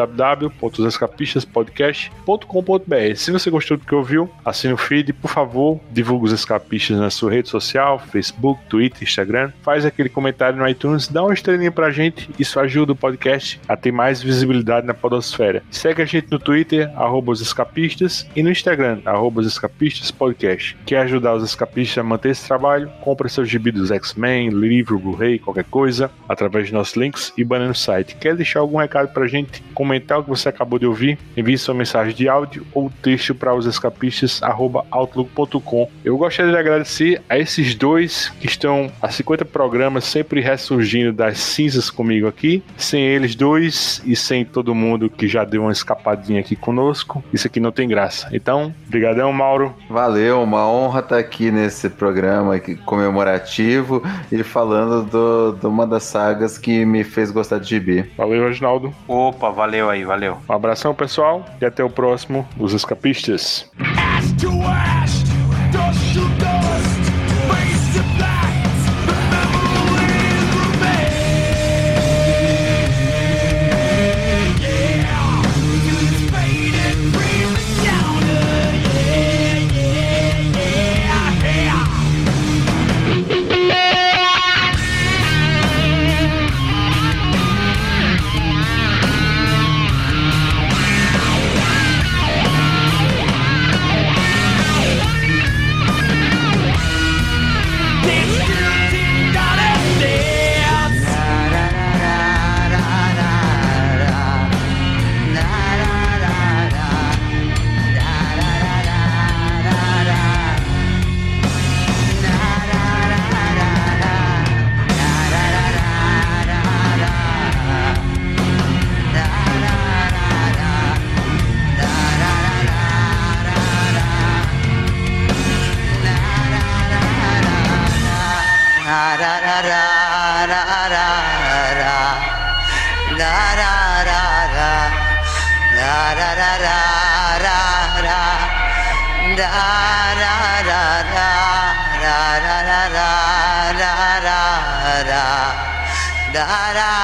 www.escapistaspodcast.com.br. Se você gostou do que ouviu, assine o feed, por favor, divulgue os Escapistas na sua rede social, Facebook, Twitter, Instagram. Faz aquele comentário no iTunes, dá uma estrelinha pra gente, isso ajuda o podcast a ter mais visibilidade na podosfera. Segue a gente no Twitter, @os escapistas, e no Instagram, @os escapistas podcast. Quer ajudar os escapistas a manter esse trabalho? Compre seus gibi dos X-Men, livro, Blu-ray, qualquer coisa, através de nossos links e banner no site. Quer deixar algum recado pra gente? Comentar o que você acabou de ouvir? Envie sua mensagem de áudio ou texto para osescapistas@outlook.com. Eu gostaria de agradecer a esses dois que estão há 50 programas sempre ressurgindo das cinzas comigo aqui. Sem eles dois e sem todo mundo que já deu uma escapadinha aqui conosco, isso aqui não tem graça. Então, brigadão, Mauro. Valeu, uma honra estar aqui nesse programa aqui comemorativo e falando de uma das sagas que me fez gostar de gibi. Valeu, Reginaldo. Opa, valeu aí, valeu. Um abração, pessoal, e até o próximo, Os Escapistas. Da